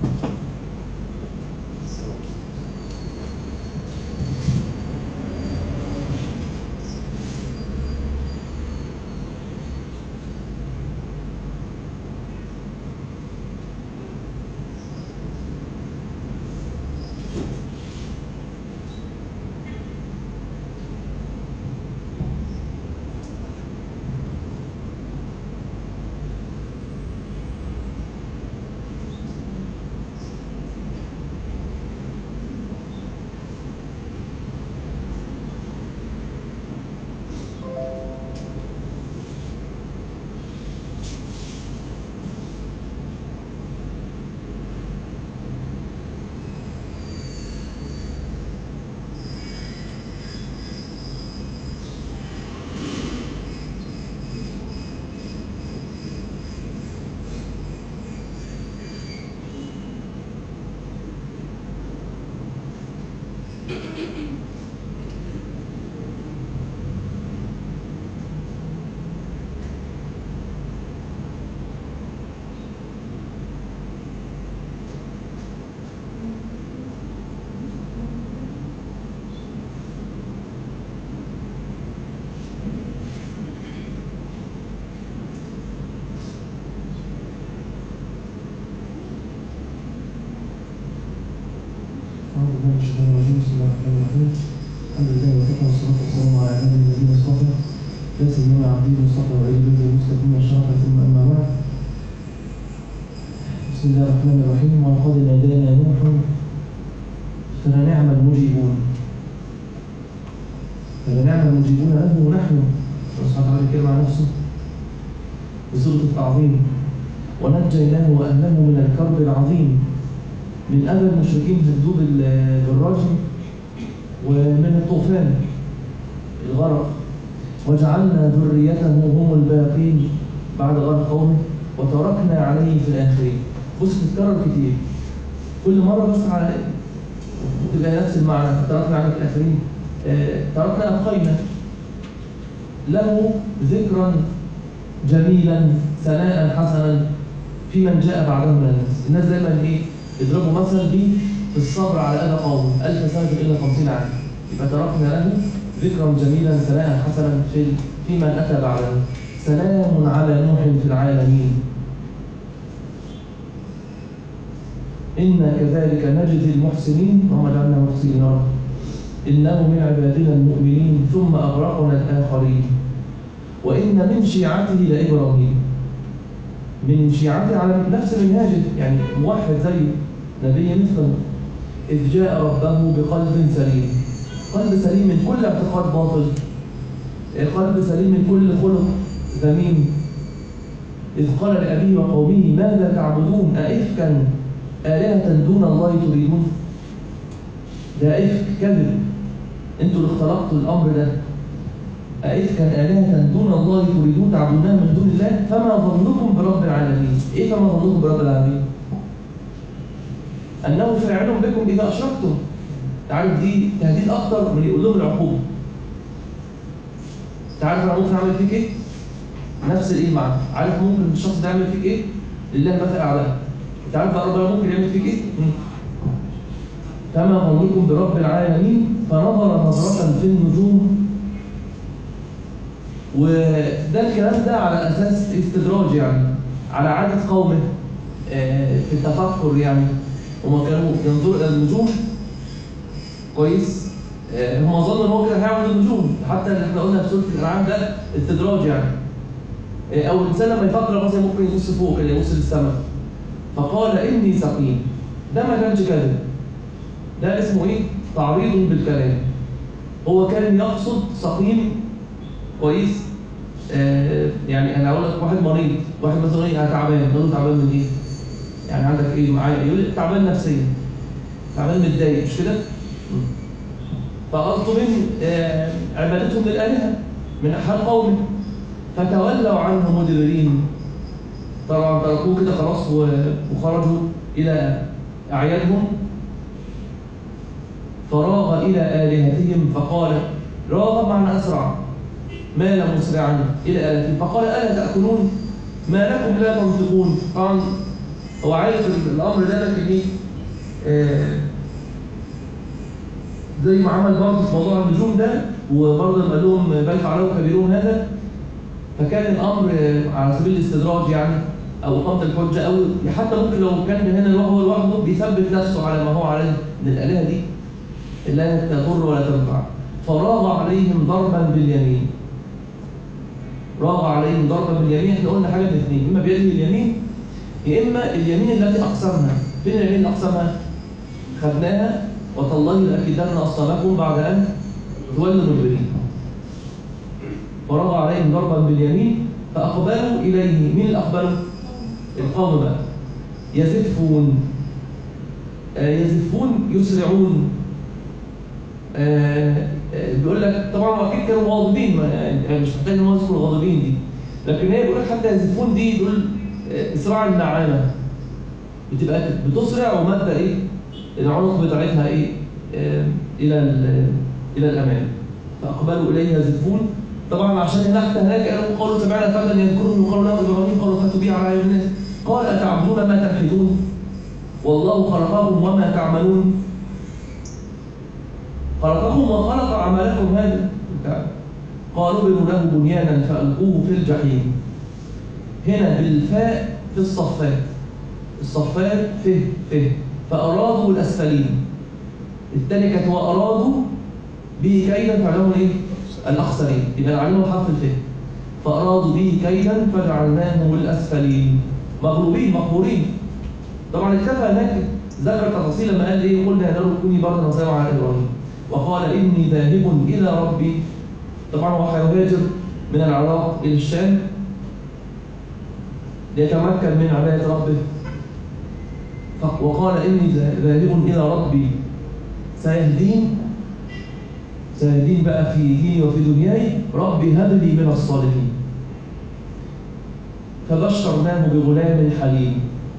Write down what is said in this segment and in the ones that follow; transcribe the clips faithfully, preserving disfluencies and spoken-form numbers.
الحمد لله وكفى والصلاة والسلام على عباد الذين اصطفى لا سيما عبده المصطفى وعباده المستقيم الشرف ثم أما بعد. بسم الله الرحمن الرحيم. ولقد نادانا نوح فلنعم المجيبون. فلنعم المجيبون له نحن. الله سبحانه وتعالى يتكلم عن نفسه بسورة التعظيم. ونجيناه وأهله من الكرب العظيم من أذى المشركين في الدود بالرجم ومن الطوفان الغرق، وجعلنا ذريته هم الباقين بعد غرق قومه وتركنا عليه في الآخرين. بص تتكرر كتير كل مرة بس على تبقى نفس المعنى. تركنا عليه في الآخرين، آه، تركنا أبقينا له ذكرا جميلا ثناء حسنا في من جاء بعدهم من الناس. الناس دايما ايه يضربوا مثل بيه في الصبر على أذى قومه ألف سنة إلا خمسين عام. يبقى تركنا له ذكرا جميلا ثناء حسنا في في من أتى بعده. سلام على نوح في العالمين إنا كذلك نجزي المحسنين وما جعلنا محسنين إنه من عبادنا المؤمنين ثم أغرقنا الآخرين وإن من شيعته لإبراهيم. من شيعته على نفس منهاجه، يعني موحد زيه نبي مثله. إذ جاء ربه بقلب سليم، قلب سليم من كل اعتقاد باطل، قلب سليم من كل خلق ذميم. إذ قال لأبيه وقومه ماذا تعبدون أئفكا آلهة دون الله تريدون. ده إفك كذب، انتوا اللي اختلقتوا الأمر ده. أئفكا آلهة دون الله تريدون تعبدونها من دون الله فما ظنكم برب العالمين. إيه فما ظنكم برب العالمين؟ أنه فاعل بكم إذا أشركتم. تعرف دي تهديد أكتر من يقول لهم العقوبة. تعرف أنا ممكن أعمل فيك إيه؟ نفس الإيه معنى. عارف ممكن الشخص ده يعمل فيك إيه؟ لله مثل أعلى. تعرف ربنا ممكن يعمل فيك إيه؟ فما ظنكم برب العالمين فنظر نظرة في النجوم. وده الكلام ده على أساس استدراج، يعني على عادة قومه في التفكر. يعني هما كانوا ينظروا إلى النجوم كويس. هم ظنوا ان هو كده هيعبد النجوم. حتى اللي احنا قلنا في سوره الانعام ده استدراج، يعني او الانسان لما يفكر مثلا ممكن يبص فوق كده، يبص للسماء فقال اني سقيم. ده ما كانش كذب، ده اسمه ايه؟ تعريض بالكلام. هو كان يقصد سقيم كويس. آه يعني انا اقول لك واحد مريض، واحد مثلا ايه تعبان، تقول له تعبان من ايه؟ يعني عندك ايه معايا؟ يقول لي تعبان نفسيا، تعبان متضايق، مش كده؟ فقصدوا من آه عبادتهم للآلهة من حال قومه فتولوا عنه مدبرين. طبعا تركوه كده خلاص وخرجوا إلى أعيادهم. فراغ إلى آلهتهم فقال، راغ معنى أسرع، مال مسرعا إلى آلهتهم فقال ألا تأكلون ما لكم لا تنطقون. طبعا هو عارف الامر ده، لكن ايه آه زي ما عمل برضه في موضوع النجوم ده، وبرضه قال لهم بل فعلوا كبيرهم هذا، فكان الامر على سبيل الاستدراج يعني، او اقامه الحجه، او حتى ممكن لو كان هنا هو لوحده بيثبت نفسه على ما هو عليه من الالهه دي لا تضر ولا تنفع. فراغ عليهم ضربا باليمين. راغ عليهم ضربا باليمين، احنا قلنا حاجه من اثنين، اما بيده اليمين يا اما اليمين التي اقسمها. فين اليمين اللي اقسمها؟ خدناها، وتالله لاكيدن اصنامكم بعد ان تولوا مدبرين. فراغ عليهم ضربا باليمين فاقبلوا اليه. مين اللي اقبلوا؟ القوم بقى. يزفون، آه يزفون يسرعون. آه آه بيقول لك طبعا اكيد كانوا غاضبين، يعني مش محتاج ان هو يذكر الغاضبين دي، لكن هي بيقول لك حتى يزفون دي بيقول آه اسراع النعامه، بتبقى بتسرع ومادة ايه العنق بتاعتها ايه آه الى الى الامام. فاقبلوا اليه يزفون. طبعا عشان هناك هناك قالوا قالوا سمعنا فتى يذكرهم وقالوا له ابراهيم، قالوا فاتوا به على اعين الناس، قال اتعبدون ما تنحتون والله خلقكم وما تعملون. خلقكم وخلق اعمالكم هذا. قالوا بنوا له بنيانا فالقوه في الجحيم. هنا بالفاء في الصفات، الصفات فه فه فارادوا الاسفلين. الثانيه كانت وارادوا به كيدا فعلهم ايه؟ الاخسرين. يبقى نعلمهم حرف الفه. فارادوا به كيدا فجعلناهم الاسفلين مغلوبين مقهورين. طبعا الكتاب هناك ذكر تفاصيل لما قال ايه؟ قلنا يا نار كوني بردا وسلاما على ابراهيم وقال اني ذاهب الى ربي. طبعا هو هيهاجر من العراق الى الشام ليتمكن من عباده ربه، وقال اني ذاهب الى ربي سيهدين. سيهدين بقى في ديني وفي دنياي، ربي هب لي من الصالحين. فبشرناه بغلام حليم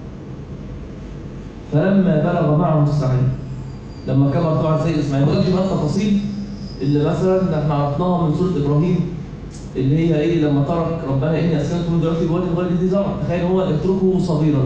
فلما بلغ معه السعي. لما كبر طبعا سيد اسماعيل. دلوقتي بقى التفاصيل اللي مثلا احنا عرفناها من سوره ابراهيم، اللي هي ايه؟ لما ترك ربنا اني اسكنت من دلوقتي بوادي غير ذي زرع. تخيل هو يتركه صغيرا،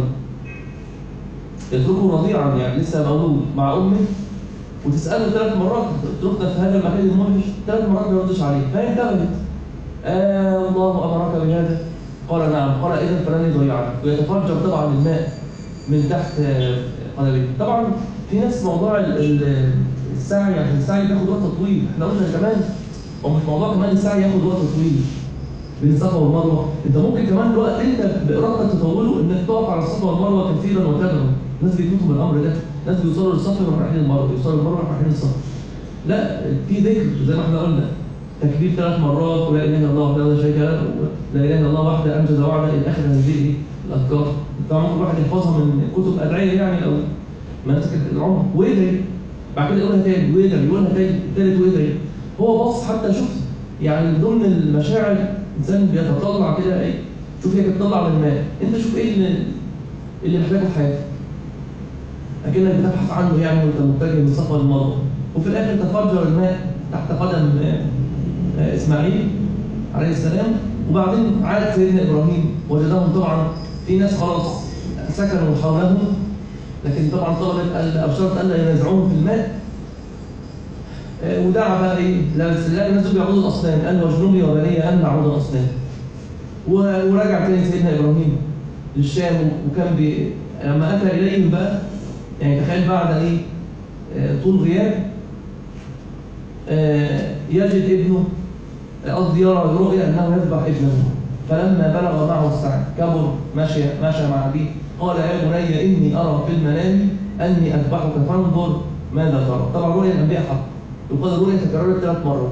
يتركه رضيعا يعني لسه مولود مع امه، وتساله ثلاث مرات اتركنا في هذا المكان الموحش، ثلاث مرات ما يردش عليه. فانتبهت. آه الله امرك بهذا؟ قال نعم. قال اذا فلن يضيعك. ويتفجر طبعا الماء من تحت قدميه. طبعا في ناس موضوع السعي، يعني السعي بياخد وقت طويل. احنا قلنا كمان هو مش موضوع كمان السعي ياخد وقت طويل بين الصفا والمروه. انت ممكن كمان الوقت انت بارادتك تطوله انك تقف على الصفا والمروه كثيرا وتدعو. ناس بيموتوا من الامر ده، ناس بيوصلوا للصفا ويروحوا رايحين المروه، يوصلوا للمروه ويروحوا رايحين الصفا. لا، في ذكر زي ما احنا قلنا، تكبير ثلاث مرات، ولا اله الا الله وحده لا شريك له، لا اله الا الله وحده انجز وعده، الى اخر هذه الاذكار. طبعا ممكن الواحد يحفظها من كتب ادعيه يعني او مناسك العمر، ويدعي بعد كده يقولها تاني ويدعي، يقولها تاني ثالث ويدعي. هو بص حتى شوف يعني من ضمن المشاعر الانسان بيتطلع كده ايه؟ شوف هي بتطلع من الماء، انت شوف ايه اللي اللي محتاجه في حياتك. اكنك بتبحث عنه يعني وانت متجه من الصفا للمروه، وفي الاخر تفجر الماء تحت قدم اسماعيل عليه السلام. وبعدين عاد سيدنا ابراهيم وجدهم طبعا في ناس خلاص سكنوا حولهم، لكن طبعا طلبت ابشرت الا ينازعوهم في الماء. ودعا بقى ايه؟ لا الناس بيعبدوا الاصنام، قال واجنبني وبني ان نعبد الاصنام. ورجع تاني سيدنا ابراهيم للشام، وكان بي لما اتى اليهم بقى يعني تخيل بعد ايه؟ طول غياب يجد ابنه، قصدي يرى رؤيا انه يذبح ابنه. فلما بلغ معه السعي كبر مشى مشى مع ابيه، قال يا بني اني ارى في المنام اني اذبحك فانظر ماذا ترى. طبعا رؤيا الانبياء حق، يقال الرؤيا تكررت ثلاث مرات.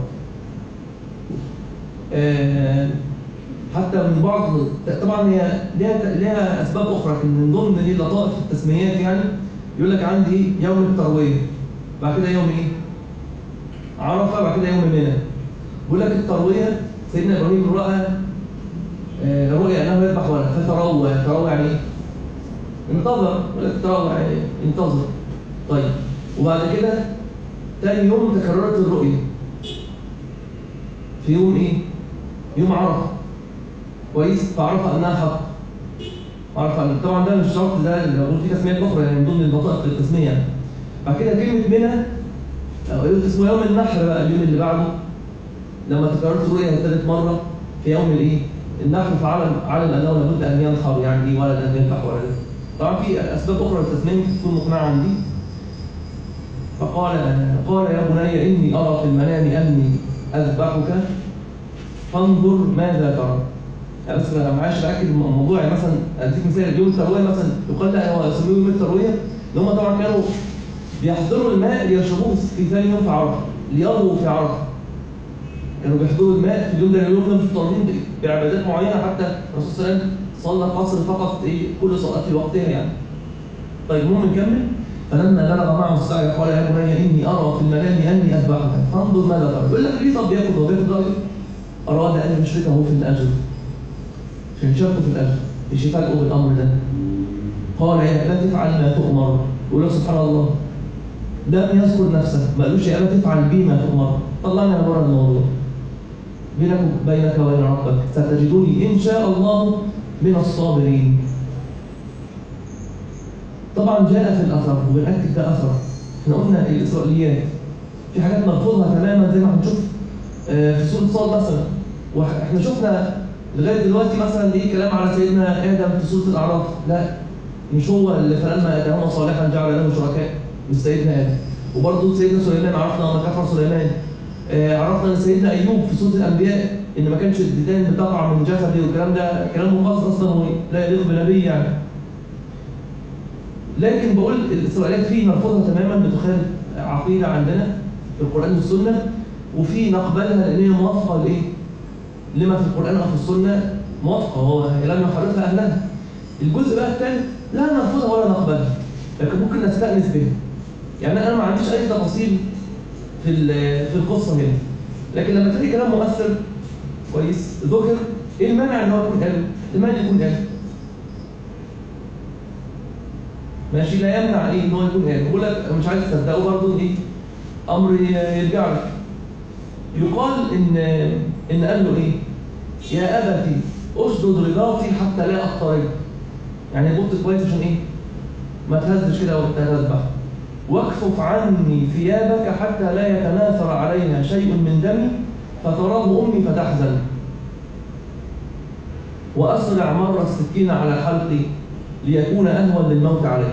أه حتى من بعض طبعا هي لها لها اسباب اخرى، من ضمن ايه لطائف التسميات يعني يقول لك عندي يوم الترويه، بعد كده يوم ايه؟ عرفه، بعد كده يوم منى. بيقول لك الترويه سيدنا ابراهيم راى أه رؤيا انه يذبح ولد فتروى. تروى يعني ايه؟ انتظر. يقول لك تروى يعني انتظر. طيب وبعد كده تاني يوم تكررت الرؤية في يوم ايه؟ يوم عرفة. كويس؟ فعرف انها حق. عارف طبعا ده مش شرط، ده اللي بقول فيه تسميات اخرى يعني من ضمن البطائق التسميه يعني. بعد كده كلمه منى اسمه يوم النحر بقى، اليوم اللي بعده لما تكررت رؤيا ثالث مره في يوم الايه؟ النحر، فعلم علم انه لابد ان ينحر يعني ايه ولد ان يذبح ولدا. طبعا في اسباب اخرى للتسميه تكون مقنعه عندي. فقال قال يا بني اني ارى في المنام اني اذبحك فانظر ماذا ترى. يعني بس انا معاش اتاكد من الموضوع. يعني مثلا اديك مثال يوم الترويه مثلا يقال لا هو يسموه يوم الترويه ان هم طبعا كانوا بيحضروا الماء ليشربوه في ثاني يوم في عرفه، ليروا في عرفه. كانوا بيحضروا الماء في اليوم ده، اليوم ده مش طالبين بعبادات معينه، حتى الرسول صلى الله عليه وسلم صلى قصر فقط ايه كل صلاه في وقتها يعني. طيب المهم نكمل. فلما بلغ معه السعي قال يا بني اني ارى في المنام اني اذبحك فانظر ماذا ترى. يقول لك ليه طب بياخد وبياخد رايه؟ اراد ان يشركه في الاجر، عشان يشاركه في الاجر، مش يفاجئه بالامر ده. قال يا ابا تفعل ما تؤمر. يقول له سبحان الله لم يذكر نفسه، ما قالوش يا ابا تفعل بي ما تؤمر، طلعنا بره الموضوع. بينك بينك وبين ربك ستجدوني ان شاء الله من الصابرين. طبعا جاء في الاثر وبنأكد ده اثر. احنا قلنا الاسرائيليات في حاجات مرفوضها تماما زي ما هنشوف في سوره صاد مثلا، واحنا شفنا لغايه دلوقتي مثلا ايه كلام على سيدنا ادم في سوره الاعراف، لا مش هو اللي فلما اتاهما صالحا جعل له شركاء، مش سيدنا ادم. وبرضه سيدنا سليمان عرفنا وما كفر سليمان. آه عرفنا ان سيدنا ايوب في سوره الانبياء ان ما كانش الديدان بتقع من جسده، والكلام ده كلام مقصد اصلا لا يليق بنبي يعني. لكن بقول الاسرائيليات فيه نرفضها تماما، بتخالف عقيده عندنا في القران والسنه، وفي نقبلها لان هي موافقه لايه؟ لما في القران او في السنه موافقه، هو لم يحرفها اهلها. الجزء بقى الثاني لا نرفضها ولا نقبلها، لكن ممكن نستأنس بها. يعني انا ما عنديش اي تفاصيل في في القصه هنا، لكن لما تلاقي كلام مؤثر كويس ذكر، ايه المانع ان هو يكون قال؟ المانع يكون قال ماشي، لا يمنع ايه ان هو يكون قال. بقول لك مش عايز تصدقه برضه ايه امر يرجع لك. يقال ان ان قال له ايه؟ يا ابتي اشدد رباطي حتى لا اضطرب. يعني بط كويس عشان ايه؟ ما تهزش كده وانت تذبح. واكفف عني ثيابك حتى لا يتناثر عليها شيء من دمي فتراه امي فتحزن. واسرع مر السكين على حلقي ليكون اهون للموت عليه.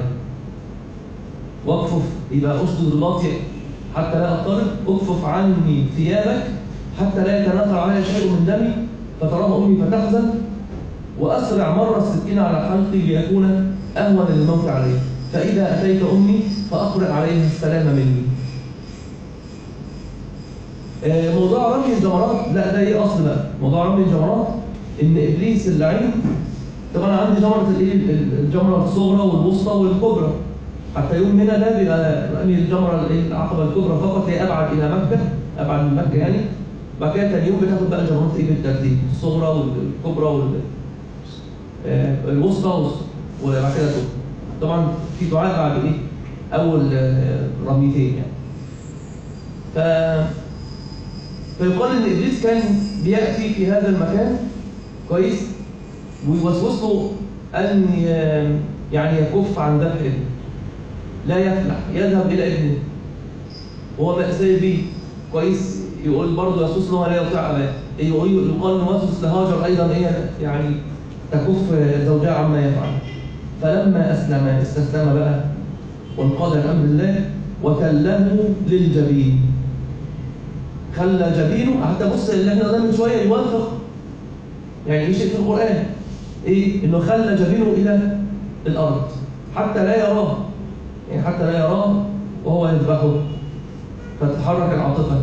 واكفف يبقى اشدد رباطي حتى لا اضطرب، اكفف عني ثيابك حتى لا يتناثر عليها شيء من دمي فتراه امي فتحزن. واسرع مر السكين على حلقي ليكون اهون للموت عليه. فاذا اتيت امي فاقرئ عليها السلام مني. موضوع رمي الجمرات لا ده ايه اصل بقى؟ موضوع رمي الجمرات ان ابليس اللعين، طبعا عندي جمره الايه؟ الجمره الصغرى والوسطى والكبرى. حتى يوم هنا ده بيبقى رمي الجمره العقبه الكبرى فقط، هي ابعد الى مكه، ابعد من مكه يعني. بعد كده ثاني يوم بتاخد بقى جمرات ايه بالترتيب؟ الصغرى والكبرى وال الوسطى وبعد كده الكبرى. طبعا في دعاء بعد ايه؟ اول رميتين يعني. ف فيقال ان ابليس كان بياتي في هذا المكان كويس ويوسوس له ان يعني يكف عن ذبح ابنه، لا يفلح، يذهب الى ابنه وهو مأساة به كويس. يقول برضه يسوس له لا يطيع اباه. يقال نوسوس لهاجر ايضا ايه يعني تكف زوجها عما يفعل. فلما اسلم استسلم بقى وانقاد لامر الله وكلمه للجبين. خلى جبينه، حتى بص اللي احنا قلنا من شويه يوافق يعني ايه شيء في القران ايه؟ انه خلى جبينه الى الارض حتى لا يراه، يعني حتى لا يراه وهو يذبحه، فتتحرك العاطفه.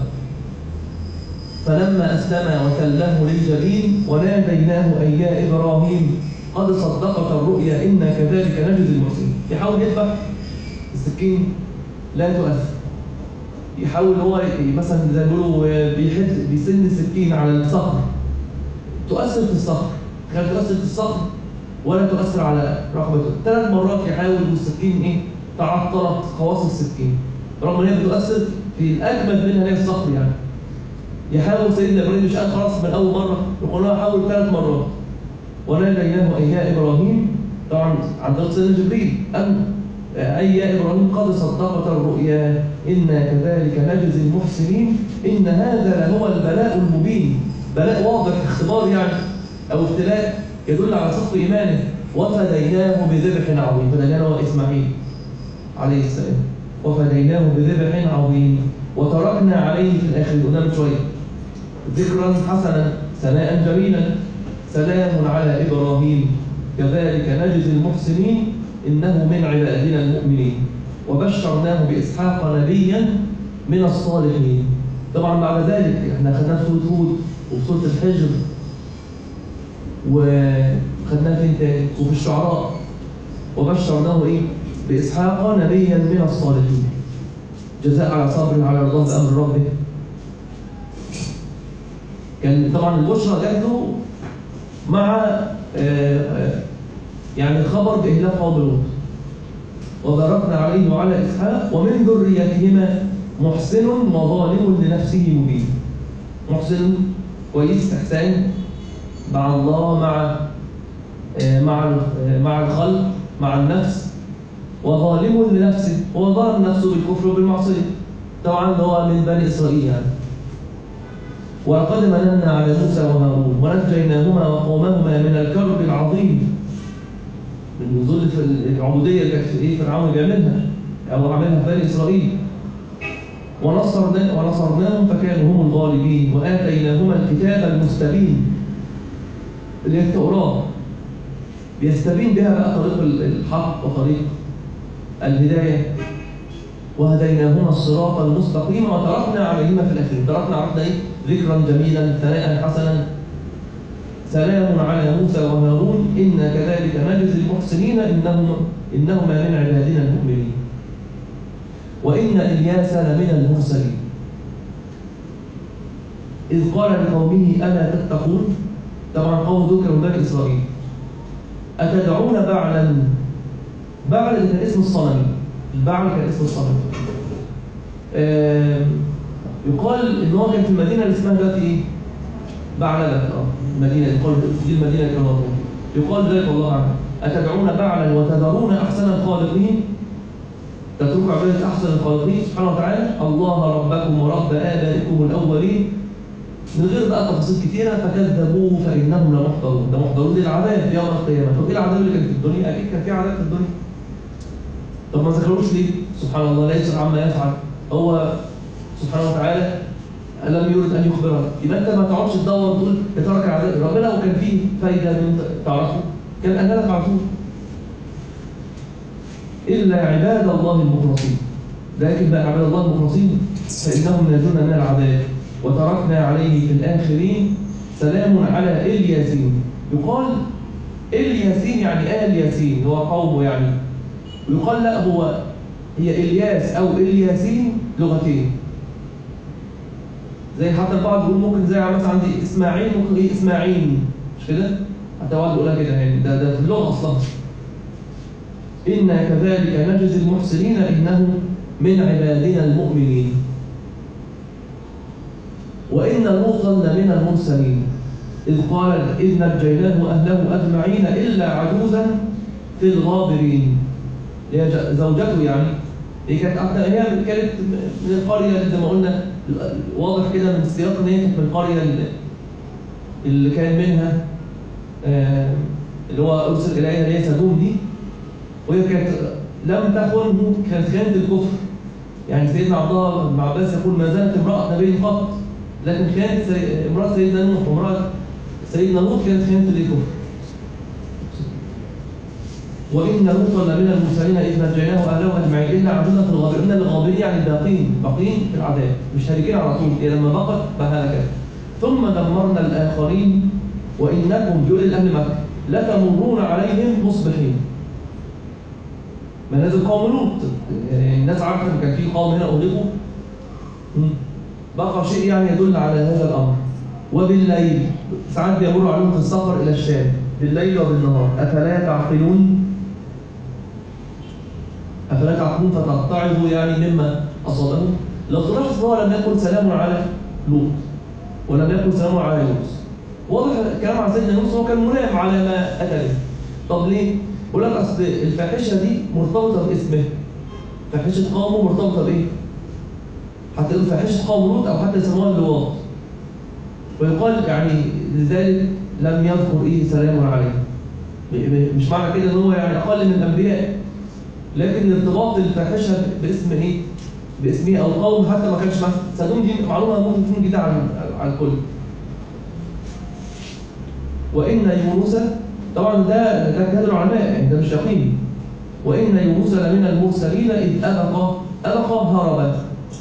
فلما اسلم وكلمه للجبين وناديناه اي يا ابراهيم قد صدقت الرؤيا انا كذلك نجزي المحسنين. يحاول يذبح السكين لا تؤثر، يحاول هو مثلا زي ما بيقولوا بيحد بيسن السكين على الصخر تؤثر في الصخر، كانت تؤثر في الصخر ولا تؤثر على رقبته. ثلاث مرات يحاول والسكين ايه؟ تعطلت خواص السكين رغم ان هي بتؤثر في الاجمد منها هي الصخر يعني. يحاول سيدنا ابراهيم مش قال خلاص من اول مره، يقول له حاول ثلاث مرات. وناديناه اي يا ابراهيم طبعا عن طريق سيدنا جبريل أن أي يا إبراهيم قد صدقت الرؤيا إنا كذلك نجزي المحسنين إن هذا لهو البلاء المبين. بلاء واضح، اختبار يعني أو ابتلاء يدل على صدق إيمانه. وفديناه بذبح عظيم. فديناه هو إسماعيل عليه السلام. وفديناه بذبح عظيم وتركنا عليه في الآخرين. قدام شوية ذكرا حسنا ثناء جميلا سلام على إبراهيم كذلك نجزي المحسنين إنه من عبادنا المؤمنين وبشرناه بإسحاق نبيا من الصالحين. طبعا بعد ذلك احنا خدناه في سورة هود وفي سورة الحجر وخدناه فين تاني وفي الشعراء. وبشرناه ايه؟ بإسحاق نبيا من الصالحين جزاء على صبر على رضا بأمر ربه. كان طبعا البشرى جات له مع آآ آآ يعني خبر بإهلاك قوم لوط. وباركنا عليه وعلى إسحاق ومن ذريتهما محسن وظالم لنفسه مبين. محسن كويس، إحسان مع الله، مع مع مع الخلق، مع النفس. وظالم لنفسه، هو ظالم نفسه بالكفر وبالمعصية طبعا، هو من بني إسرائيل يعني. ولقد مننا على موسى وهارون ونجيناهما وقومهما من الكرب العظيم، من ظل العبودية اللي كانت في ايه فرعون بيعملها او عملها في بني اسرائيل. ونصرنا ونصرناهم فكانوا هم الغالبين واتيناهما الكتاب المستبين اللي هي التوراة، بيستبين بها بقى طريق الحق وطريق الهداية. وهديناهما الصراط المستقيم وتركنا عليهما في الآخرين. تركنا عرفنا ايه؟ ذكرا جميلا ثناء حسنا سلام على موسى وهارون إنا كذلك نجزي المحسنين إنهم إنهما من عبادنا المؤمنين. وإن إلياس لمن المرسلين إذ قال لقومه ألا تتقون. طبعا قوم دول كانوا بني إسرائيل. أتدعون بعلا، بعل اللي كان اسم الصنم، البعل كان اسم الصنم. آه يقال إن هو كان في المدينة اللي اسمها دلوقتي إيه؟ بعلبك. اه المدينة يقال دي المدينة اللي كانوا يقال ذلك والله عنها. أتدعون بعلا وتذرون أحسن الخالقين. تتركوا عبادة أحسن الخالقين سبحانه وتعالى الله ربكم ورب آبائكم الأولين من غير بقى تفاصيل كتيرة. فكذبوه فإنهم لمحضرون. ده محضرون للعذاب يوم القيامة. طب إيه العذاب اللي كان في الدنيا؟ أكيد كان في عذاب في الدنيا. طب ما ذكروش ليه؟ سبحان الله لا يسأل عما يفعل. هو سبحانه وتعالى لم يرد أن يخبرك. يبقى أنت ما تقعدش تدور وتقول يا ترى كان عذاب ربنا لو كان فيه فايدة من تعرفه كان قالها لك على طول. إلا عباد الله المخلصين. لكن بقى عباد الله المخلصين فإنهم ناجون من العذاب. وتركنا عليه في الآخرين سلام على الياسين. يقال الياسين يعني آل ياسين هو قومه يعني. ويقال لا هو هي إلياس أو الياسين لغتين. زي حتى البعض يقول ممكن زي مثلا عندي إسماعيل ممكن إيه إسماعيل مش كده؟ حتى بعض يقولها كده يعني ده ده في اللغة أصلا. إنا كذلك نجزي المحسنين إنه من عبادنا المؤمنين. وإن لوطا لمن المرسلين إذ قال إذ نجيناه وأهله أجمعين إلا عجوزا في الغابرين. هي زوجته يعني هي كانت هي كانت من القرية زي ما قلنا واضح كده من السياق إن هي كانت من القرية اللي كان منها اللي هو أرسل إليها اللي هي سدوم دي. وهي كانت لم تخنه، كانت خانة الكفر. يعني سيدنا عبد الله بن عباس يقول ما زالت امرأة نبي قط، لكن خانة امرأة سيدنا نوح وامرأة سيدنا لوط كانت خانة الكفر. وإن لوطا لمن المرسلين إذ نجيناه وأهله أجمعين إلا عجوزا في الغابرين. الغابرين يعني الباقين، باقين في العذاب مش هالكين على طول. هي لما بقت فهلكت. ثم دمرنا الآخرين وإنكم بيقول الأهل مكة لتمرون عليهم مصبحين. منازل قوم لوط الناس عارفه ان كان في قوم هنا اغلقوا. بقى شيء يعني يدل على هذا الامر. وبالليل ساعات بيمر عليهم في السفر الى الشام بالليل وبالنهار. افلا تعقلون؟ افلا تعقلون فتتعظوا يعني مما اصابهم. لو تلاحظ هو لم يقل سلام على لوط ولم يقل سلام على يونس. واضح الكلام عن سيدنا يونس هو كان منام على ما اتى به. طب ليه؟ يقول لك اصل الفاحشه دي مرتبطه باسمه. فاحشه قومه مرتبطه بايه؟ حتى يقول فاحشه قوم لوط او حتى يسموها اللواط. ويقال يعني لذلك لم يذكر ايه سلام عليه. مش معنى كده ان هو يعني اقل من الانبياء، لكن ارتباط الفاحشه باسم ايه؟ باسمه او قوم حتى ما كانش مثلا سدوم. دي معلومه ممكن تكون جديده على على الكل. وان يونس طبعا ده ده كلام العلماء يعني ده مش يقيني. وان يونس لمن المرسلين اذ ابق ابق هرب.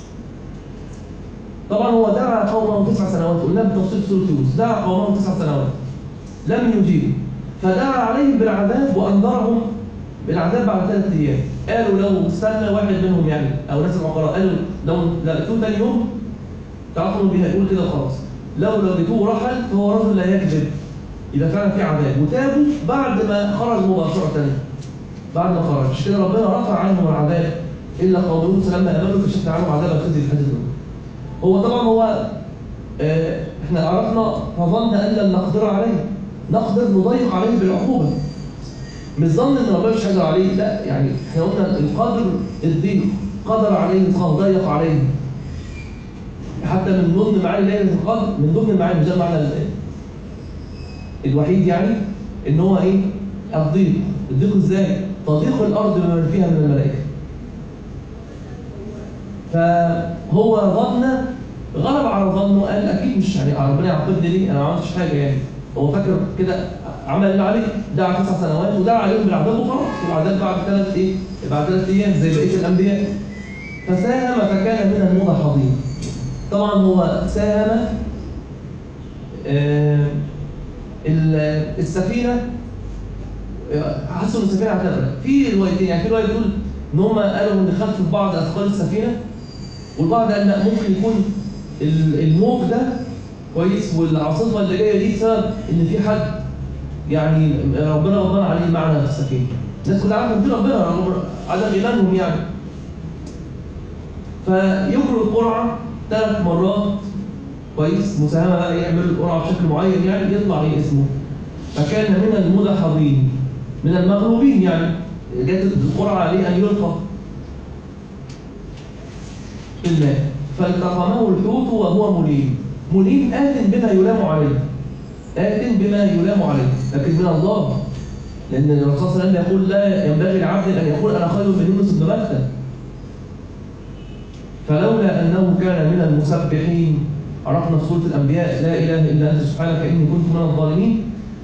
طبعا هو دعا قومه تسع سنوات، قلنا بتفصيل سوره يونس، دعا قومه تسع سنوات لم يجيبوا، فدعا عليهم بالعذاب وانذرهم بالعذاب بعد ثلاث ايام. قالوا لو استنى واحد منهم يعني او ناس العقلاء قالوا لو لقيتوه ثاني يوم تعرفوا انه بيقول كده خلاص، لو لقيتوه رحل فهو رجل لا يكذب، يبقى فعلا في عذاب. وتابوا بعد ما خرج مباشره، بعد ما خرج. مش كده ربنا رفع عنهم العذاب الا قوم لوط لما امنوا كشفنا عنهم عذاب الخزي في الحزن. هو طبعا هو اه احنا عرفنا فظن ان لم نقدر عليه، نقدر نضيق عليه بالعقوبه. مش ظن ان ربنا مش هيقدر عليه، لا يعني احنا قلنا القدر الضيق، قدر عليه ضيق عليه. حتى من ضمن معاني ليله القدر، من ضمن المعاني مش ده المعنى الوحيد يعني ان هو ايه؟ الضيق. الضيق ازاي؟ تضيق الارض بما فيها من الملائكه. فهو ظن غلب على ظنه، قال اكيد مش يعني ربنا يعاقبني ليه؟ انا ما عملتش حاجه يعني. هو فاكر كده عمل اللي عليه، دعا تسع سنوات ودعا عليهم بالعذاب وخلاص، والعذاب بعد ثلاث ايه؟ بعد ثلاث ايام زي بقيه الانبياء. فساهم فكان من المدحضين. طبعا هو ساهم آه السفينه، حسوا ان السفينه هتغرق. في روايتين يعني، في روايه بتقول ان هم قالوا ان خفف بعض اثقال السفينه، والبعض قال لا ممكن يكون الموج ده كويس والعاصفه اللي جايه دي سبب ان في حد يعني ربنا غضبان عليه معنا في السفينه. الناس كلها عارفه ان ربنا عدم ايمانهم يعني. فيجروا القرعه ثلاث مرات كويس، مساهمه بقى يعملوا القرعه بشكل معين يعني يطلع ايه اسمه. فكان من المدحضين، من المغلوبين يعني، جت القرعه عليه ان يلقى في الماء. فالتقمه الحوت وهو مليم. مليم آت بما يلام عليه، آت بما يلام عليه، لكن من الله. لأن الرسول صلى الله عليه وسلم يقول لا ينبغي لعبد أن يقول أنا خير من يونس بن متى. فلولا أنه كان من المسبحين، عرفنا في سورة الأنبياء لا إله إلا أنت سبحانك إني كنت من الظالمين.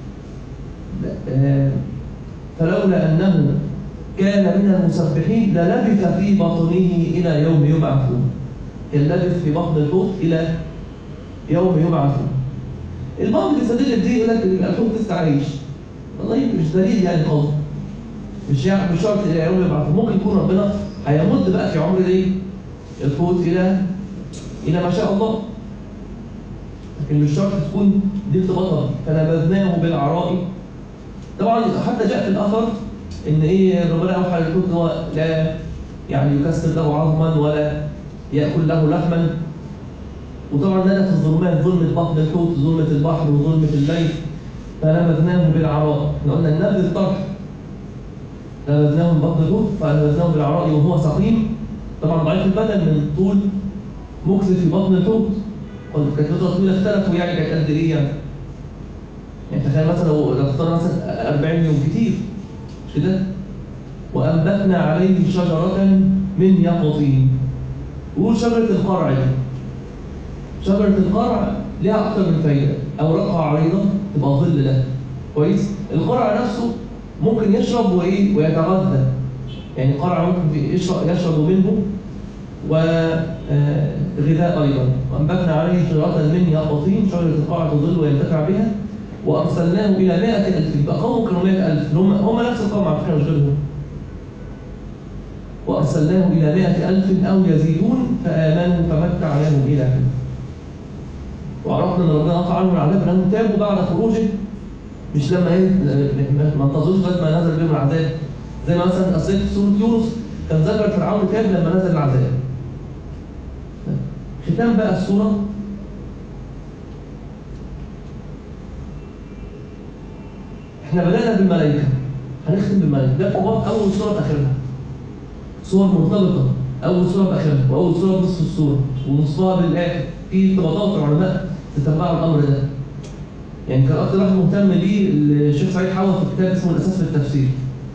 فلولا أنه كان من المسبحين للبث في بطنه إلى يوم يبعثون. كان لبث في بطن الحوت إلى يوم يبعثون. البعض بيستدل بدي يقول لك الحوت لسه عايش. والله مش دليل يعني قوي. مش يعني مش شرط إلى يوم يبعثون، ممكن يكون ربنا هيمد بقى في عمر الايه؟ الحوت إلى إلى ما شاء الله. لكن مش شرط تكون دي ارتباطها. فنبذناه بالعراء. طبعا حتى جاء في الأثر إن إيه ربنا أوحى للحوت هو لا يعني يكسر له عظما ولا يأكل له لحما. وطبعا نادت الظلمات، ظلمة بطن الحوت، ظلمة البحر وظلمة الليل. فنبذناه بالعراء. احنا قلنا النبذ الطرح. نبذناه من بطن الحوت فنبذناه بالعراء وهو سقيم. طبعا ضعيف البدن من طول مكث في بطن الحوت. كانت فترة طويلة اختلفوا يعني كانت قد إيه يعني. يعني تخيل مثلا لو لو اختار مثلا أربعين يوم كتير مش كده؟ وأنبتنا عليه شجرة من يقطين. وقول شجرة القرع دي. شجرة القرع ليها أكثر من فايدة. أوراقها عريضة تبقى ظل له. كويس؟ القرع نفسه ممكن يشرب وإيه؟ ويتغذى. يعني القرع ممكن يشرب يشرب منه وغذاء أيضا. وأنبتنا عليه شجرة من يقطين، شجرة القرع تظل وينتفع بها. وأرسلناه إلى مائة ألف. يبقى قومه كانوا مائة ألف، هم هم نفس القوم على فكرة مش غيرهم. وأرسلناه إلى مائة ألف أو يزيدون فآمنوا فمتعناهم إلى حين. وعرفنا أن ربنا قطع عنهم العذاب لأنهم تابوا بعد خروجه، مش لما ما انتظروش لغاية ما نزل بهم العذاب. زي ما مثلا أصلت سورة يونس كان ذكر فرعون تاب لما نزل العذاب. ختام بقى السورة احنا بدأنا بالملائكة. هنختم بالملائكة. ده ارتباط أول سورة بآخرها. صور مرتبطة، أول سورة بآخرها، وأول سورة بنصف السورة، ونصفها بالآخر. في ارتباطات العلماء تتبعوا الأمر ده. يعني كان أكتر واحد مهتم بيه الشيخ سعيد حوض في كتاب اسمه الأساس في التفسير.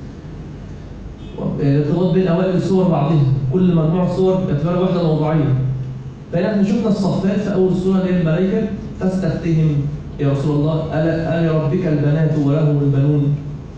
الارتباط بين أوائل السور بعضها، كل مجموعة صور باعتبارها وحدة موضوعية. فإحنا شفنا الصفات في أول سورة اللي هي الملائكة تستفتهم يا رسول الله ألا لربك البنات ولهم البنون.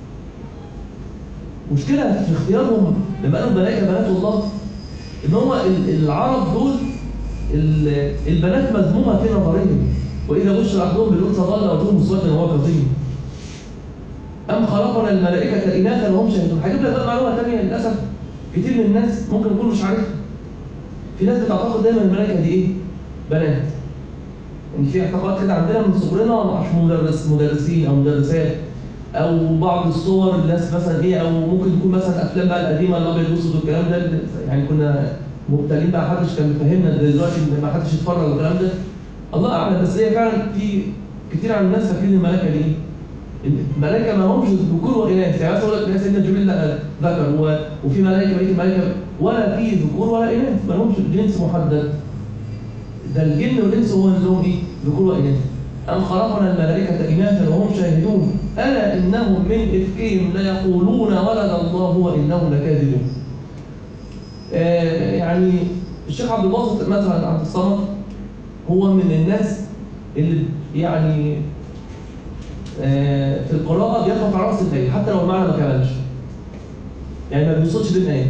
مشكلة في اختيارهم لما قالوا الملائكة بنات الله إن هو العرب دول البنات مذمومة في نظرهم، وإذا بشر أحدهم بالأنثى ظل وجهه مسودا وهو كظيم. أم خلقنا الملائكة إناثا وهم شاهدون. هجيب لك معلومة ثانية للأسف كتير من الناس ممكن يكون مش عارفها. في ناس بتعتقد دايما الملائكة دي إيه؟ بنات. يعني في اعتقاد كده عندنا من صغرنا مش مدرس مدرسين أو مدرسات أو بعض الصور الناس مثلا إيه، أو ممكن تكون مثلا أفلام بقى القديمة الأبيض والأسود والكلام ده، يعني كنا مبتلين بقى محدش كان بيفهمنا دلوقتي ما حدش يتفرج والكلام ده. الله أعلم، بس هي فعلا في كتير عن الناس فاكرين الملائكة دي إيه؟ الملائكة ما همش ذكور وإناث. يعني مثلا يقول لك سيدنا جبريل ذكر وفي ملائكة بقية الملائكة ولا في ذكور ولا إناث، ما لهمش جنس محدد. ده الجن والإنس هو اللي لهم إيه؟ ذكور وإناث. أم خلقنا الملائكة إناثا وهم شاهدون ألا إنهم من إفكهم ليقولون ولد الله وإنهم لكاذبون. آه يعني الشيخ عبد الباسط مثلا عبد الصمد هو من الناس اللي يعني آه في القراءة بيقف على رأس الآية حتى لو المعنى ما كملش. يعني ما بيوصلش بالآية.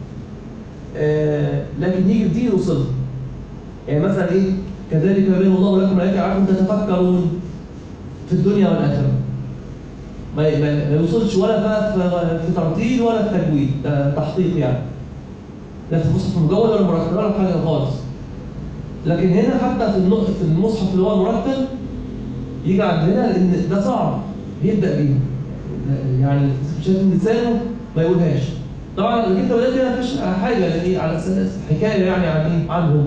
آه لكن يجي بدين يوصلها. يعني مثلا إيه؟ كذلك يبين الله لكم الآيات لعلكم تتفكرون في الدنيا والآخرة. ما ما يوصلش ولا بقى في ترتيل ولا في تجويد، ده تحقيق يعني. لا في المصحف المجود ولا المرتب ولا حاجة خالص. لكن هنا حتى في في المصحف اللي هو المرتب يجي عندنا لأن ده صعب يبدأ بيه. يعني شايف إن لسانه ما يقولهاش. طبعا لو جيت بدأت هنا مفيش حاجة لأن على أساس حكاية يعني عن إيه؟ عنهم.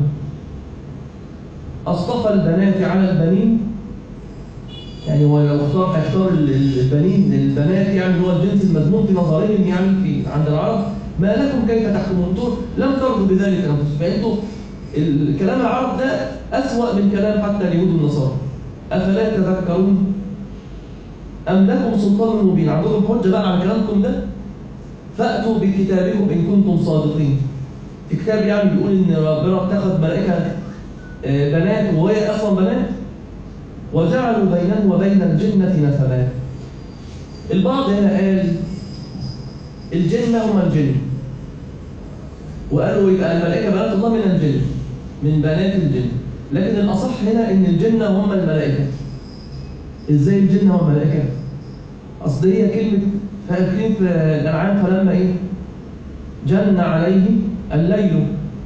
أصطفى البنات على البنين. يعني هو لو اختار هيختار البنين البنات، يعني هو الجنس المذموم في نظرهم يعني في عند العرب. ما لكم كيف تحكمون؟ انتم لم ترضوا بذلك انفسكم. فانتم الكلام العرب ده أسوأ من كلام حتى اليهود والنصارى. أفلا تذكرون؟ أم لكم سلطان مبين؟ عندكم حجة بقى على كلامكم ده؟ فأتوا بكتابكم إن كنتم صادقين. في كتاب يعني بيقول إن ربنا اتخذ ملائكة بنات وهي أصلا بنات، وجعلوا بينه وبين الجنة نسبا. البعض هنا قال الجنة هم الجن، وقالوا يبقى الملائكة بنات الله من الجن، من بنات الجن. لكن الأصح هنا إن الجن هم الملائكة. إزاي الجن هم الملائكة؟ أصل هي كلمة فاكرين في الأنعام فلما إيه؟ جن عليه الليل،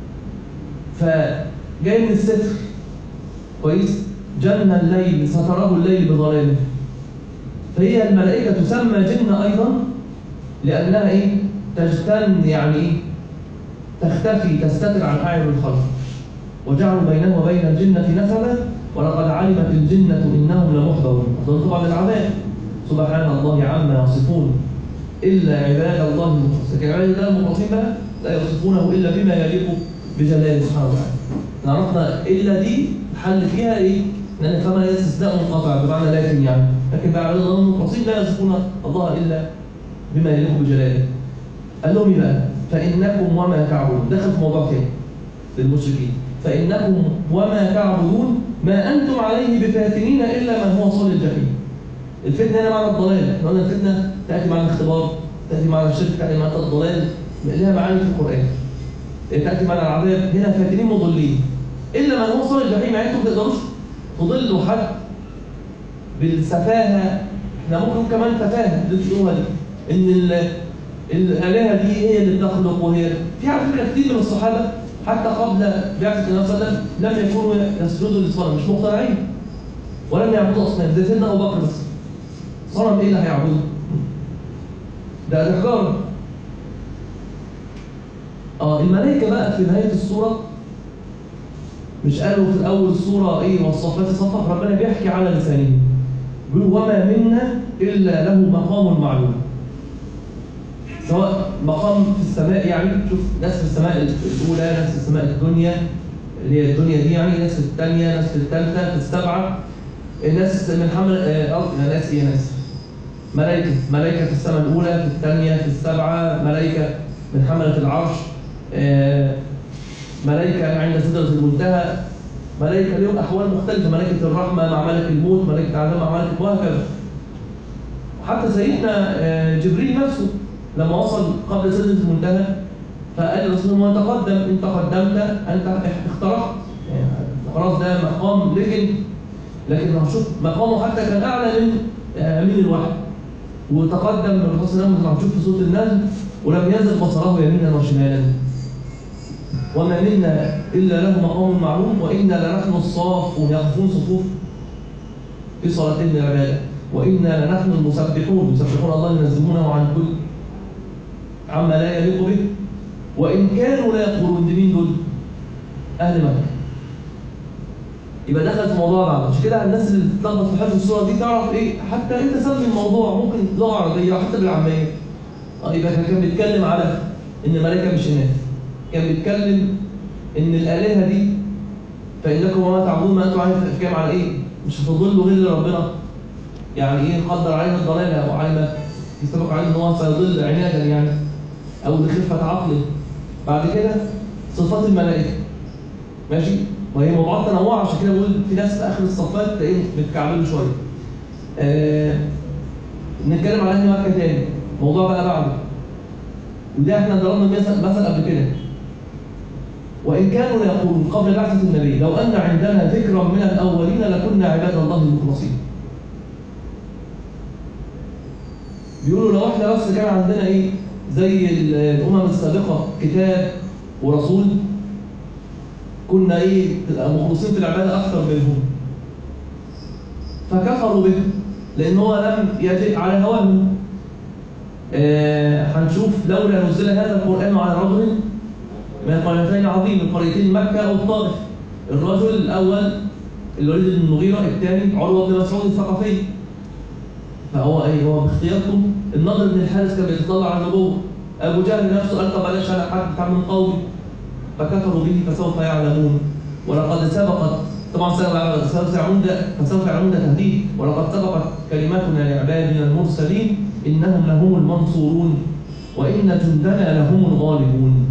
فجاي من الستر كويس؟ جن الليل ستره الليل بظلامه. فهي الملائكة تسمى جن أيضا لأنها إيه؟ تجتن يعني إيه؟ تختفي تستتر عن أعين الخلق. وجعلوا بينه وبين الجنة نسبا ولقد علمت الجنة إنهم لمحضرون. أظن طبعا العذاب سبحان الله عما يصفون إلا عباد الله المخلصين. لكن عباد الله المخلصين بقى لا يصفونه إلا بما يليق بجلاله سبحانه وتعالى. عرفنا إلا دي حل فيها إيه؟ لأن فما استثناء منقطع بمعنى لكن يعني، لكن بقى عباد الله المخلصين لا يصفون الله إلا بما يليق بجلاله. قال لهم إيه بقى؟ فإنكم وما تعبدون. دخل في موضوع تاني للمشركين. فإنكم وما تعبدون ما أنتم عليه بفاتنين إلا من هو صال الجحيم. الفتنة هنا معنى الضلال. احنا قلنا الفتنة تأتي معنى الاختبار، تأتي معنى الشرك، تأتي معنى الضلال، لها معاني في القرآن. تأتي معنى العذاب. هنا فاتنين مضلين إلا من هو صال الجحيم. يعني انتم ما تقدروش تضلوا حد بالسفاهة. احنا ممكن كمان تفاهة اللي تقولوها دي إن الآلهة دي هي اللي بتخلق، وهي في على فكرة كتير من الصحابة حتى قبل بعثة النبي صلى الله عليه وسلم لم يكونوا يسجدوا للصنم، مش مقتنعين ولم يعبدوا أصنام زي سيدنا أبو بكر. بس صنم إيه اللي هيعبده؟ ده أفكار. آه الملائكة بقى في نهاية السورة مش قالوا في الأول السورة إيه والصفات صفا؟ ربنا بيحكي على لسانهم بيقول وما منا إلا له مقام معلوم. سواء مقام في السماء، يعني شوف ناس في السماء الأولى، ناس في السماء الدنيا اللي هي الدنيا دي، يعني ناس في الثانية، ناس في الثالثة، في السبعة، ناس من حمل أرض، ناس إيه ناس ملائكة، ملائكة في السماء الأولى، في الثانية، في السبعة، ملائكة من حملة العرش، ملائكة عند سدرة المنتهى، ملائكة لهم أحوال مختلفة، ملائكة الرحمة مع ملك الموت، ملائكة العذاب مع ملك وهكذا. حتى سيدنا جبريل نفسه لما وصل قبل سدرة المنتهى فقال لرسول الله تقدم، إن تقدمت أنت اخترقت، يعني خلاص ده مقام، لكن لكن هنشوف مقامه حتى كان أعلى من أمين الوحي. وتقدم الرسول صلى الله عليه وسلم هنشوف في سورة النجم ولم يزل بصره يمينا وشمالا، وما منا إلا له مقام معلوم وإنا لنحن الصافون، يقفون صفوف في صلاتين من العبادة، وإنا لنحن المسبحون، يسبحون الله ينزهونه عن كل عما لا يليق به، وإن كانوا لا يقولون. مين دول؟ أهل مكة. يبقى دخل في موضوع بعض. عشان كده الناس اللي بتتلخبط في حفظ السورة دي تعرف إيه، حتى أنت سمي الموضوع ممكن لغة عربية حتى بالعامية. يبقى كان بيتكلم على إن الملائكة مش إناث، كان بيتكلم إن الآلهة دي فإنكم وما تعبدون ما أنتم عليه الأحكام على إيه؟ مش هتضلوا غير ربنا. يعني إيه قدر علينا الضلالة أو على يستبق عليه إن هو سيضل عنادا يعني أو لخفة عقله. بعد كده صفات الملائكة ماشي؟ وهي موضوعات تنوع، عشان كده بقول في ناس في آخر الصفات تلاقيهم متكعبلوا شوية. آه نتكلم على أهل مكة تاني، موضوع بقى بعده. وده احنا ضربنا مثل مثل قبل كده. وإن كانوا يقولون قبل بعثة النبي لو أن عندنا ذكرا من الأولين لكنا عباد الله المخلصين. بيقولوا لو احنا بس كان عندنا إيه زي الأمم السابقة كتاب ورسول كنا إيه مخلصين في العبادة أكثر منهم. فكفروا به لأن هو لم يجئ على هواهم. هنشوف آه لولا نزل هذا القرآن على رجل من قريتين عظيم، القريتين مكة أو الطائف. الرجل الأول الوليد بن المغيرة، الثاني عروة بن مسعود الثقفي. فهو أي هو باختياركم. النضر بن الحارث كان بيتطلع على النبوة. أبو جهل نفسه قال طب بلاش أنا حد بتاع من قومي، فكفروا به فسوف يعلمون. ولقد سبقت طبعا سوف يعلمون ده فسوف يعلمون ده تهديد. ولقد سبقت كلماتنا لعبادنا المرسلين إنهم لهم المنصورون وإن جندنا لهم الغالبون.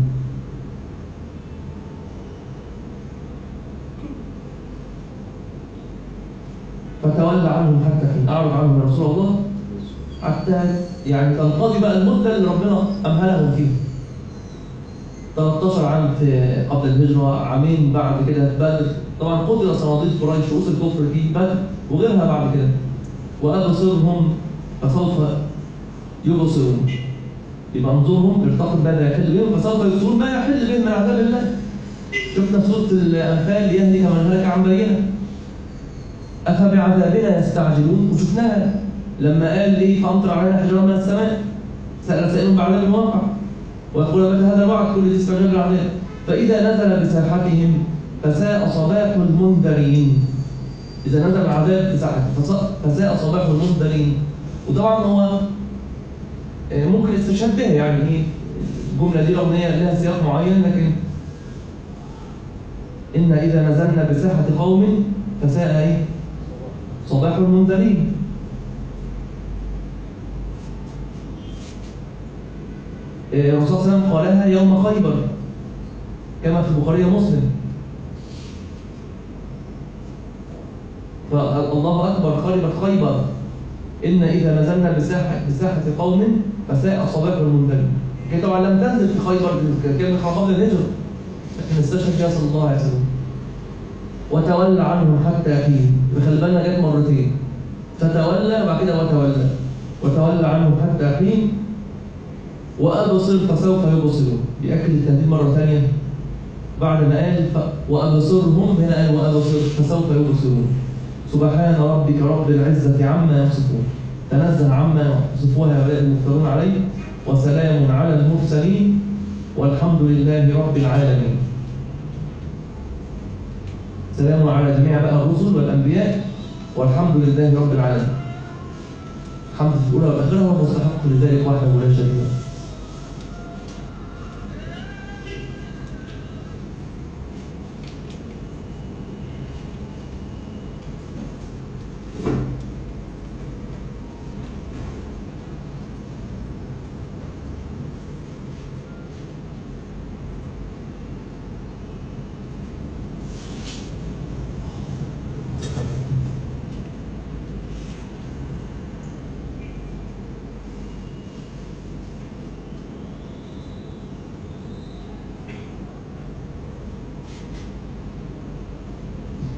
فتولى عنهم حتى حين، أعرض عنهم يا رسول الله حتى يعني تنقضي بقى المدة اللي ربنا أمهلهم فيها. ثلاثة عشر عام في قبل الهجرة، عامين بعد كده في بدر، طبعا قتل صناديد قريش رؤوس الكفر في بدر وغيرها بعد كده. وأبصرهم فسوف يبصرون، يبقى انظرهم ارتقب ماذا يحل بهم فسوف يبصرون ما يحل بهم من عذاب الله. شفنا في سورة الأنفال ليهلك من هلك عن بينة أفبعذابنا يستعجلون، وشفناها لما قال لي فأمطر علينا حجرا من السماء سأل سائلهم بعذاب واقع ويقول متى هذا الوعد كل ذي استعجال العذاب. فإذا نزل بساحتهم فساء صباح المنذرين. إذا نزل العذاب بساحتهم فساء صباح المنذرين. وطبعا هو ممكن استشهاد بها، يعني ايه الجملة دي رغم ان هي لها سياق معين، لكن إن إذا نزلنا بساحة قوم فساء ايه صباح المنذرين. الرسول صلى الله عليه وسلم قالها يوم خيبر كما في البخاري ومسلم. فالله أكبر خربت خيبر إن إذا نزلنا بساحة بساحة قوم فساء صباح المنذرين. كي طبعا لم تنزل في خيبر، كانت قبل الهجرة، لكن استشهد فيها صلى الله عليه وسلم. وتولى عنهم حتى حين، خلي بالنا جت مرتين، فتولى وبعد كده وتولى. وتولى عنهم حتى حين وأبصر فسوف يبصرون، بيأكد التهديد مرة ثانية بعد ما قال ف... وأبصرهم، هنا قال وأبصر فسوف يبصرون. سبحان ربك رب العزة عما يصفون، تنزه عما يصفون هؤلاء المفترون عليه، وسلام على المرسلين والحمد لله رب العالمين. سلام على جميع بقى الرسل والأنبياء والحمد لله رب العالمين. الحمد في الأولى والآخرة ومستحق لذلك وحده لا شريك له.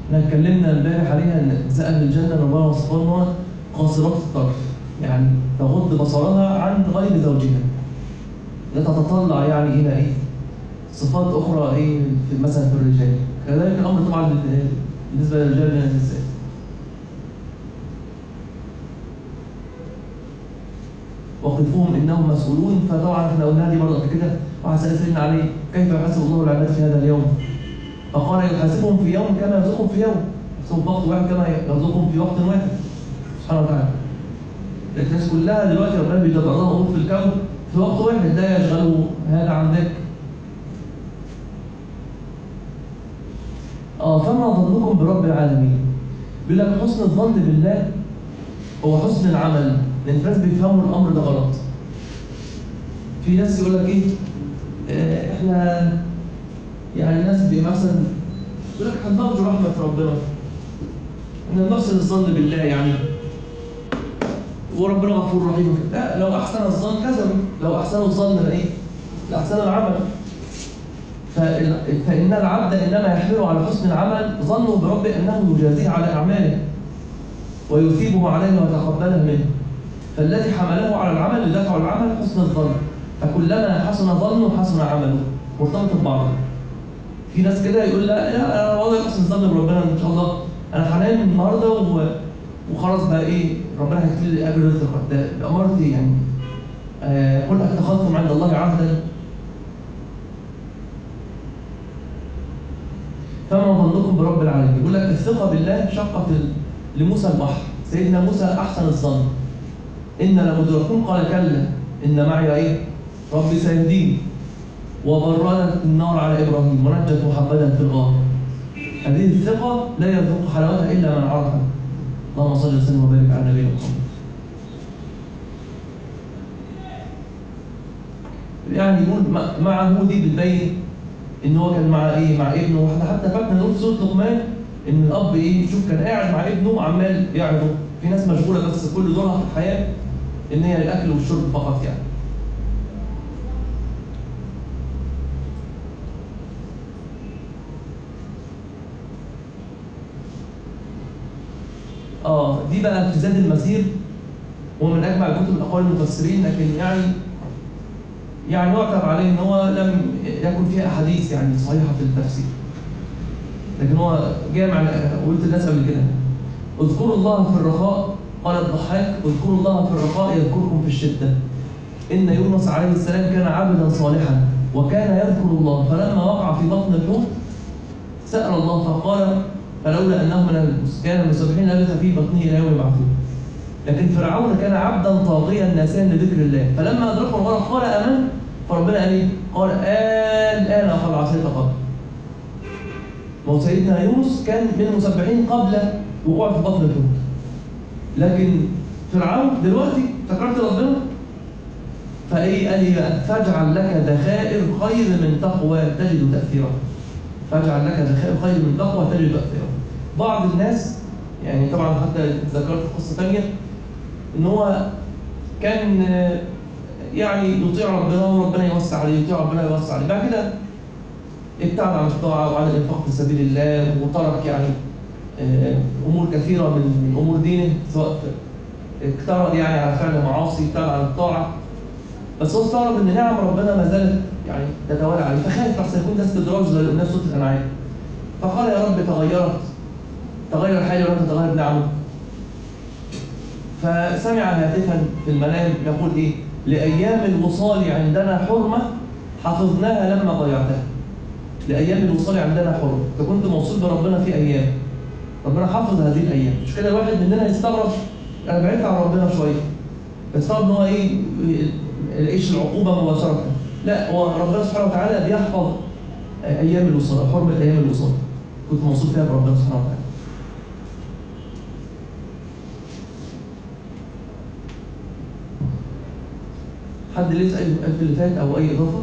احنا اتكلمنا امبارح عليها ان نساء اهل الجنه ربنا وصفها ان هو قاصرات الطرف، يعني تغض بصرها عن غير زوجها، لا تتطلع يعني الى ايه؟ صفات اخرى ايه في مثلا في الرجال. كذلك الامر طبعا بالنسبه للرجال من النساء. وقفوهم انهم مسؤولون، فطبعا احنا قلنا دي برضه قبل كده، واحد سال سيدنا علي كيف يحاسب الله العباد في هذا اليوم؟ فقال يحاسبهم في يوم كما يرزقهم في يوم، يحاسبهم في وقت واحد كما يرزقهم في وقت واحد سبحانه وتعالى. الناس كلها دلوقتي ربنا بيدبر لها امور في الكون في وقت واحد، لا يشغله هذا عن ذاك. اه فما ظنكم برب العالمين؟ بيقول لك حسن الظن بالله هو حسن العمل، لان الناس بيفهموا الامر ده غلط. في ناس يقول لك ايه؟ آه احنا يعني الناس بيبقى مثلا يقول لك هنرجو رحمه ربنا، ان نحسن الظن بالله يعني وربنا غفور رحيم. لا، لو احسن الظن كذب، لو احسن الظن ايه؟ لاحسن العمل. فان العبد انما يحمل على حسن العمل ظنه بربه انه يجازيه على اعماله ويثيبه عليه ويتقبله منه. فالذي حمله على العمل لدفع العمل حسن الظن، فكلما حسن ظنه حسن عمله، مرتبط ببعض. في ناس كده يقول لا لا انا والله حسن الظن بربنا ان شاء الله، انا هنام النهارده و... وخلاص بقى ايه، ربنا هيكتب لي اجر رزق. ده بامارة يعني آه قل اتخذتم عند الله عهدا. فما ظنكم برب العالمين؟ يقول لك الثقه بالله شقت لموسى البحر. سيدنا موسى احسن الظن، ان لمدركون قال كلا ان معي ايه؟ ربي سيهدين. وبردت النار على ابراهيم ونجت محمدا في الغار. هذه الثقه لا يذوق حلاوتها الا من عرفها. اللهم صل وسلم وبارك على نبينا محمد. يعني يقول معه دي بتبين ان هو كان مع ايه؟ مع ابنه. واحنا حتى فاكر نقول في سوره لقمان ان الاب ايه؟ شوف كان قاعد مع ابنه عمال يعظه. في ناس مشغوله بس كل دورها في الحياه ان هي الاكل والشرب فقط يعني. اه دي بقى في زاد المسير، ومن اجمع كتب الاقوال المفسرين، لكن يعني يعني يعتب عليه ان هو لم يكن فيها احاديث يعني صحيحه في التفسير، لكن هو جامع. قلت الناس قبل كده اذكروا الله في الرخاء، قال الضحاك اذكروا الله في الرخاء يذكركم في الشده. ان يونس عليه السلام كان عبدا صالحا وكان يذكر الله، فلما وقع في بطن الحوت سأل الله فقال فلولا انه من كان من المسبحين لبث في بطنه الى يوم يبعثون. لكن فرعون كان عبدا طاغيا ناسيا لذكر الله، فلما ادركه الغرق قال امنت، فربنا قال ايه؟ قال الان قد عصيت قبل. وسيدنا يونس كان من المسبحين قبل وقوع في بطن الحوت. لكن فرعون دلوقتي افتكرت ربنا فايه؟ قال ايه؟ فاجعل لك ذخائر خير من تقوى تجد تاثيرا. فاجعل لك ذخائر خير من تقوى تجد تاثيرا. بعض الناس يعني طبعا حتى ذكرت قصه ثانيه ان هو كان يعني يطيع ربنا وربنا يوسع عليه، يطيع ربنا يوسع عليه، بعد كده ابتعد عن الطاعه وعن الانفاق في سبيل الله وترك يعني امور كثيره من امور دينه، سواء اقترض يعني على فعل معاصي، ابتعد عن الطاعه. بس هو استغرب ان نعم ربنا ما زالت يعني تتوالى عليه، فخاف احسن يكون ده استدراج زي اللي قلناه في سوره الانعام. فقال يا رب تغيرت تغير حالي ولم تتغير نعمه. فسمع هاتفا في المنام يقول ايه؟ لايام الوصال عندنا حرمه حفظناها لما ضيعتها. لايام الوصال عندنا حرمه، فكنت موصول بربنا في ايام ربنا حفظ هذه الايام. مش كده الواحد مننا يستغرب انا بعدت عن ربنا شويه، يستغرب ان هو ايه؟ ايش العقوبه مباشره؟ لا، هو ربنا سبحانه وتعالى بيحفظ ايام الوصال، حرمه ايام الوصال كنت موصول فيها بربنا سبحانه وتعالى. حد لسه اي سؤال في اللي فات او اي اضافه؟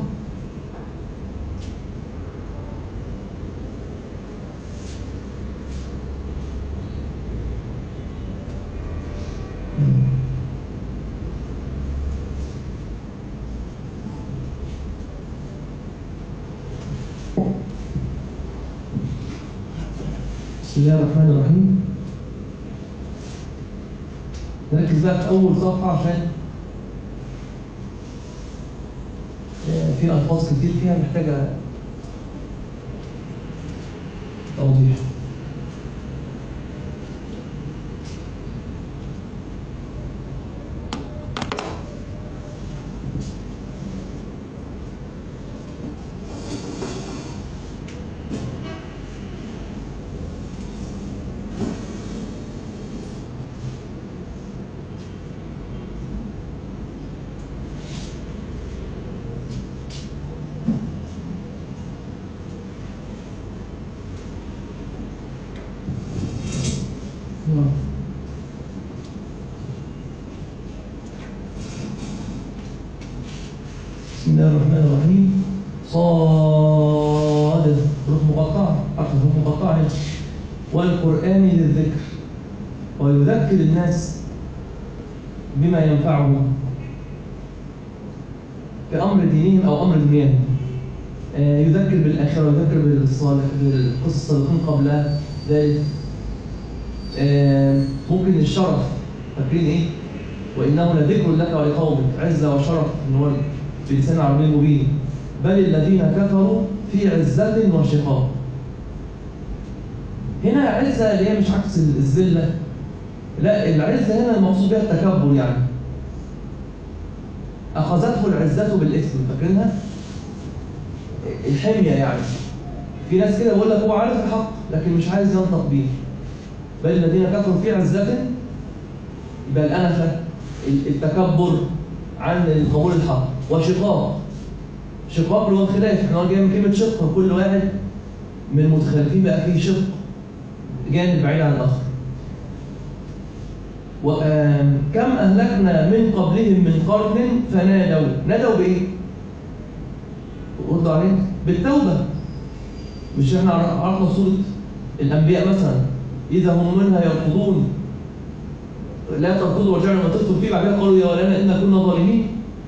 بسم الله الرحمن الرحيم. نركز بقى في أول صفحة عشان في ألفاظ كتير فيها محتاجة توضيح. بسم الله الرحمن الرحيم. صاد حروف مقطعة، حروف مقطعة هنا. والقرآن للذكر ويذكر الناس بما ينفعهم في أمر دينهم أو أمر دنياهم. آه يذكر بالآخرة ويذكر بالصالح بالقصص الصالحين قبل ذلك. آه ممكن الشرف، فاكرين إيه؟ وإنه لذكر لك ولقومك، عزة وشرف إن هو بلسان عربي مبين. بل الذين كفروا في عزة وشقاق. هنا عزة اللي هي مش عكس الذلة، لا العزة هنا المقصود بها التكبر، يعني أخذته العزة بالإثم، فاكرينها؟ الحمية يعني. في ناس كده بيقول لك هو عارف الحق لكن مش عايز ينطق بيه. بل الذين كفروا في عزة، يبقى الأنفة، التكبر عن قبول الحق. وشقاق، شقاق اللي هو الخلاف، احنا جاي من كلمة شق، كل واحد من المتخالفين بقى فيه شق جانب بعيد عن الآخر. وكم أهلكنا من قبلهم من قرن فنادوا، نادوا بإيه؟ ردوا عليه بالتوبة. مش احنا عرفنا سورة الأنبياء مثلا إذا هم منها يركضون لا تركضوا وارجعوا لما تركضوا فيه، بعدها قالوا يا ولنا إنا كنا ظالمين.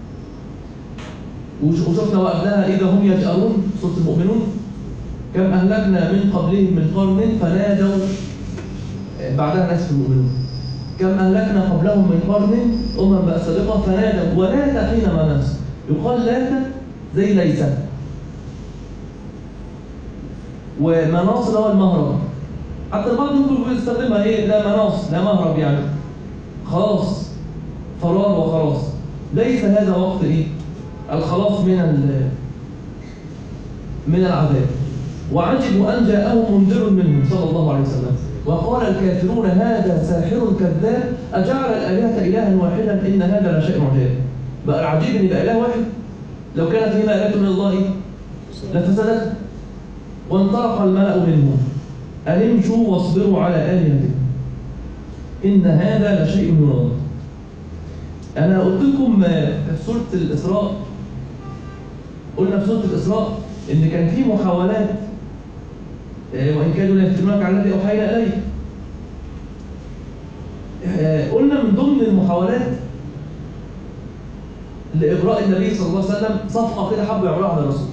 وشفنا وقبلها إذا هم يجأرون سورة المؤمنون. كم أهلكنا من قبلهم من قرن فنادوا، بعدها ناس في المؤمنون. كم أهلكنا قبلهم من قرن أمم بقى سابقة فنادوا ولات حين مناص. يقال لات زي ليس. ومناص اللي هو المهرب، حتى البعض ممكن يستخدمها ايه؟ لا مناص لا مهرب، يعني خلاص فرار وخلاص. ليس هذا وقت ايه؟ الخلاص من من العذاب. وعجبوا أن جاءهم منذر منهم صلى الله عليه وسلم وقال الكافرون هذا ساحر كذاب أجعل الآلهة إلها واحدا إن هذا لشيء عجاب. بقى العجيب إن يبقى إله واحد، لو كانت فيما آلهة من الله لفسدت. وانطلق الملأ منهم أن امشوا واصبروا على آلهتكم إن هذا لشيء يراد. أنا قلت لكم في سورة الإسراء، قلنا في سورة الإسراء إن كان في محاولات وإن كانوا ليفتنونك على الذي أوحينا إليك. قلنا من ضمن المحاولات لإغراء النبي صلى الله عليه وسلم صفقة كده حبوا يعملوها على الرسول.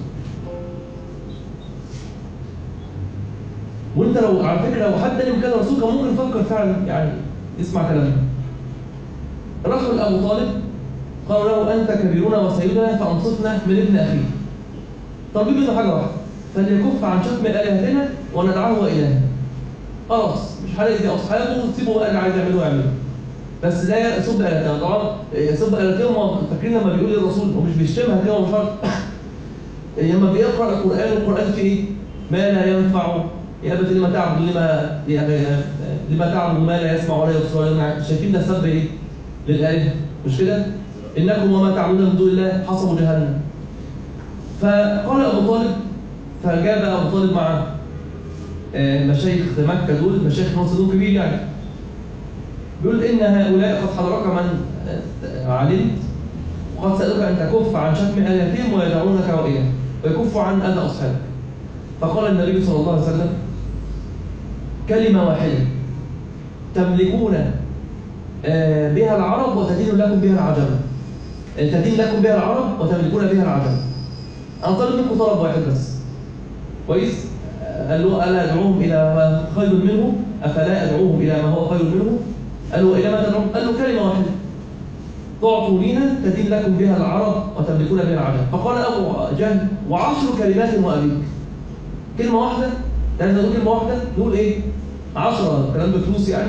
وانت لو على فكره لو حد قال كده الرسول كان ممكن يفكر فعلا يعني يسمع كلامنا. راحوا لابو طالب قالوا له انت كبيرنا وسيدنا فانصفنا من ابن اخيه. طالبين منه حاجه واحده، فليكف عن شتم الهتنا وندعه الها. خلاص مش هنأذي اصحابه وتسيبوا بقى اللي عايز يعملوه يعملوه. بس لا يسب الهتنا، طبعا يسب الهتنا فاكرين لما بيقول للرسول ومش بيشتمها كده ومش عارف. لما بيقرا القران والقران فيه ايه؟ ما لا ينفع يا أبت لما تعبد لما لما تعبد ما لا يسمع ولا يبصر ولا. شايفين ده سب ايه؟ للآلهة، مش كده؟ إنكم وما تعبدون من دون الله حصبوا جهنم. فقال أبو طالب، فجاء بقى أبو طالب مع مشايخ مكة دول، مشايخ نص كبير يعني. بيقول إن هؤلاء قد حضرك من علمت وقد سألوك أن تكف عن شتم آلهتهم ويدعونك وإياه ويكفوا عن أذى أصحابك. فقال النبي صلى الله عليه وسلم كلمة واحدة تملكون بها العرب وتدين لكم بها العجم. تدين لكم بها العرب وتملكون بها العجم. أنا طالب منكم طلب واحد بس، كويس؟ قال له ألا أدعوهم إلى ما خير منه؟ أفلا أدعوهم إلى ما هو خير منه؟ قال له إلى ما تدعوهم؟ قال له كلمة واحدة تعطونيها تدين لكم بها العرب وتملكون بها العجم. فقال أبو جهل وعشر كلمات وأبيك. كلمة واحدة؟ يعني نقول كلمة واحدة نقول إيه؟ عشرة، كلام بفلوس يعني.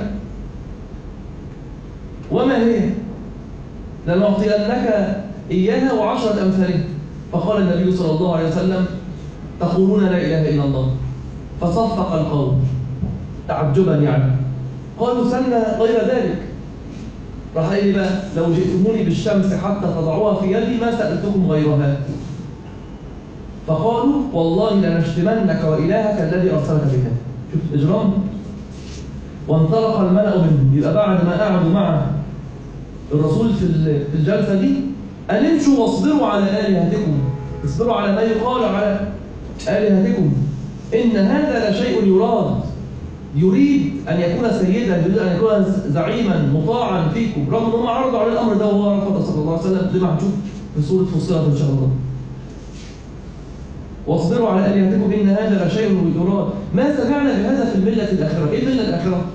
وما هي؟ لنعطينك إياها وعشرة أمثالها. فقال النبي صلى الله عليه وسلم تقولون لا إله إلا الله. فصفق القوم تعجبا يعني. قالوا سلنا غير ذلك. راح قال لي بقى لو جئتموني بالشمس حتى تضعوها في يدي ما سألتكم غيرها. فقالوا والله لنشتمنك وإلهك الذي أرسلك بها. شوف الإجرام. وانطلق الملأ منهم. يبقى بعد ما قعدوا مع الرسول في الجلسة دي أن امشوا واصبروا على آلهتكم، اصبروا على ما يقال على آلهتكم، إن هذا لشيء يراد، يريد أن يكون سيدا، يريد أن يكون زعيما مطاعا فيكم، رغم أنهم عرضوا على الأمر ده وهو رفض صلى الله عليه وسلم زي ما هنشوف في سورة فصلت إن شاء الله. واصبروا على آلهتكم إن هذا لشيء يراد. ما سمعنا بهذا في الملة الآخرة. إيه الملة الآخرة؟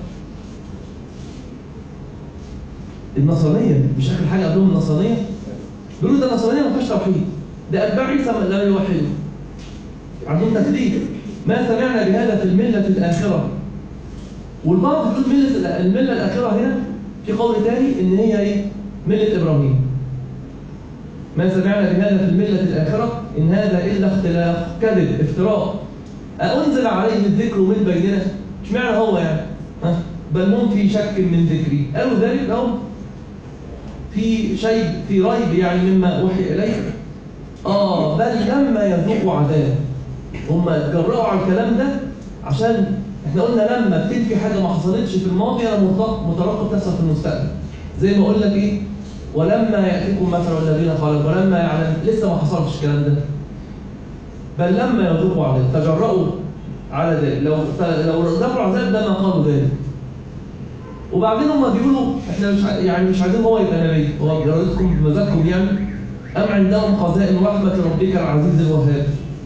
النصرانية. مش آخر حاجة قبلهم النصرانية؟ بيقولوا ده النصرانية ما فيهاش توحيد، ده أتباع عيسى لا يوحدوا، عندهم تكذيب. ما سمعنا بهذا في الملة الآخرة. والبعض بيقول ملة الملة الآخرة هنا في قول ثاني إن هي إيه؟ ملة إبراهيم. ما سمعنا بهذا في الملة الآخرة إن هذا إلا اختلاف، كذب، افتراء. أأنزل عليه الذكر من بيننا؟ اشمعنى هو يعني؟ ها؟ بل هم في شك من ذكري. قالوا ذلك لهم في شيء، في ريب يعني مما أوحي إليه. آه بل لما يذوقوا عذاب. هم اتجرأوا على الكلام ده عشان احنا قلنا لما بتنفي حاجة ما حصلتش في الماضي أنا مترقب تحصل في المستقبل. زي ما أقول لك إيه؟ ولما يأتيكم مثل الذين خلقوا ولما يعلم، لسه ما حصلش الكلام ده. بل لما يذوقوا عذاب تجرأوا على ذلك. لو لو ذوقوا عذاب ده ما قالوا ذلك. وبعدين هم بيقولوا احنا مش يعني مش عايزين هو يبقى نبي، هو بيرادكم بمزاجكم يعني. أم عندهم خزائن رحمة ربك العزيز الوهاب.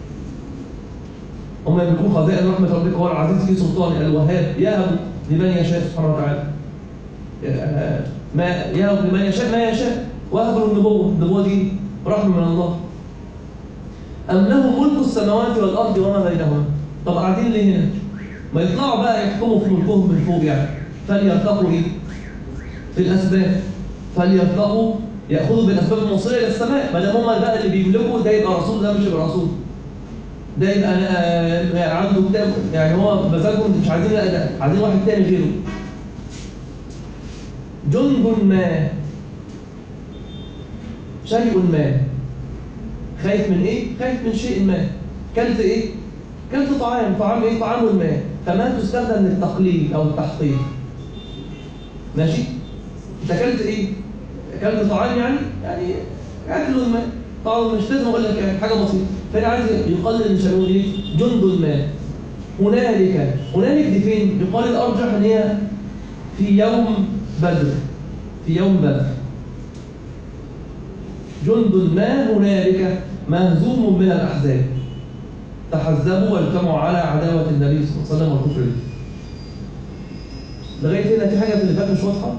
هم يملكون خزائن رحمة ربك هو العزيز في سلطانه الوهاب، يهب لمن يشاء سبحانه وتعالى. ما يهب لمن يشاء ما يشاء، وهب له النبوة، النبوة دي رحمة من الله. أم له ملك السماوات والأرض وما بينهما. طب قاعدين ليه هنا؟ ما يطلعوا بقى يحكموا في ملكهم من فوق يعني. فليرتقوا ايه؟ في الأسباب. فليرتقوا يأخذوا بالأسباب الموصلة إلى السماء. ما دام هم بقى اللي بيملكوا ده يبقى رسول، ده مش يبقى رسول. ده يبقى أنا عنده كتاب يعني هو مزاجهم مش عايزين لا عايزين واحد تاني غيره. جند ما، شيء ما. خايف من ايه؟ خايف من شيء ما. كلت ايه؟ كلت طعام، طعام ايه؟ طعام ما. فما تستخدم للتقليل او التحقير. ماشي؟ انت كلت ايه؟ كلت طعام يعني؟ يعني اكل ما. طبعا مش لازم اقول لك يعني حاجه بسيطه. فانا عايز يقلل من شأنه ايه؟ جند ما. هنالك، هنالك دي فين؟ يقال الارجح ان هي في يوم بدر. في يوم بدر. جند ما هنالك مهزوم من الأحزاب تحزبوا واجتمعوا على عداوة النبي صلى الله عليه وسلم والكفر به. لغاية هنا في حاجة في اللي فات مش واضحة؟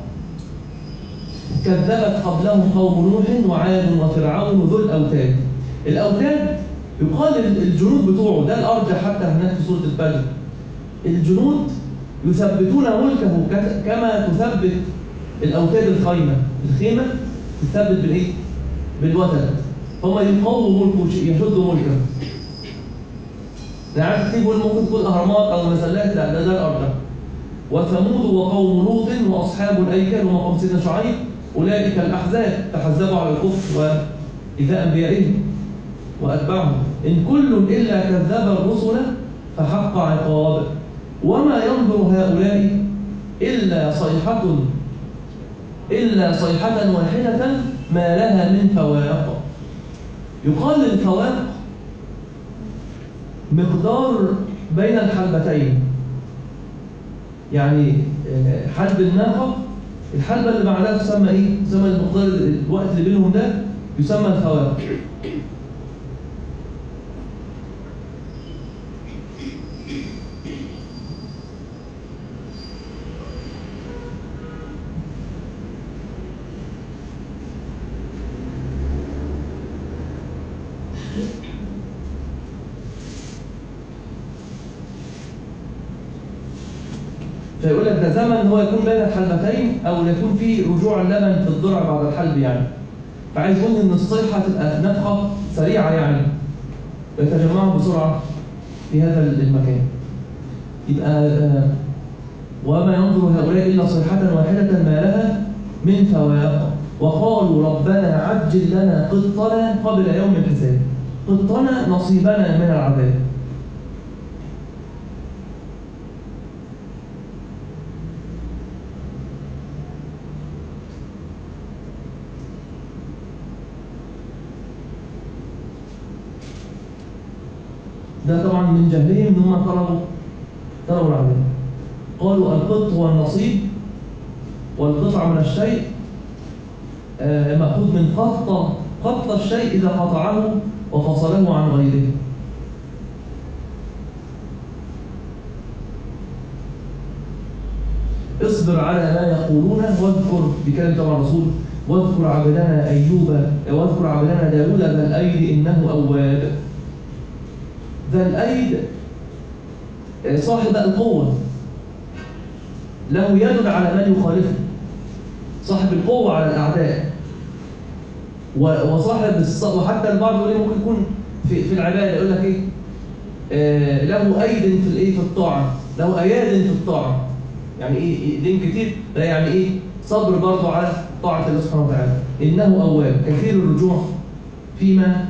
كذبت قبلهم قوم نوح وعاد وفرعون ذو الأوتاد. الأوتاد يقال الجنود بتوعه، ده الأرجح حتى هناك في سورة الفجر. الجنود يثبتون ملكه كما تثبت الأوتاد الخيمة. الخيمة تثبت بالإيه؟ بالوتد. هم يقوموا ملكه، يشدوا ملكه. أنا عارف كتير بيقول ممكن تكون أهرامات أو مسلات، لا ده ده الأرجح. وثمود وقوم لوط وأصحاب الأيكة ومقام سيدنا شعيب أولئك الأحزاب تحزبوا على الكفر وإيذاء أنبيائهم وأتباعهم. إن كل إلا كذب الرسل فحق عقاب وما ينظر هؤلاء إلا صيحة إلا صيحة واحدة ما لها من فواق. يقال الفواق مقدار بين الحلبتين، يعني حلب الناقة الحلبة اللي بعدها تسمى إيه؟ تسمى المقدار الوقت اللي بينهم ده يسمى الفواق. فيقول لك ده زمن هو يكون بين الحلبتين او يكون في رجوع اللبن في الضرع بعد الحلب يعني. فعايز يقول ان الصيحه تبقى نفخه سريعه يعني ويتجمعوا بسرعه في هذا المكان. يبقى وما ينظر هؤلاء الا صيحه واحده ما لها من فواق وقالوا ربنا عجل لنا قطنا قبل يوم الحساب. قطنا نصيبنا من العذاب. ده طبعا من جهلهم ان هم طلبوا طلبوا العذاب. قالوا القط هو النصيب والقطع من الشيء آه مأخوذ من قط قط الشيء إذا قطعه وفصله عن غيره. اصبر على ما يقولون واذكر بكلام طبعا الرسول واذكر عبدنا أيوب واذكر عبدنا داود ذا الأيد إنه أواب. ذا الأيد صاحب القوة له يد على من يخالفه، صاحب القوة على الأعداء وصاحب الص... وحتى البعض يقول ممكن يكون في في العبادة يقول لك ايه آه له أيد في الايه في الطاعة، له أياد في الطاعة، يعني ايه ايدين كتير، لا يعني ايه صبر برضه على طاعة الله سبحانه وتعالى. إنه أواب كثير الرجوع فيما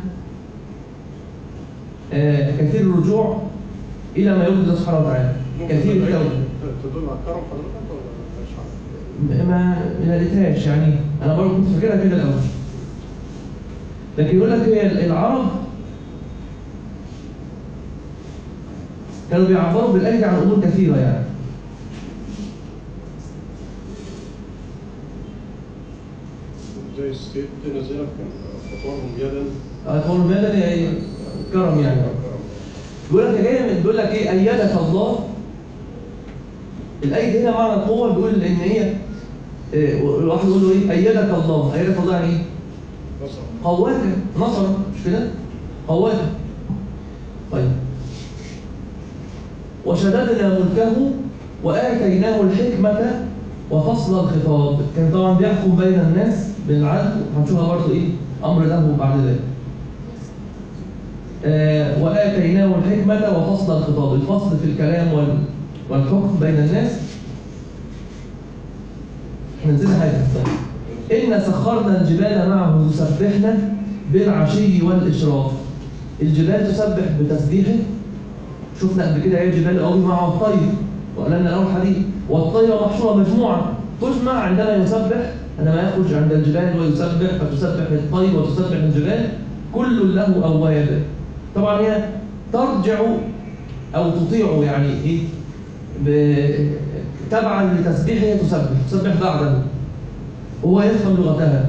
آه كثير الرجوع إلى ما يرضي الله سبحانه وتعالى. كثير التوبة. تدل على الكرم حضرتك ولا ما ما لقيتهاش يعني، أنا برضه كنت فاكرها كده الأول. لكن يقول لك هي العرب كانوا بيعبروا بالأيدي عن أمور كثيرة يعني. زي السيد نزلك خطوهم يدا. خطوهم يدا يعني كرم يعني. بيقول لك جايه من بيقول لك ايه ايدك الله. الايد هنا معنى القوه، بيقول ان هي الواحد يقول له ايه ايدك الله. ايدك الله يعني ايه؟ قواك نصر، مش كده؟ قواك. طيب وشددنا ملكه واتيناه الحكمه وفصل الخطاب. كان طبعا بيحكم بين الناس بالعدل، هنشوفها برضه ايه امر له بعد ذلك. آه وآتيناه الحكمة وفصل الخطاب، الفصل في الكلام والحكم بين الناس. ننزل حاجة إن سخرنا الجبال معه يسبحنا بالعشي والإشراق. الجبال تسبح بتسبيحه. شفنا قبل كده ايه جبال قوي معه الطير وقالنا له الحديد، والطير محشورة مجموعة تجمع عندما يسبح، عندما يخرج عند الجبال ويسبح فتسبح الطير وتسبح الجبال، كل له أواب. طبعا هي ترجع أو تطيع يعني إيه تبعا لتسبيحها تسبح تسبح بعده، هو يفهم لغتها.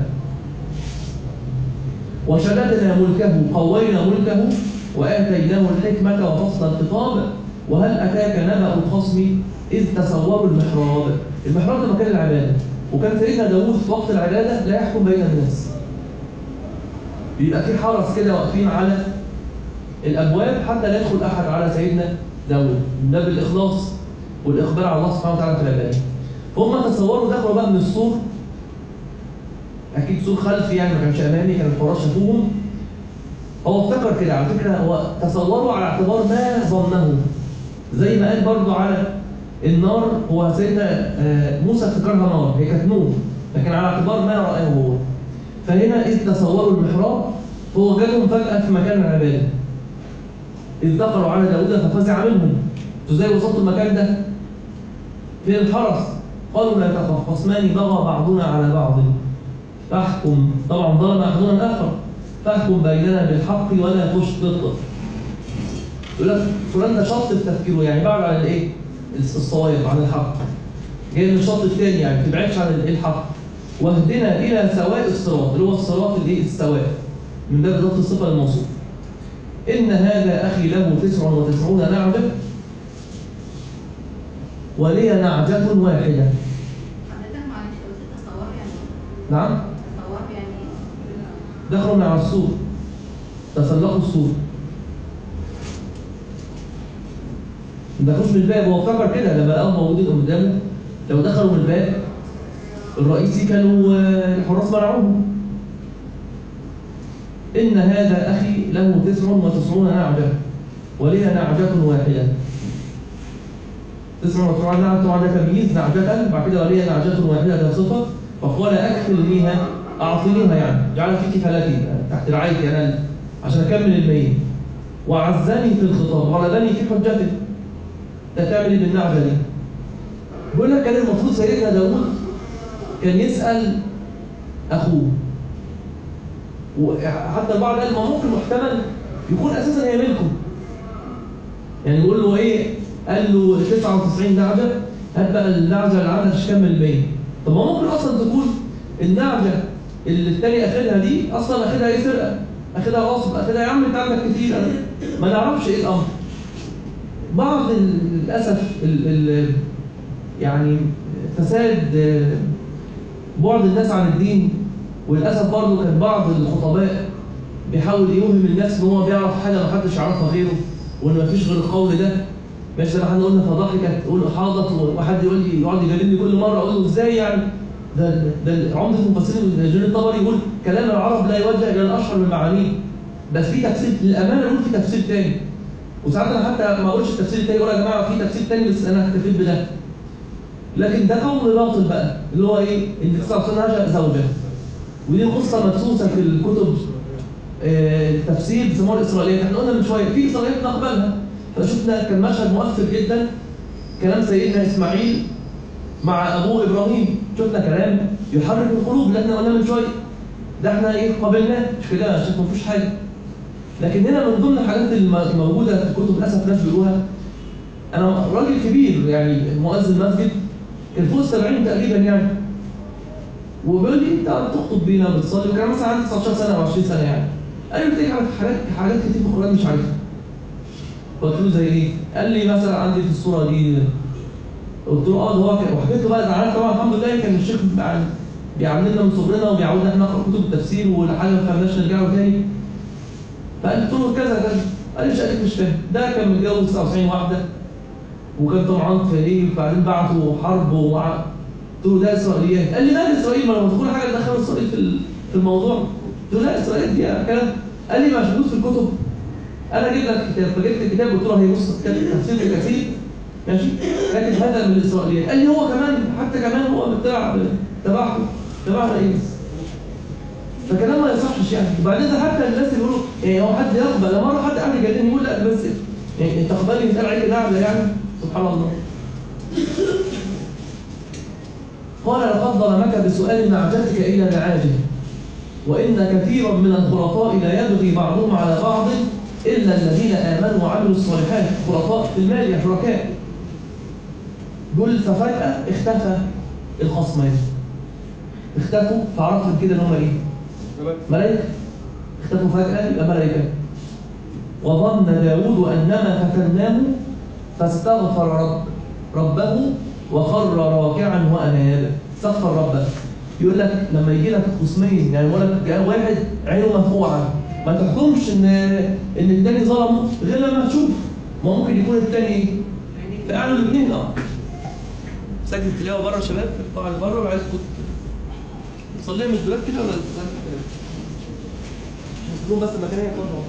وشددنا ملكه قوينا ملكه وآتيناه الحكمة وفصل الخطاب. وهل أتاك نبأ الخصم إذ تسوروا المحراب. المحراب ده مكان العبادة، وكان سيدنا داوود في وقت العبادة لا يحكم بين الناس، بيبقى في حرس كده واقفين على الابواب حتى لا يدخل احد على سيدنا داوود، من باب الاخلاص والاخبار على الله سبحانه وتعالى في العباده. فهم تصوروا دخلوا بقى من السور، اكيد سور خلفي يعني ما كانش امامي، كان الحراس شافوهم. هو افتكر كده على فكره، هو تصوروا على اعتبار ما ظنه، زي ما قال برضه على النار. هو سيدنا موسى افتكرها نار، هي كانت نور، لكن على اعتبار ما رآه هو. فهنا إذ تصوروا المحراب، هو جالهم فجأة في مكان العبادة. إذ دخلوا على داود ففزع منهم. انتوا ازاي وصلتوا المكان ده؟ فين الحرس؟ قالوا لا تخف خصمان بغى بعضنا على بعض فاحكم. طبعا ظلم أحدنا الآخر، فاحكم بيننا بالحق ولا تشطط. يقول لك فلان ده شط في تفكيره، يعني بعد عن الايه؟ الصواب، عن الحق. جاي من الشط الثاني يعني ما تبعدش عن الحق. واهدنا إلى سواء الصراط، اللي هو الصراط الايه؟ السواء، من باب ضبط الصفة الموصوف. إن هذا أخي له تسع وتسعون نعجة ولي نعجة واحدة. حضرتك معلش قلت تصور يعني ايه؟ نعم؟ تصور يعني ايه؟ دخلوا من على السور، تسلقوا السور. ما دخلوش من الباب، هو افتكر كده لما لقاهم موجودين قدامه. لو دخلوا من الباب الرئيسي كانوا الحراس منعوهم. إن هذا أخي له تسع وتسعون نعجة ولي نعجة واحدة. تسع وتسعون نعجة طبعا ده تمييز نعجة، بعد كده ولي نعجة واحدة ده صفة، فقال أكفلنيها أعطينيها، يعني جعل في كفالتي تحت رعايتي أنا عشان أكمل المية. وعزني في الخطاب غلبني في حجته. ده تعمل إيه بالنعجة دي؟ بيقول لك كان المفروض سيدنا داوود كان يسأل أخوه، وحتى البعض قال ما ممكن محتمل يكون أساسا هي ملكه. يعني يقول له إيه؟ قال له تسعة وتسعين نعجة، هات بقى النعجة اللي عندك مش كمل المية. طب ما ممكن أصلا تكون النعجة اللي التاني أخدها دي أصلا أخدها إيه؟ سرقة، أخدها غصب، أخدها يا عم أنت عندك كتير، أنا ما نعرفش إيه الأمر. بعض للأسف ال ال يعني فساد بعد الناس عن الدين، وللأسف برضه كان بعض الخطباء بيحاول يوهم الناس إن هو بيعرف حاجة ما حدش يعرفها غيره، وإن ما فيش غير القول ده. ماشي زي ما احنا قلنا فضحكت تقول حاضت، وحد يقول لي يقعد يجادلني كل مرة أقول له إزاي يعني؟ ده ده عمدة المفسرين جرير الطبري يقول كلام العرب لا يوجه إلى الأشهر من معانيه، بس في تفسير للأمانة يقول في تفسير تاني. وساعات أنا حتى ما أقولش التفسير التاني، أقول يا جماعة في تفسير تاني بس أنا اكتفيت بده. لكن ده قول باطل بقى اللي هو إيه؟ إن تسعة وتسعين نعجة زوجة. ودي قصة مدسوسة في الكتب التفسير بيسموها الإسرائيليات. احنا قلنا من شوية في إسرائيليات نقبلها، فشفنا كان مشهد مؤثر جدا كلام سيدنا إسماعيل مع أبوه إبراهيم، شفنا كلام يحرك القلوب اللي احنا قلنا من شوية، ده احنا إيه قابلناه مش كده، شوف ما فيهوش حاجة. لكن هنا من ضمن الحاجات الموجودة في الكتب للأسف ناس بيقولوها، أنا راجل كبير يعني مؤذن مسجد كان فوق السبعين تقريبا يعني، وبيقول لي انت بتخطب بينا بتصلي، وكان مثلا عندي تسعتاشر سنه او عشرين سنه يعني. قال لي بتيجي على حاجات حاجات كتير في القران مش عارفها. قلت له زي ايه؟ قال لي مثلا عندي في الصوره دي. قلت له اه ده هو كان، وحكيت له بقى زعلان طبعا. الحمد لله كان الشيخ بيعلمنا من صغرنا وبيعودنا احنا نقرا كتب التفسير، والحاجه ما فهمناش نرجع له تاني. فقلت له كذا كذا، قال لي مش قادر مش فاهم. ده كان متجوز تسعة وتسعين واحده، وكان طبعا في ايه، وبعدين بعتوا حرب ومع قلت له ده اسرائيليات. قال لي مال اسرائيل، ما لو تقول حاجه تدخل اسرائيل في في الموضوع. قلت له لا اسرائيل دي كلام. قال لي مش موجود في الكتب. انا جبت لك كتاب، فجبت الكتاب قلت له هي بص تفسير كثير ماشي، لكن هذا من الاسرائيليات. قال لي هو كمان حتى كمان هو بتاع تبعه تبعنا ايه بس. فكلام ما يصحش يعني. وبعدين ده حتى الناس اللي بيقولوا يعني هو حد يقبل، مره حد قاعد يجادلني يقول لا بس يعني انت تقبلي مثال عليك نعمه يعني، سبحان الله. قال لقد ظلمك بسؤال نعجتك إلى نعاجه، وإن كثيرا من الخلطاء لا يبغي بعضهم على بعض إلا الذين آمنوا وعملوا الصالحات. خلطاء في المال يا شركاء. دول ففجأة اختفى الخصمين، اختفوا، فعرفت كده ان هم ايه؟ ملائكة. اختفوا فجأة يبقى ملائكة. وظن داود أنما فتناه فاستغفر رب ربه وخر راكعا وأناب. استغفر ربه. يقول لك لما يجي لك خصمين يعني ولد واحد عينه مفقوعه، ما تحكمش ان ان الثاني ظلمه غير لما تشوف. ما ممكن يكون الثاني فعلا الاثنين اه سجل تلاقوا بره شباب في القاعه اللي بره، وعايز كنت تصليها من الدولاب كده ولا تقول بس المكانيه كلها.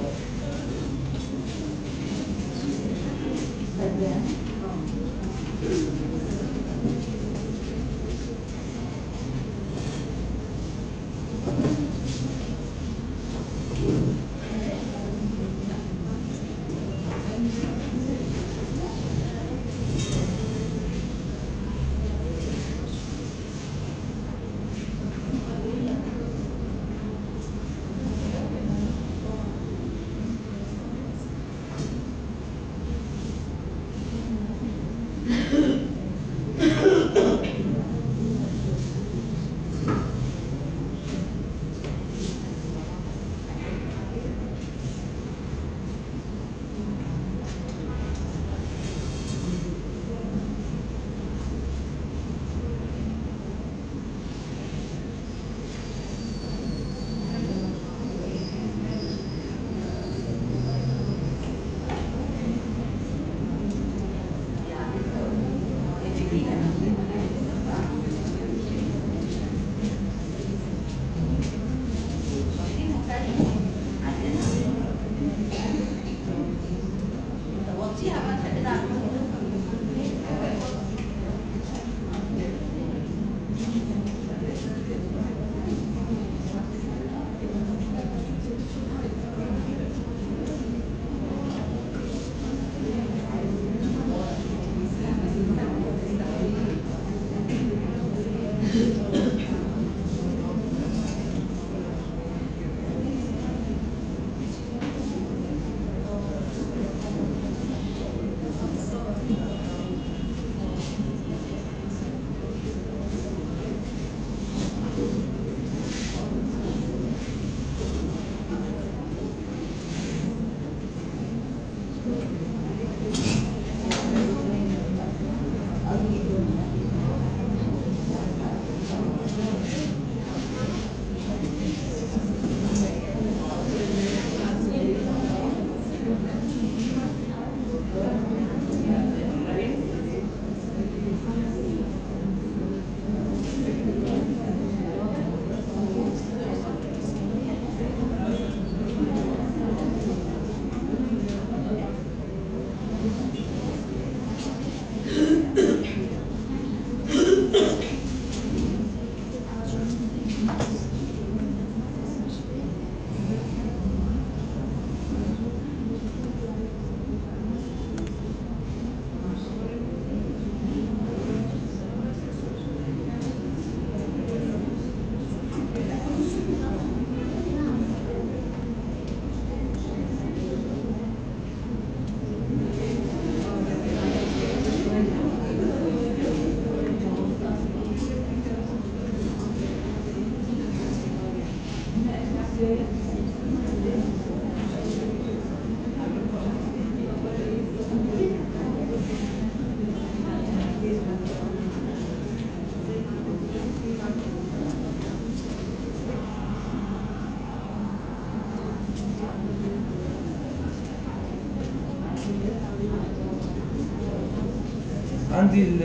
عندي ال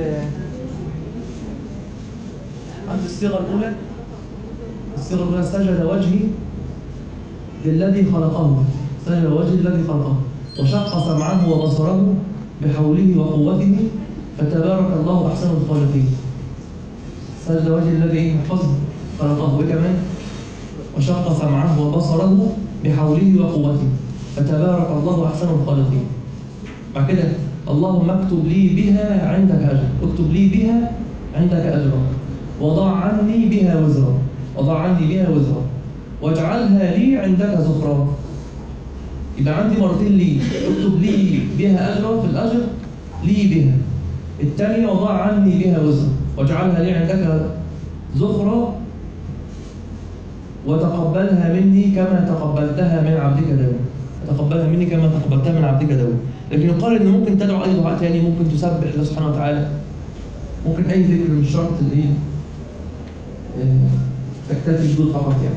عندي الصيغة الأولى. الصيغة الأولى سجد وجهي للذي خلقه، سجد وجهي للذي خلقه وشق سمعه وبصره بحوله وقوته فتبارك الله أحسن الخالقين. سجد وجهي الذي حفظه خلقه، وكمان وشق سمعه وبصره بحوله وقوته فتبارك الله أحسن الخالقين. بعد كده اللهم اكتب لي بها عندك أجر، اكتب لي بها عندك أجرا وضع عني بها وزرا، وضع عني بها وزرا واجعلها لي عندك زخرا. يبقى عندي مرتين لي، اكتب لي بها أجرا في الأجر لي بها، الثانية وضع عني بها وزرا واجعلها لي عندك زخرا وتقبلها مني كما تقبلتها من عبدك داود، تقبلها مني كما تقبلتها من عبدك داود. لكن يقال ان ممكن تدعو اي دعاء ثاني، ممكن تسبح الله سبحانه وتعالى، ممكن اي ذكر، مش شرط الايه تكتفي بدون فقط يعني.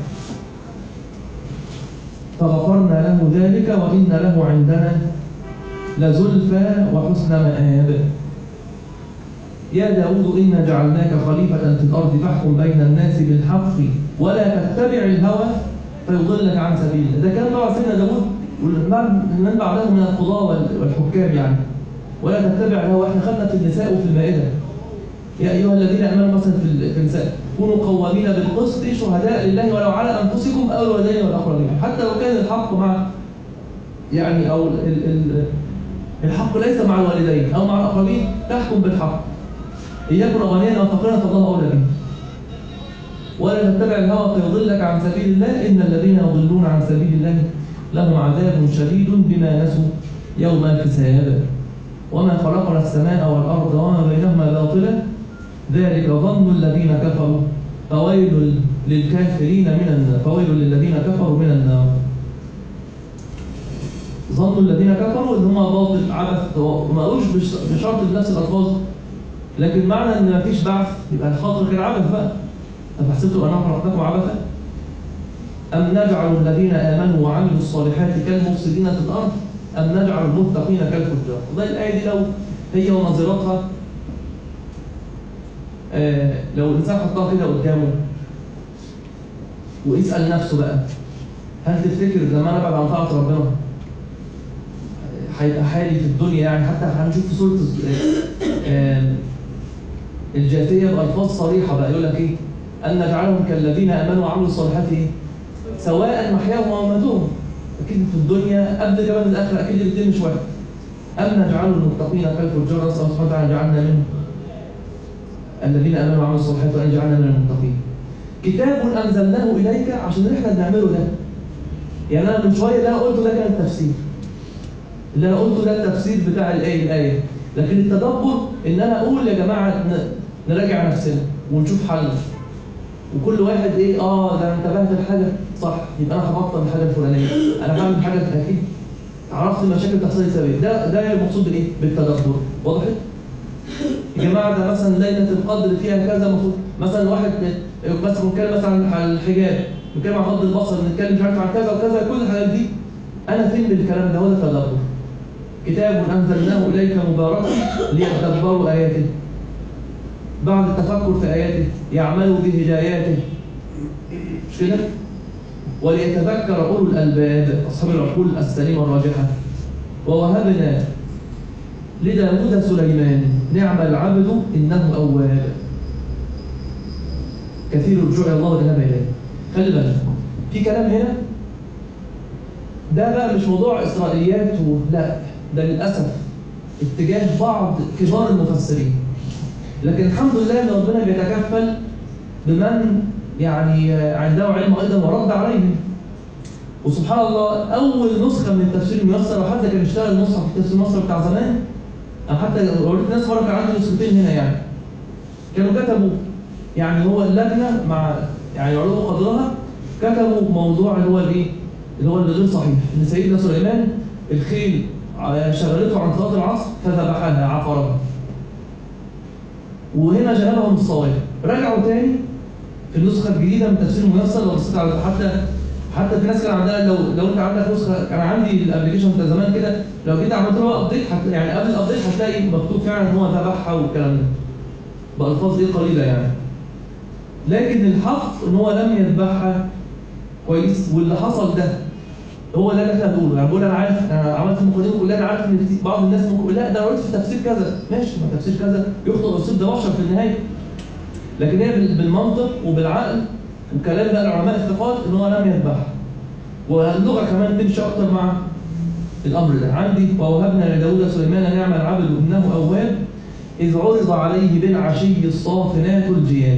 فغفرنا له ذلك وان له عندنا لزلفى وحسن مآب. يا داود إنا جعلناك خليفة في الأرض فاحكم بين الناس بالحق ولا تتبع الهوى فيضلك عن سبيل الله. ده كان طبعا سيدنا داود ومن بعده من القضاة والحكام يعني. ولا تتبع الهوى، احنا خدنا في النساء وفي المائدة يا أيها الذين آمنوا مثلا في النساء كونوا قوامين بالقسط شهداء لله ولو على أنفسكم أو الوالدين والأقربين، حتى لو كان الحق مع يعني أو ال ال الحق ليس مع الوالدين أو مع الأقربين تحكم بالحق. إن يكن غنيا أو فقيرا فالله أولى به. ولا تتبع الهوى فيضلك عن سبيل الله إن الذين يضلون عن سبيل الله لهم عذاب شديد بما نسوا يوم الحساب. وما خلقنا السماء والأرض وما بينهما باطلا ذلك ظن الذين كفروا فويل للكافرين من النار، فويل للذين كفروا من النار. ظن الذين كفروا ان هم باطل عبث، وما قالوش بشرط بنفس الالفاظ، لكن معنى ان مفيش بعث يبقى الخاطر كان عبث بقى. أفحسبتم أنهم خلقناكم عبثا أم نجعل الذين آمنوا وعملوا الصالحات كالمفسدين في الأرض أم نجعل المتقين كالفجار. والله الآية دي لو هي ونظيرتها آه لو الإنسان حطها كده قدامه ويسأل نفسه بقى، هل تفتكر لما أنا بعد عن طاعة ربنا هيبقى حالي في الدنيا يعني؟ حتى هنشوف في سورة آه الجاثية بألفاظ صريحة بقى يقول لك إيه؟ أن نجعلهم كالذين آمنوا وعملوا الصالحات إيه؟ سواء محياهم ومماتهم. أكيد في الدنيا قبل كمان الآخرة أكيد الاثنين مش واحد. أم نجعل المتقين كالفجار، نسأل الله سبحانه وتعالى جعلنا منهم الذين آمنوا وعملوا الصالحات وأن جعلنا من المتقين. كتاب أنزلناه إليك عشان إحنا بنعمله ده. يعني أنا من شوية اللي أنا قلته ده كان التفسير. اللي أنا قلته ده التفسير بتاع الآية الآية. لكن التدبر إن أنا أقول يا جماعة نراجع نفسنا ونشوف حل. وكل واحد ايه اه ده انا انتبهت لحاجه صح يبقى انا هبطل الحاجه الفلانيه، انا بعمل حاجه اكيد عرفت المشاكل بتحصل لي سبب. ده ده المقصود بالايه؟ بالتدبر. وضحت؟ يا جماعه ده مثلا ليله القدر فيها كذا المفروض مثلا واحد بس بنتكلم مثلا عن الحجاب، بنتكلم عن غض البصر، بنتكلم مش عارف عن كذا وكذا، كل الحاجات دي انا فين بالكلام ده؟ هو ده التدبر. كتاب انزلناه اليك مبارك ليتدبروا اياته. بعد التفكر في آياته يعملوا بهداياته، مش كده؟ وليتذكر أولو الألباب أصحاب العقول السليمة الراجحة. ووهبنا لداود سليمان نعم العبد إنه أواب كثير الرجوع إلى الله والإنابة إليه. خلي بالك في كلام هنا ده بقى مش موضوع إسرائيليات لا، ده للأسف اتجاه بعض كبار المفسرين. لكن الحمد لله ان ربنا بيتكفل بمن يعني عنده علم ايضا ورد عليهم. وسبحان الله اول نسخه من التفسير الميسر، وحتى كان اشتغل مصحف التفسير الميسر بتاع زمان، انا حتى وريت ناس مره كان عندي نسختين هنا يعني كانوا كتبوا يعني هو اللجنه مع يعني علوم قدرها كتبوا موضوع اللي هو الايه؟ اللي هو اللي غير صحيح، ان سيدنا سليمان الخيل شغلته عن صلاه العصر فذبحها عقرها. وهنا جنبهم الصواب. رجعوا تاني في النسخه الجديده من تفسير الميسر، لو بصيت على حتى حتى في ناس كان عندها، لو لو انت عندك نسخه، كان عندي الابلكيشن بتاع زمان كده، لو جيت عملت له ابديت يعني قبل الابديت هتلاقي مكتوب فعلا ان هو ذبحها والكلام ده بالفاظ دي قليله يعني. لكن الحق ان هو لم يذبحها كويس، واللي حصل ده هو ده اللي احنا بنقوله. يعني بقول انا عارف، انا عملت المقدمه كلها، انا عارف ان بعض الناس ممكن يقول لا ده انا قلت في تفسير كذا، ماشي، ما تفسير كذا يخطئ الصيد ده بشر في النهايه. لكن هي بالمنطق وبالعقل وكلام بقى العلماء الثقات ان هو لم يذبحها. واللغه كمان تمشي اكتر مع الامر ده. عندي ووهبنا لداود سليمان نعم العبد انه اواب اذ عرض عليه بالعشي الصافنات الجياد.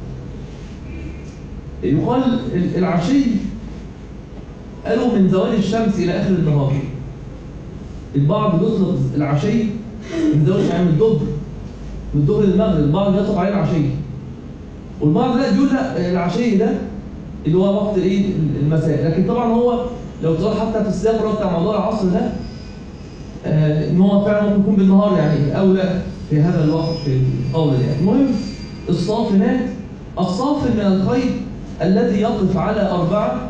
يقال العشي قالوا من زوال الشمس الى اخر النهار. البعض بيطلق العشي من زوال، يعني من الظهر من الظهر للمغرب، البعض بيطلق عليه العشي، والبعض لا بيقول لا العشي ده اللي هو وقت الايه المساء. لكن طبعا هو لو تروح حتى في السياق بتاع موضوع العصر ده آه ان هو فعلا ممكن يكون بالنهار، يعني اولى في هذا الوقت في القول يعني. المهم الصافنات، الصافن من الخيل الذي يقف على أربعة،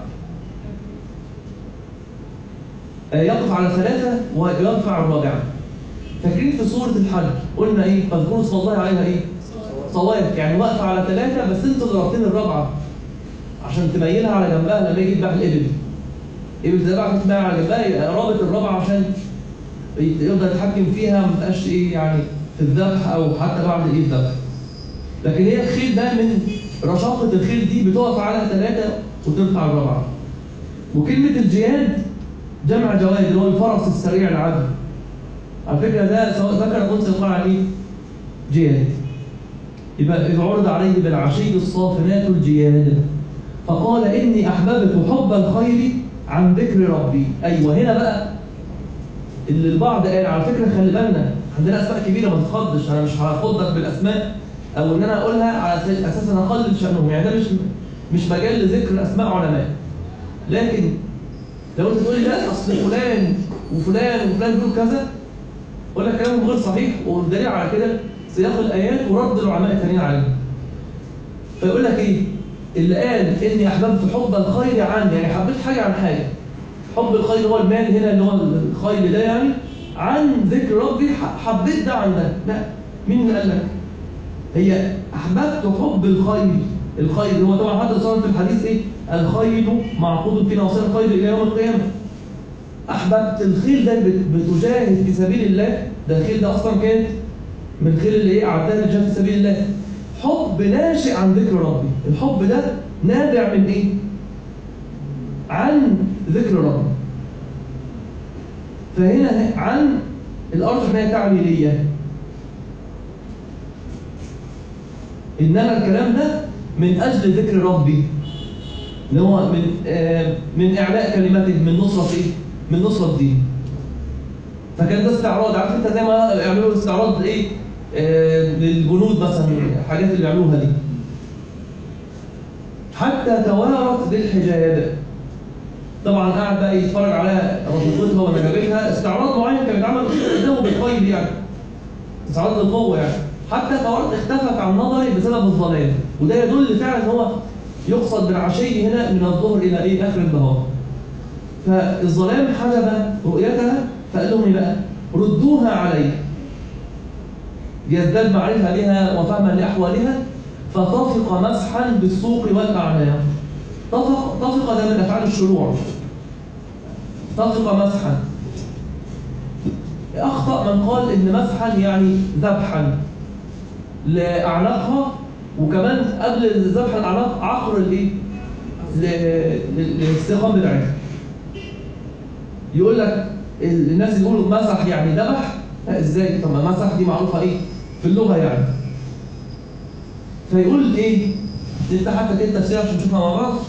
آه يقف على ثلاثة ويرفع الرابعة. فاكرين في سورة الحج قلنا ايه؟ فاذكروا اسم الله عليها ايه؟ صواف، يعني واقفة على ثلاثة بس انتوا اللي رابطين الرابعة عشان تميلها على جنبها لما يجي يذبح الابل. ابل تذبح تتباع على جنبها، يبقى رابط الرابعة عشان يقدر يتحكم فيها ما تبقاش ايه يعني في الذبح او حتى بعد ايه الذبح. لكن هي الخيل ده من رشاقة الخيل دي بتقف على ثلاثة وترفع الرابعة. وكلمة الجياد جمع جواد اللي هو الفرس السريع العدل. على فكرة ده سواء ذكر أو أنثى يقال عليه جياد. يبقى إذ عرض عليه بالعشي الصافنات الجياد فقال إني أحببت حب الخير عن ذكر ربي. أيوة هنا بقى اللي البعض قال على فكرة خلي بالنا عندنا أسماء كبيرة ما تخضش، أنا مش هاخدك بالأسماء أو إن أنا أقولها على أساس أن أقلل شأنهم، يعني ده مش مش مجال لذكر أسماء علماء. لكن لو أنت تقول لي لا أصل فلان وفلان وفلان بيقول كذا، أقول لك كلامهم غير صحيح، والدليل على كده سياق الآيات ورد العلماء الثانيين عليه. فيقول لك إيه؟ اللي قال إني أحببت حب الخير عن، يعني حبيت حاجة عن حاجة. حب الخير هو المال هنا اللي هو الخير ده يعني، عن ذكر ربي حبيت ده عن ده. لا، مين اللي قال لك؟ هي أحببت حب الخير. الخير هو طبعا حتى صار في الحديث إيه؟ الخير معقود في ناصية الخير إلى يوم القيامة. أحببت الخيل ده بتجاهد في سبيل الله، ده الخيل ده أصلا كانت من الخيل اللي إيه أعدها للجهاد في سبيل الله. حب ناشئ عن ذكر ربي، الحب ده نابع من إيه؟ عن ذكر ربي. فهنا عن الأرجح هي تعليلية، إنما الكلام ده من أجل ذكر ربي اللي هو من آه من إعلاء كلمته، من نصرة إيه؟ من نصرة الدين. فكان ده استعراض، عارف أنت زي ما يعملوا استعراض إيه؟ آه للجنود مثلا، الحاجات اللي يعملوها دي. حتى توارت بالحجاب. طبعا قاعد بقى يتفرج على رشاقتها ونجابتها، استعراض معين كان بيتعمل قدامه بالخيل يعني، استعراض للقوه يعني. حتى توارت اختفت عن نظري بسبب الظلام، وده يدل فعلا ان هو يقصد بالعشي هنا من الظهر الى ايه اخر النهار. فالظلام حجب رؤيتها، فقال لهم ايه بقى؟ ردوها علي. يزداد معرفه بها وفهما لاحوالها، فطفق مسحا بالسوق والاعناق. طفق طفق ده من افعال الشروع. طفق مسحا. اخطا من قال ان مسحا يعني ذبحا لاعناقها، وكمان قبل ذبح الاعناق عقر الايه؟ للاستقامه بتاعتها. يقول لك الناس يقولوا مسح يعني ذبح، لا ازاي؟ طب ما مسح دي معروفه ايه في اللغه يعني. فيقول ايه؟ انت حتى كده تفسير عشان نشوفها مع بعض.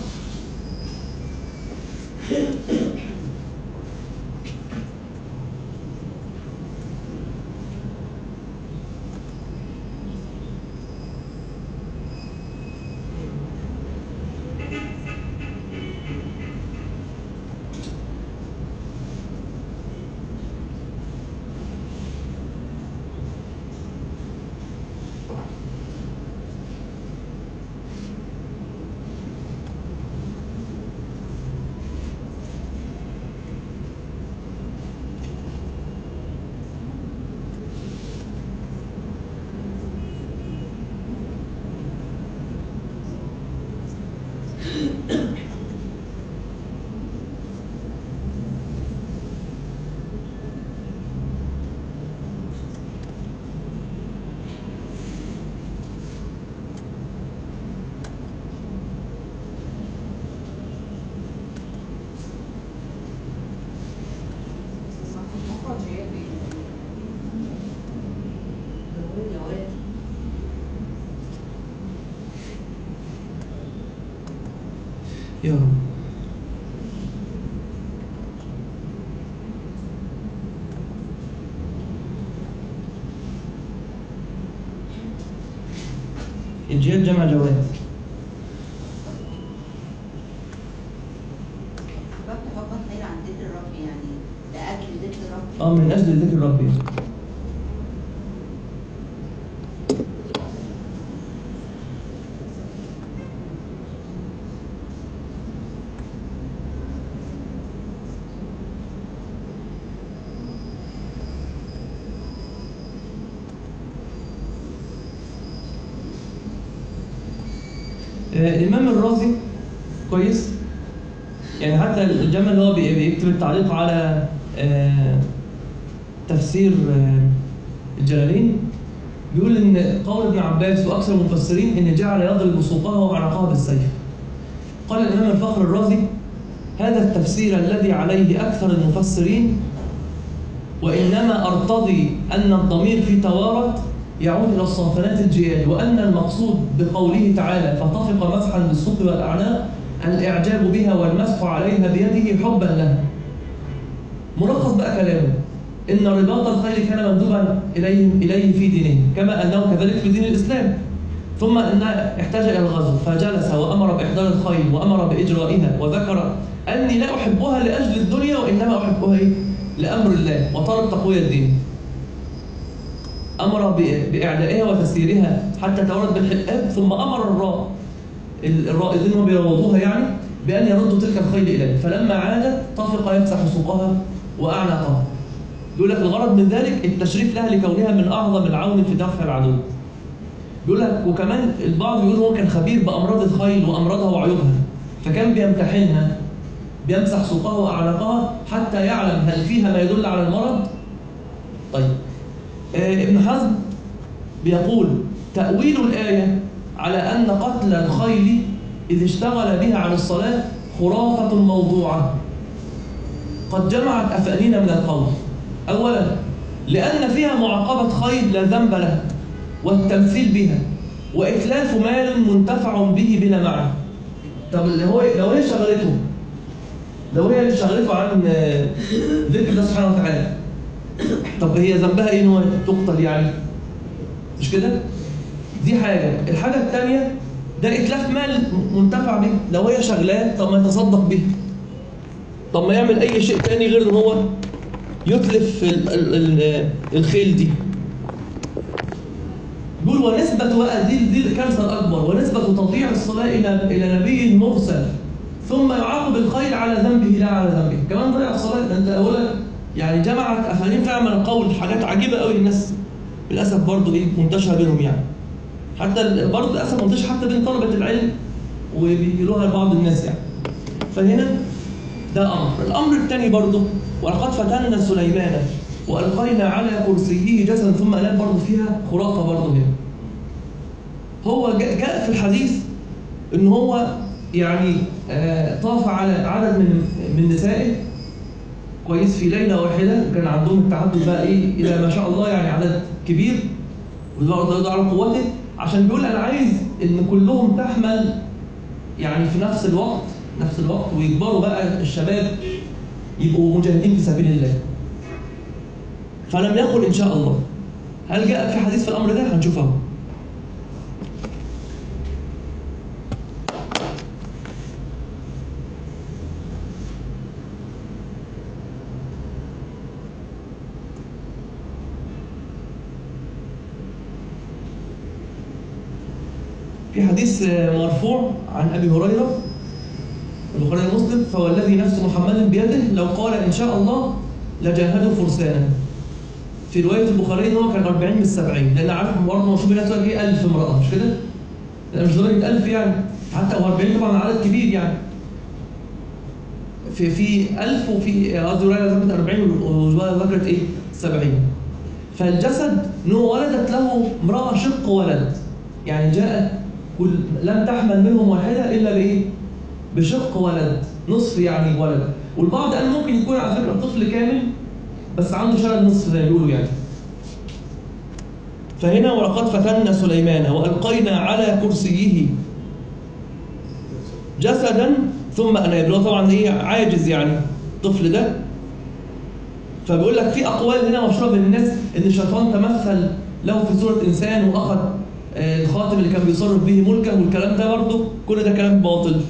يا رب. الجهاد جمع جواد. رب حبك خير عن ذكر الرب، يعني لأجل ذكر الرب. اه من اجل ذكر ربي. الإمام الرازي كويس، يعني حتى الجمل اللي هو بيكتب التعليق على تفسير الجلالين بيقول إن قول ابن عباس وأكثر المفسرين إن جعل يضرب سوقها وعنقها بالسيف. قال الإمام الفخر الرازي: هذا التفسير الذي عليه أكثر المفسرين، وإنما أرتضي أن الضمير في توارت يعود إلى الصنفنات الجياد، وأن المقصود بقوله تعالى فطفق مسحا بالسوق والأعناق الإعجاب بها والمسح عليها بيده حبا لها. ملخص بقى كلامه إن رباط الخيل كان مندوبا إليه إليه في دينه، كما أنه كذلك في دين الإسلام، ثم أنه احتاج إلى الغزو فجلس وأمر بإحضار الخيل وأمر بإجرائها، وذكر أني لا أحبها لأجل الدنيا وإنما أحبها إيه؟ لأمر الله وطلب تقوية الدين. أمر بإعدائها وتسييرها حتى تورد بالحقاب، ثم أمر الراء الرائدين هم بيروضوها يعني بأن يردوا تلك الخيل إليه، فلما عادت طفق يمسح سوقها وأعناقها. يقول لك الغرض من ذلك التشريف لها لكونها من أعظم العون في دفع العدو. يقول لك وكمان البعض يقول هو كان خبير بأمراض الخيل وأمراضها وعيوبها، فكان بيمتحنها بيمسح سوقها وأعناقها حتى يعلم هل فيها ما يدل على المرض. طيب آه ابن حزم بيقول تأويل الآية على أن قتل الخيل إذ اشتغل بها عن الصلاة خرافة موضوعة قد جمعت أفانين من القول. أولا لأن فيها معاقبة خيل لا ذنب لها، والتمثيل بها، وإتلاف مال منتفع به بلا معنى. طب هو لو هي شغلته لو هي اللي شغلته عن ذكر الله سبحانه وتعالى، طب هي ذنبها ايه ان هو تقتل يعني؟ مش كده؟ دي حاجة. الحاجة الثانية ده إتلاف مال منتفع به، لو هي شغلاه طب ما يتصدق به، طب ما يعمل أي شيء تاني غير ان هو يتلف ال ال ال الخيل دي. يقول ونسبة بقى دي دي الكارثة الأكبر، ونسبة تضييع الصلاة إلى إلى نبي مرسل ثم يعاقب الخيل على ذنبه لا على ذنبه، كمان ضيع الصلاة. أنت أولا يعني جمعت أفانين فعلا من القول، حاجات عجيبة قوي الناس للأسف برضه إيه منتشرة بينهم يعني. حتى برضه للأسف منتشرة حتى بين طلبة العلم وبيقولوها لبعض الناس يعني. فهنا ده أمر. الأمر الثاني برضه ولقد فتنا سليمان وألقينا على كرسيه جسدا ثم أناب، برضه فيها خرافة برضه هنا. هو جاء في الحديث إن هو يعني آه طاف على عدد من من نسائه كويس في ليلة واحدة، كان عندهم التعدد بقى إيه إلى ما شاء الله يعني عدد كبير وده على قوته، عشان بيقول أنا عايز إن كلهم تحمل يعني في نفس الوقت نفس الوقت ويكبروا بقى الشباب يبقوا مجاهدين في سبيل الله. فلم يقل إن شاء الله. هل جاء في حديث في الأمر ده؟ هنشوفه. في حديث مرفوع عن أبي هريرة البخاري ومسلم: فوالذي نفس محمد بيده لو قال إن شاء الله لجاهدوا فرسانا. في رواية البخاري إن هو كان أربعين من السبعين، لأن عارف برضه مشهور هنا تقول إيه ألف امرأة، مش كده؟ لا مش درجة ألف يعني، حتى هو أربعين طبعا عدد كبير يعني. في في ألف وفي قصدي رواية ذكرت أربعين ورواية ذكرت إيه؟ سبعين. فالجسد إنه ولدت له امرأة شق ولد، يعني جاءت كل لم تحمل منهم واحدة إلا بإيه؟ بشق ولد، نصف يعني ولد. والبعض قال ممكن يكون على فكرة طفل كامل بس عنده شلل نصف زي ما بيقولوا يعني. فهنا ولقد فتنا سليمان وألقينا على كرسيه جسدا ثم اناب، اللي هو طبعا ايه عاجز يعني الطفل ده. فبيقول لك في اقوال هنا مشهوره بين الناس ان الشيطان تمثل له في صوره انسان واخذ الخاتم اللي كان بيصرف به ملكه، والكلام ده برضه كل ده كلام باطل.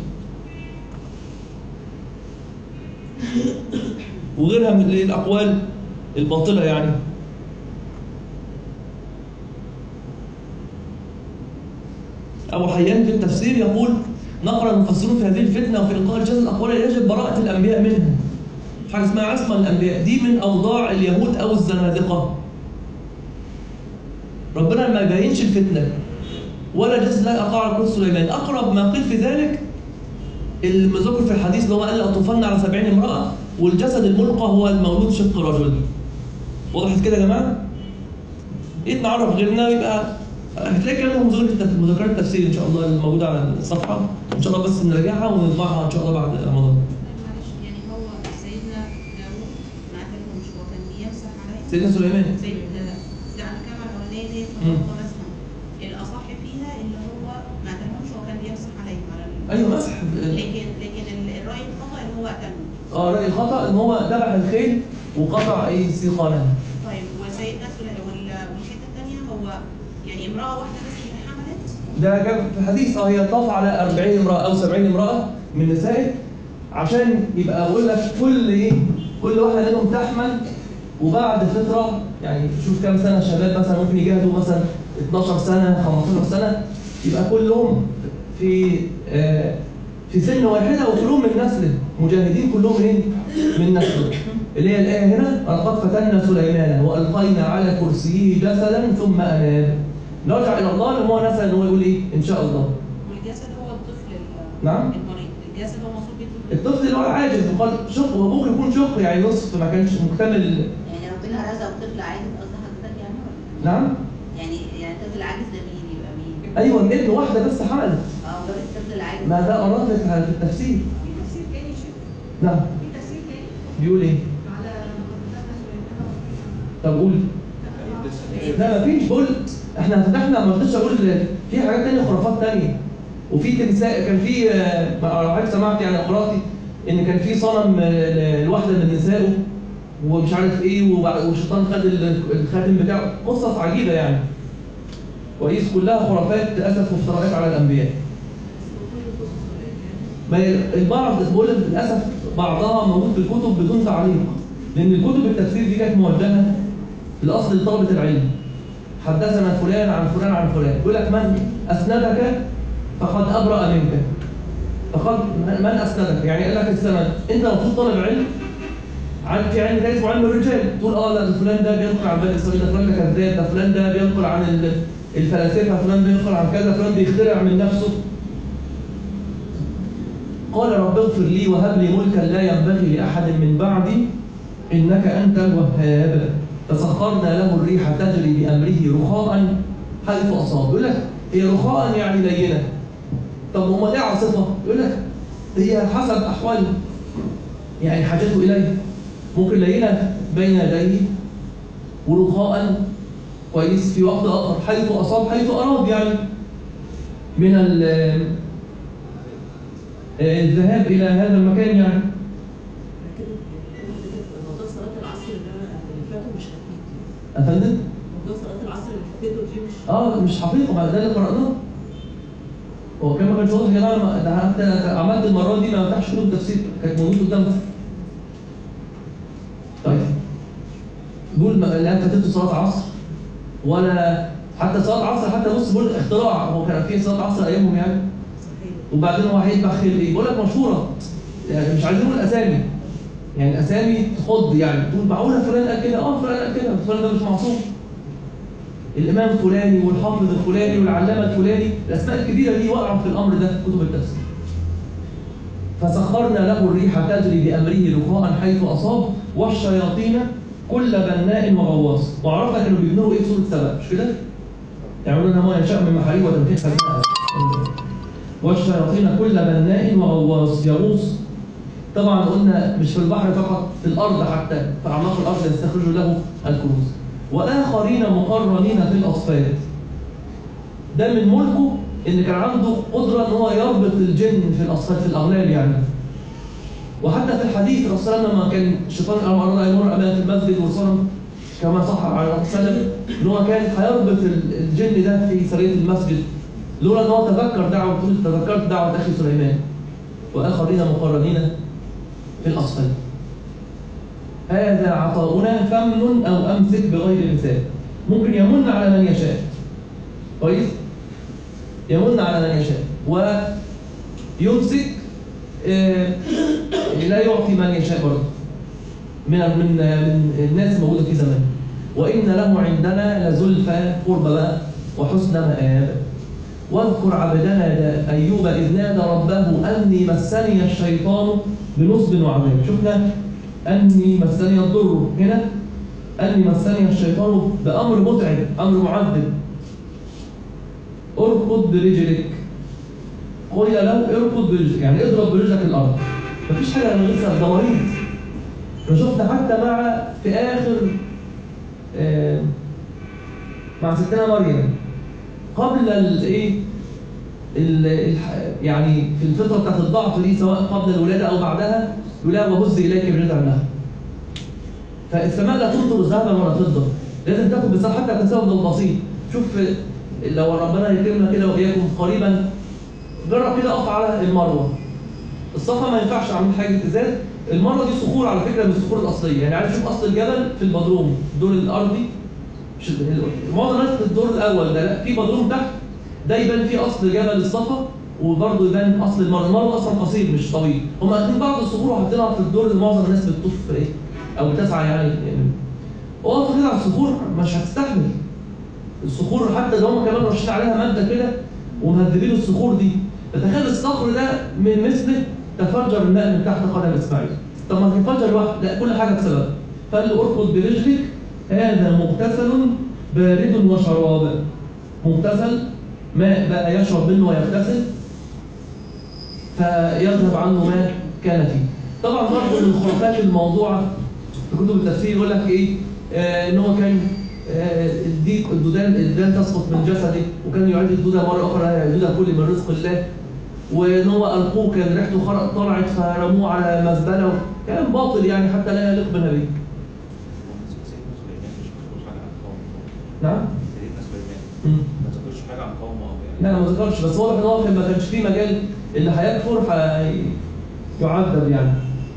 وغيرها من الاقوال الباطله يعني. أبو حيان في التفسير يقول: نقرأ المفسرون في هذه الفتنة وفي إلقاء الجزء الأقوال يجب براءة الأنبياء منها. حاجة اسمها عصمة الأنبياء، دي من أوضاع اليهود أو الزنادقة. ربنا ما يبينش الفتنة ولا جسد لا يقع على كرسي سليمان. أقرب ما قيل في ذلك المذكور في الحديث اللي هو قال لأطوفن على سبعين امرأة، والجسد الملقى هو المولود شق رجل. وضحت كده يا جماعة؟ إيه نعرف غيرنا يبقى هتلاقي كلام مذكرات التفسير ان شاء الله الموجوده على الصفحه، ان شاء الله بس نراجعها ونطبعها ان شاء الله بعد رمضان. معلش يعني هو سيدنا داوود ما قتلهمش، هو كان بيمسح عليه سيدنا سليمان. سيدنا ده على الكاميرا الاولانيه ديت فقط مسحا. الاصح فيها اللي هو ما قتلهمش، هو كان بيمسح عليهم على ال... ايوه مسح. لكن لكن الراي الخطا ان هو قتلهم. اه راي الخطا ان هو ذبح الخيل وقطع اي سيقانها. طيب وسيدنا سليمان والحته الثانيه هو يعني امراه واحده بس اللي حملت؟ ده كان في حديث اه هي طاف على أربعين امراه او سبعين امراه من نسائه، عشان يبقى بقول لك كل ايه كل واحده منهم تحمل، وبعد فتره يعني شوف كام سنه شباب مثلا ممكن يجاهدوا مثلا اتناشر سنه خمستاشر سنه، يبقى كلهم في آه في سن واحده وكلهم من نسله، مجاهدين كلهم ايه من نسله. اللي هي الايه هنا: ولقد فتنا سليمان والقينا على كرسيه جسدا ثم اناب. نرجع الى الله اللي هو نسى ان هو يقول ايه ان شاء الله. والجسد هو الطفل نعم المريض، الجسد هو مصروف بالطفل. الطفل اللي هو عاجز وقال شق، وممكن يكون شق يعني نصف ما كانش مكتمل. يعني ربنا رزق طفل عاجز قصد حضرتك يعني ولا؟ نعم يعني يعني الطفل العاجز ده مين يبقى مين؟ ايوه ابن واحده بس حملت. اه غير الطفل العاجز. ما ده اراد في التفسير. في تفسير تاني شيخ. نعم في تفسير تاني بيقول ايه؟ على فتنا سليمان. طب قول. لا مفيش، بقول احنا فتحنا ما رضيتش اقول في حاجات تانية خرافات تانية، وفي تمثال كان في لو حضرتك سمعت يعني قراءتي ان كان في صنم لواحده من نسائه ومش عارف ايه، والشيطان خد الخاتم بتاعه، قصص عجيبه يعني. كويس كلها خرافات للاسف وافتراءات على الانبياء. ما البعض بقول للاسف بعضها موجود في الكتب بدون تعليق، لان الكتب التفسير دي كانت موجهه الاصل لطلبه العلم. حدثنا فلان عن فلان عن فلان، يقول لك من اسندك فقد ابرأ منك. فقد من اسندك يعني قال لك السند، انت المفروض طالب علم عن في علم ده اسمه علم الرجال، تقول اه لا ده فلان ده بينقل عن بني اسرائيل، ده فلان ده كذاب، ده فلان ده بينقل عن الفلاسفه، فلان بينقل عن كذا، فلان بيخترع من نفسه. قال رب اغفر لي وهب لي ملكا لا ينبغي لاحد من بعدي انك انت الوهاب. فسخرنا له الريح تجري بامره رخاء حيث اصاب. يقول لك هي رخاء يعني لينه. طب امال ايه عاصفه؟ يقول لك هي حسب احوال يعني حاجته اليه، ممكن لينه بين يديه ورخاء كويس في وقت اخر حيث اصاب حيث اراد يعني من الذهاب الى هذا المكان يعني. أفندم؟ موضوع صلاة العصر اللي فاتته دي مش اه مش حقيقة، بعد ذلك قرأناه. هو كان ما كانش واضح يا جماعة، لما ده حتى عملت المرة دي ما فتحش كتب التفسير، كانت موجودة قدام بس. طيب. بيقول لا فاتته صلاة عصر ولا حتى صلاة عصر، حتى بص بيقول اختراع، هو كان في صلاة عصر أيامهم يعني. صحيح. وبعدين هو هيذبح خيل ايه؟ بيقول لك مشهورة. يعني مش عايزين نقول أسامي. يعني اسامي تخض يعني، تقول معقوله فلان قال كده؟ اه فلان قال كده، فلان ده مش معصوم. الامام الفلاني والحافظ الفلاني والعلامه الفلاني، الاسماء الكبيره دي وقعت في الامر ده في كتب التفسير. فسخرنا له الريح تجري بامره رخاء حيث اصاب والشياطين كل بناء وغواص. وعرفنا كانوا بيبنوا ايه في سوره سبأ مش كده؟ يعملون ما يشاء من محاريب وتمثيل سماء. والشياطين كل بناء وغواص يغوص. طبعا قلنا مش في البحر فقط، في الارض حتى في اعماق الارض يستخرج له الكنوز. واخرين مقرنين في الاصفاد. ده من ملكه ان كان عنده قدره ان هو يربط الجن في الاصفاد في الاغلال يعني، وحتى في الحديث الرسول صلى الله عليه وسلم لما كان الشيطان أراد أن يمر أمام المسجد والصنم كما صح على الرسول صلى الله عليه وسلم إن هو كان هيربط الجن ده في سرية المسجد، لولا إن هو تذكر دعوة تذكرت دعوة أخي سليمان وآخرين مقرنين في الأصفل. هذا عطاؤنا فمن أو أمسك بغير مثال. ممكن يمن على من يشاء، كويس؟ يمن على من يشاء ويمسك آه لا يعطي من يشاء برضه من من من الناس الموجوده في زمان. وإن له عندنا لزلفى قرب بقى وحسن مآب. واذكر عبدنا أيوب إذ نادى ربه أني مسني الشيطان بنصب وعذاب. شفنا أني مسني الضر، هنا أني مسني الشيطان بأمر متعب، أمر معذب. اركض برجلك، قل له اركض برجلك، يعني اضرب برجلك الأرض. مفيش حاجة من غير ده مريض. شفنا حتى مع في آخر آه مع ستنا مريم قبل الايه يعني في الفتره بتاعت الضعف دي سواء قبل الولاده او بعدها يقول لها وهز اليك برجع لها. فالسماء لا تمطر ذهبا ولا فضه، لازم تاخد بس حتى التساؤل البسيط. شوف لو ربنا يكرمنا كده واياكم قريبا، جرب كده اقف على المروه. الصفا ما ينفعش اعمل حاجه ازاز، المروه دي صخور على فكره من الصخور الاصليه، يعني عارف شوف اصل الجبل في البدروم الدور الارضي، معظم الناس في الدور الاول ده لا، في بدروم تحت ده يبان فيه اصل جبل الصفا وبرضه يبان اصل المروه، المروه اصلا قصير مش طويل. هم اخدين بعض الصخور وحاطينها في الدور اللي معظم الناس بتطوف في ايه او بتسعى يعني. اقف كده على الصخور مش هتستحمل الصخور، حتى لو هم كمان رشيت عليها ماده كده ومهذبين الصخور دي. فتخيل الصخر ده من مثله تفجر الماء من تحت قدم اسماعيل. طب ما تنفجر واحد، لا كل حاجه بسبب. فقال له اركض برجلك هذا مغتسل بارد وشراب. مغتسل ماء بقى يشرب منه ويغتسل فيذهب عنه ما كان فيه. طبعا برضه من الخرافات الموضوعه في كتب التفسير يقول لك ايه آه ان هو كان آه الديك الدودان الدودان تسقط من جسده، وكان يعيد الدوده مره اخرى الدوده كل من رزق الله، وان هو القوه كان ريحته طلعت فرموه على مزبله. كلام باطل يعني حتى لا يليق بالنبي. نعم؟ سيدنا سليمان ما ذكرش حاجه عن قومه يعني. لا ما ذكرش، بس واضح ان هو ما كانش فيه مجال اللي هيكفر يعذب يعني.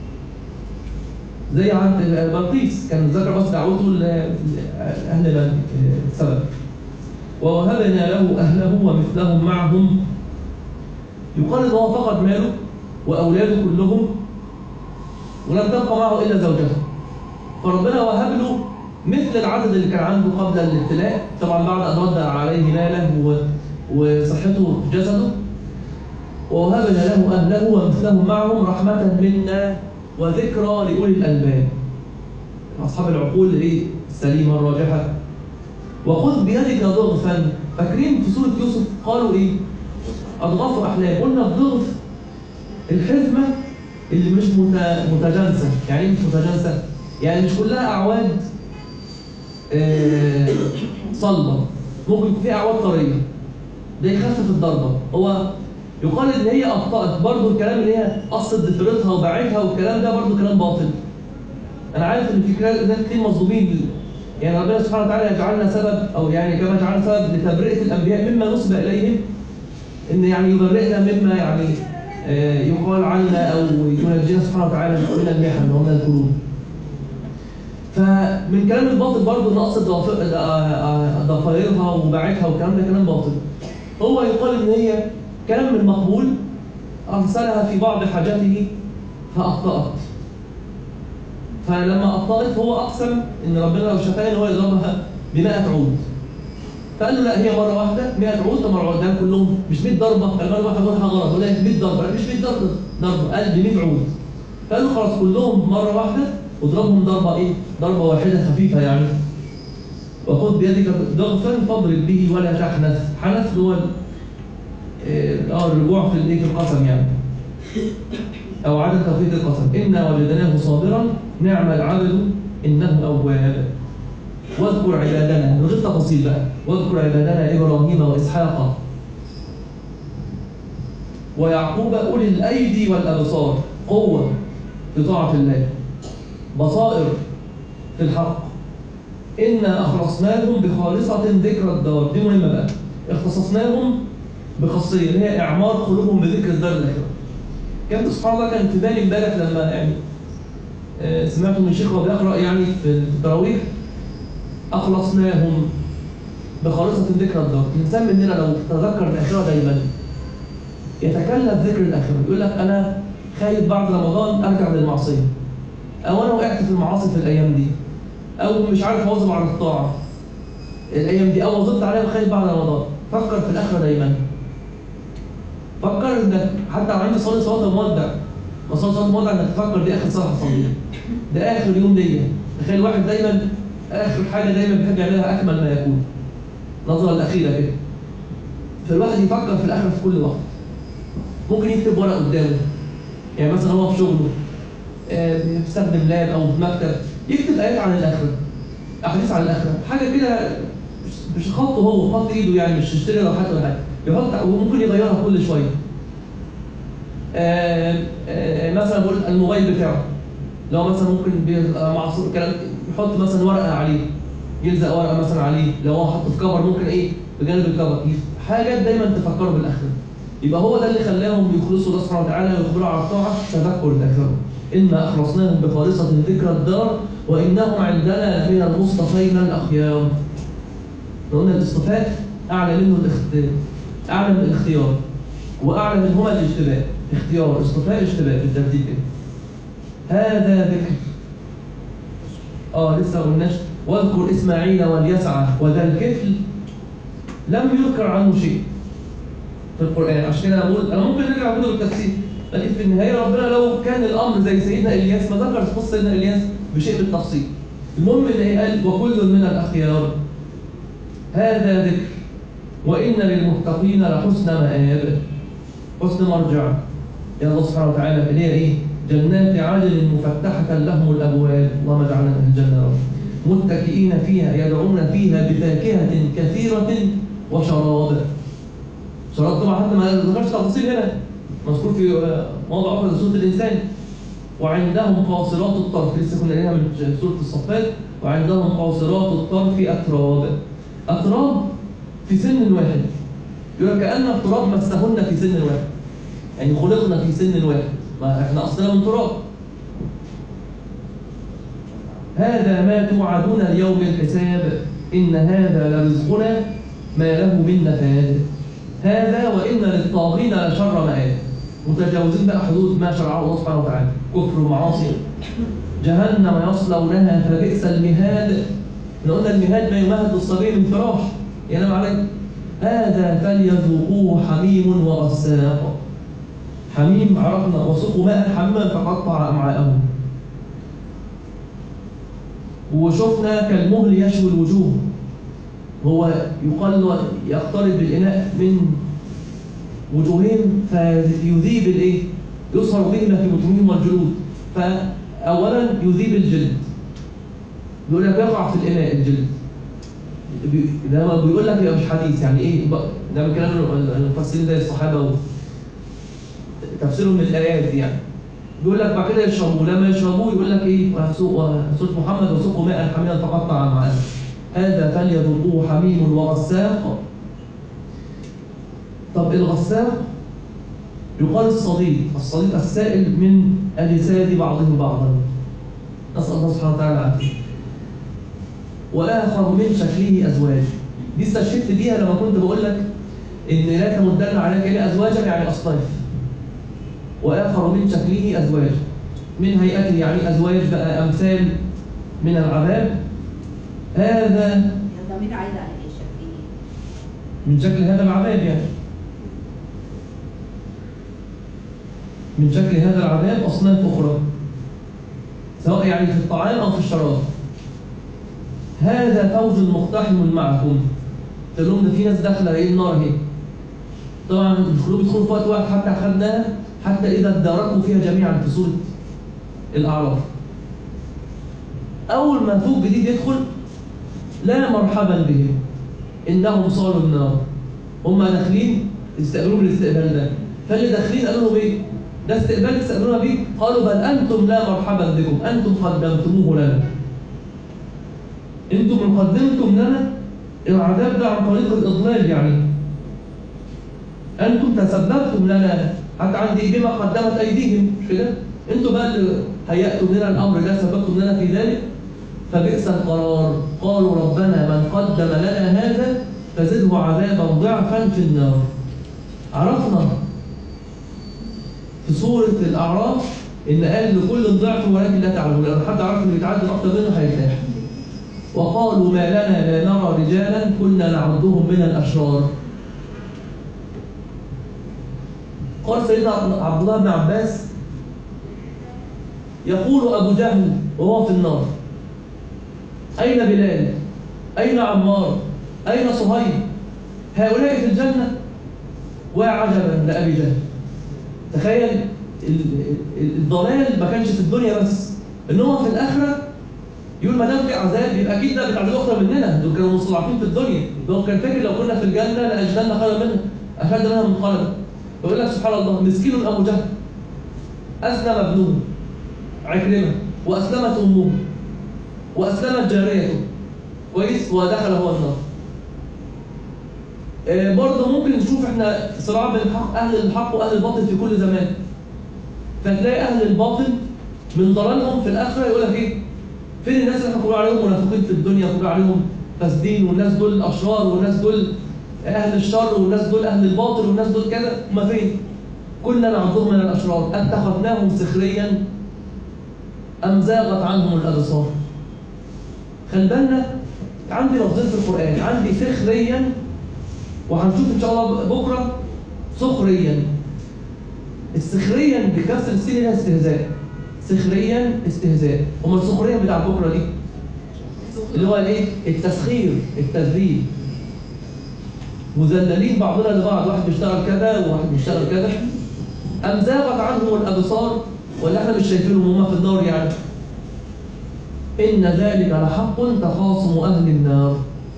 زي عند بلقيس كان ذكر بس دعوته لاهل سبأ. ووهبنا له اهله ومثلهم معهم. يقال ان هو فقد ماله واولاده كلهم ولم تبقى معه الا زوجته، فربنا وهب له مثل العدد اللي كان عنده قبل الابتلاء، طبعا بعد ان رد عليه ماله وصحته في جسده. ووهبنا له اهله ومثلهم معهم رحمه منا وذكرى لاولي الالباب، اصحاب العقول ايه السليمه الراجحه. وخذ بيدك ضغثا. فاكرين في سوره يوسف قالوا ايه؟ اضغاث احلام. قلنا الضغث الحزمه اللي مش متجانسه. يعني ايه مش متجانسه؟ يعني مش كلها اعواد آه صلبه، ممكن يكون فيها اعواد طريه، ده يخفف الضربه. هو يقال ان هي اخطات برضه، الكلام اللي هي قصت ضفيرتها وباعتها والكلام ده برضه كلام باطل. انا عارف ان في ناس كتير مظلومين، يعني ربنا سبحانه وتعالى يجعلنا سبب، او يعني كما جعلنا سبب لتبرئه الانبياء مما نسب اليهم، ان يعني يبرئنا مما يعني آه يقال عنا او ينجينا سبحانه وتعالى من المحن ومن الكروب. فمن كلام الباطل برضه نقص ضفائرها وباعتها والكلام ده كلام باطل. هو يقال ان هي كلام من مقبول ارسلها في بعض حاجاته فاخطات، فلما اخطات هو اقسم ان ربنا لو شفاه ان هو يضربها بمائة عود. فقال له لا هي مره واحده مائة عود. طب العودان كلهم مش مية ضربه، قال مره واحده واحده غلط ولا مية ضربه، مش مية ضربه ضربه، قال ب مية عود. فقال له خلاص كلهم مره واحده واضربهم ضربه ايه؟ ضربه واحده خفيفه يعني. وخذ بيدك ضغثا فاضرب به ولا تحنث. حنث هو اه الرجوع في الايه في القسم يعني، او عدم توفيق القسم. انا وجدناه صابرا نعم العبد انه اواب. واذكر عبادنا من غير تفاصيل بقى، واذكر عبادنا ابراهيم واسحاق ويعقوب اولي الايدي والابصار. قوه في طاعة الله، بصائر في الحق. إنا أخلصناهم بخالصة ذكر الدار، دي مهمة بقى. اختصصناهم بخاصية اللي هي إعمار قلوبهم بذكر الدار الآخرة. كان سبحان الله كان في بالي امبارح لما يعني آه سمعت من الشيخ وهو بيقرأ يعني في التراويح أخلصناهم بخالصة ذكر الدار. الإنسان مننا لو تذكر الآخرة دايما يتكلم ذكر الآخرة، يقول لك أنا خايف بعد رمضان أرجع للمعصية، أو أنا وقعت في المعاصي في الأيام دي، أو مش عارف أواظب على الطاعة الأيام دي، أو وظبت عليها وخايف بعد رمضان. فكر في الآخرة دايما. فكر إنك حتى عندي صلي صلاة المودع، ما صلي صلاة المودع إنك تفكر دي آخر صلاة صليها، ده آخر يوم ليا. تخيل واحد دايما آخر حاجة دايما بيحب يعملها أكمل ما يكون، نظرة الأخيرة كده. فالواحد يفكر في الآخرة في كل وقت. ممكن يكتب ورق قدامه، يعني مثلا هو في شغله آه بيستخدم لاب أو مكتب، يكتب آيات عن الآخرة، أحاديث عن الآخرة، حاجة كده مش خطه هو، خط إيده يعني، مش يشتري لوحات ولا حاجة، يحط وممكن يغيرها كل شوية. آه آه مثلا بقول الموبايل بتاعه، لو مثلا ممكن معصور كلام يحط مثلا ورقة عليه، يلزق ورقة مثلا عليه، لو هو حط في كفر ممكن إيه بجانب الكفر، حاجات دايما تفكروا بالآخرة. يبقى هو ده اللي خلاهم يخلصوا الله سبحانه وتعالى ويخبروا على الطاعة، تذكر الآخرة. إنا أخلصناهم بخالصة ذكر الدار وإنهم عندنا لمن المصطفين الأخيار. قلنا الاصطفاء أعلى منه الاختيار، أعلى من الاختيار، وأعلى منهما الاشتباه. اختيار اصطفاء اشتباه بالترتيب كده. هذا ذكر. آه لسه ما قلناش واذكر إسماعيل واليسع وذا الكفل لم يذكر عنه شيء في القرآن. عشان كده أنا بقول أنا ممكن نرجع كده بالتفسير، لكن في النهاية ربنا لو كان الأمر زي سيدنا إلياس ما ذكر قصة سيدنا إلياس بشيء بالتفصيل. المهم اللي قال وكل من الأخيار. هذا ذكر وإن للمتقين لحسن مآب، حسن مرجع. يا الله سبحانه وتعالى اللي هي إيه؟ جنات عدن مفتحة لهم الأبواب، اللهم اجعلنا من الجنة رب. متكئين فيها يدعون فيها بفاكهة كثيرة وشراب. شراب طبعا حتى ما ذكرش تفاصيل هنا، مذكور في موضع آخر سورة الإنسان. وعندهم قاصرات الطرف، لسه كنا قايلينها من سورة الصفات. وعندهم قاصرات الطرف أتراب. أتراب في سن واحد، يقول كأن التراب مسهن في سن واحد، يعني خلقنا في سن واحد، ما احنا أصلنا من تراب. هذا ما توعدون ليوم الحساب إن هذا لرزقنا ما له من نفاد. هذا وإن للطاغين لشر مآب، متجاوزين بقى حدود ما شرعه الله سبحانه وتعالى، كفر ومعاصي. جهنم يصلونها فبئس المهاد. احنا قلنا المهاد ما يمهد للصبي من فراش ينام عليه. هذا فليذوقوه حميم وغساق. حميم عرفنا، وسقوا ماء حميما فقطع أمعاءهم. وشفنا كالمهل يشوي الوجوه، هو يقال يقترب بالإناء من وجوههم فيذيب الايه؟ يصهر بهما في وجوههم والجلود. فأولا يذيب الجلد، بيقول لك يقع في الإناء الجلد. ده بيقول لك مش حديث، يعني ايه ده من كلام المفسرين زي الصحابه وتفسيرهم للآيات دي. يعني بيقول لك بعد كده يشربوه، لما يشربوه يقول لك ايه؟ سورة محمد وسقوا ماء حميما فقطع أمعاءهم. هذا فليذوقوه حميم وغساق. طب الغساق يقال الصديد، الصديد السائل من أجساد بعضهم بعضا، نسأل الله سبحانه وتعالى العافية. وآخر من شكله أزواج، دي استشهدت بيها لما كنت بقول لك إن لا تمدن عليك إلا أزواجا يعني أصناف. وآخر من شكله أزواج، من هيئته يعني أزواج بقى أمثال من العذاب. هذا الضمير عايد على ايه؟ شكله من شكل هذا العذاب، يعني من شكل هذا العذاب أصناف أخرى، سواء يعني في الطعام أو في الشراب. هذا فوج مقتحم معكم، تقول لهم ده في ناس داخله ايه النار اهي. طبعا الخلود بيدخلوا في وقت واحد حتى اخذناها، حتى اذا اداركوا فيها جميعا في سوره الاعراف. اول ما فوق جديد يدخل لا مرحبا بهم انهم صالوا النار. هم داخلين استقبلوا بالاستقبال ده، فاللي داخلين قالوا لهم ايه؟ ده استقبال تستقبلون به؟ قالوا بل أنتم لا مرحبا بكم، أنتم قدمتموه لنا. أنتم من قدمتم لنا العذاب ده عن طريق الإضلال، يعني أنتم تسببتم لنا حتى عندي بما قدمت أيديهم، مش كده؟ أنتم بقى اللي هيأتوا لنا الأمر ده، سببتم لنا في ذلك، فبئس القرار. قالوا ربنا من قدم لنا هذا فزده عذابا ضعفا في النار. عرفنا في سورة الأعراف إن قال لكل ضعف ولكن لا تعلمون، لأن حد عرف إنه يتعدى أكتر منه هيرتاح. وقالوا ما لنا لا نرى رجالا كنا نعدهم من الأشرار. قال سيدنا عبد الله بن عباس يقول أبو جهل وهو في النار: أين بلال؟ أين عمار؟ أين صهيب؟ هؤلاء في الجنة؟ وعجبا لأبي جهل. تخيل الضلال ما كانش في الدنيا بس، إن هو في الآخرة يقول ما دام في عذاب يبقى أكيد ده بيتعذبوا أكتر مننا، دول كانوا مستضعفين في الدنيا، دول كان فاكر لو كنا في الجنة لأجدنا خيرا منها، أشد منها منقلبا. ويقول لك سبحان الله مسكين أبو جهل أسلم ابنه عكرمة وأسلمت أمه وأسلمت جاريته، كويس، ودخل هو النار. آه برضه ممكن نشوف احنا صراع بين الحق أهل الحق وأهل الباطل في كل زمان، فتلاقي أهل الباطل من ضلالهم في الآخرة يقول لك إيه؟ فين الناس اللي احنا بنقول عليهم منافقين في الدنيا، بنقول عليهم فاسدين، والناس دول أشرار، والناس دول أهل الشر، والناس دول أهل الباطل، والناس دول كذا، هما فين؟ كنا نعدهم من الأشرار، اتخذناهم سخريا أم زاغت عنهم الأبصار. خلي بالنا عندي لفظين في القرآن، عندي سخريا وهنشوف إن شاء الله بكرة سخريا. السخريا بكسر السين لها استهزاء، سخريا استهزاء. أما السخريا بتاع بكرة دي اللي هو الايه؟ التسخير، التذليل. مذللين بعضنا لبعض، واحد بيشتغل كذا وواحد بيشتغل كذا. أم زاغت عنهم الأبصار، ولا احنا مش شايفينهم هم في النار يعني؟ إن ذلك لحق تخاصم أهل النار.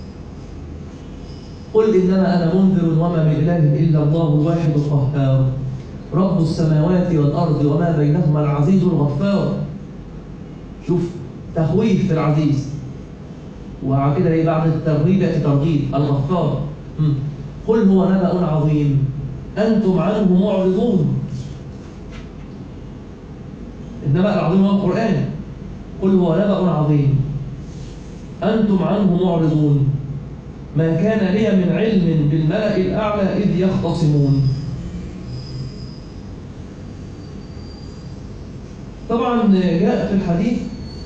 قل إنما أنا منذر وما من إله إلا الله الواحد القهار رب السماوات والأرض وما بينهما العزيز الغفار. شوف تخويف في العزيز، وبعد كده ايه بعد الترغيب يأتي ترغيب الغفار. قل هو نبأ عظيم أنتم عنه معرضون. النبأ العظيم هو القرآن. قل هو نبأ عظيم أنتم عنه معرضون ما كان لي من علم بالملأ الأعلى إذ يختصمون. طبعا جاء في الحديث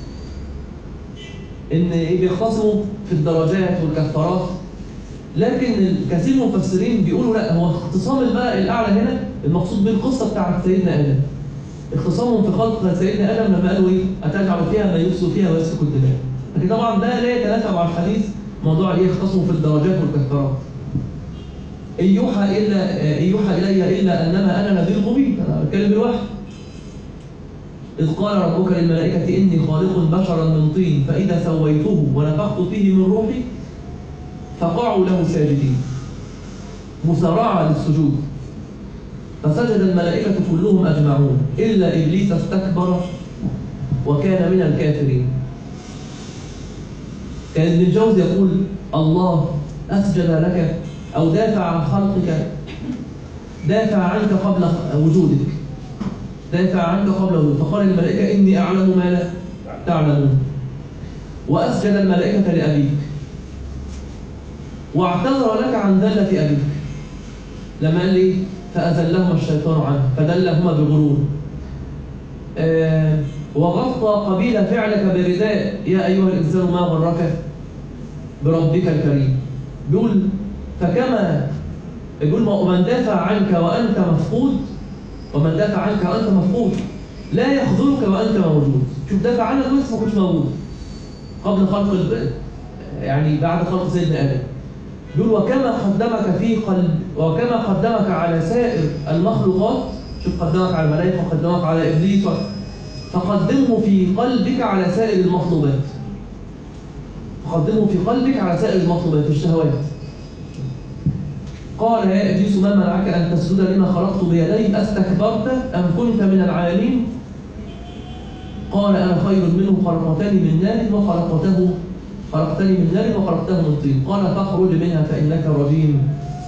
إن بيختصموا في الدرجات والكفارات، لكن كثير من المفسرين بيقولوا لا، هو اختصام الملأ الأعلى هنا المقصود بالقصة بتاعت سيدنا آدم، اختصامهم في خلق سيدنا آدم لما قالوا إيه؟ أتجعل فيها ما يفسد فيها ويسفك الدماء. لكن طبعا ده لا يتناسب مع الحديث موضوع إيه اختصموا في الدرجات والكفارات. إن يوحى إلا إن يوحى إلي إلا أنما أنا نذير مبين، أنا بتكلم بالوحي. إذ قال ربك للملائكة إني خالق بشرا من طين فإذا سويته ونفخت فيه من روحي فقعوا له ساجدين، مسارعة للسجود. فسجد الملائكة كلهم أجمعون إلا إبليس استكبر وكان من الكافرين. كان ابن الجوزي يقول الله أسجد لك أو دافع عن خلقك، دافع عنك قبل وجودك، دافع عنك قبل وجودك. فقال الملائكة إني أعلم ما لا تعلمون. وأسجد الملائكة لأبيك واعتذر لك عن ذلة أبيك لما قال لي فأذلهما الشيطان عنه فدلهما بغرور. آه وغطى قبيل فعلك برداء يا أيها الإنسان ما غرك بربك الكريم. بيقول فكما يقول ومن دافع عنك وأنت مفقود، ومن دافع عنك وأنت مفقود لا يخذلك وأنت موجود. شوف دافع عنك بس ما كنتش موجود قبل خلق يعني بعد خلق سيدنا آدم. يقول وكما قدمك في قلب وكما قدمك على سائر المخلوقات، شوف قدمك على الملائكة وقدمك على إبليس، فقدمه في قلبك على سائر المطلوبات، فقدمه في قلبك على سائر المطلوبات الشهوات. قال يا إبليس ما منعك أن تسجد لما خلقت بيدي أستكبرت أم كنت من العالين؟ قال أنا خير منه خلقتني من نار وخلقته خلقتني من نار وخلقته من طين. قال فاخرج منها فإنك رجيم.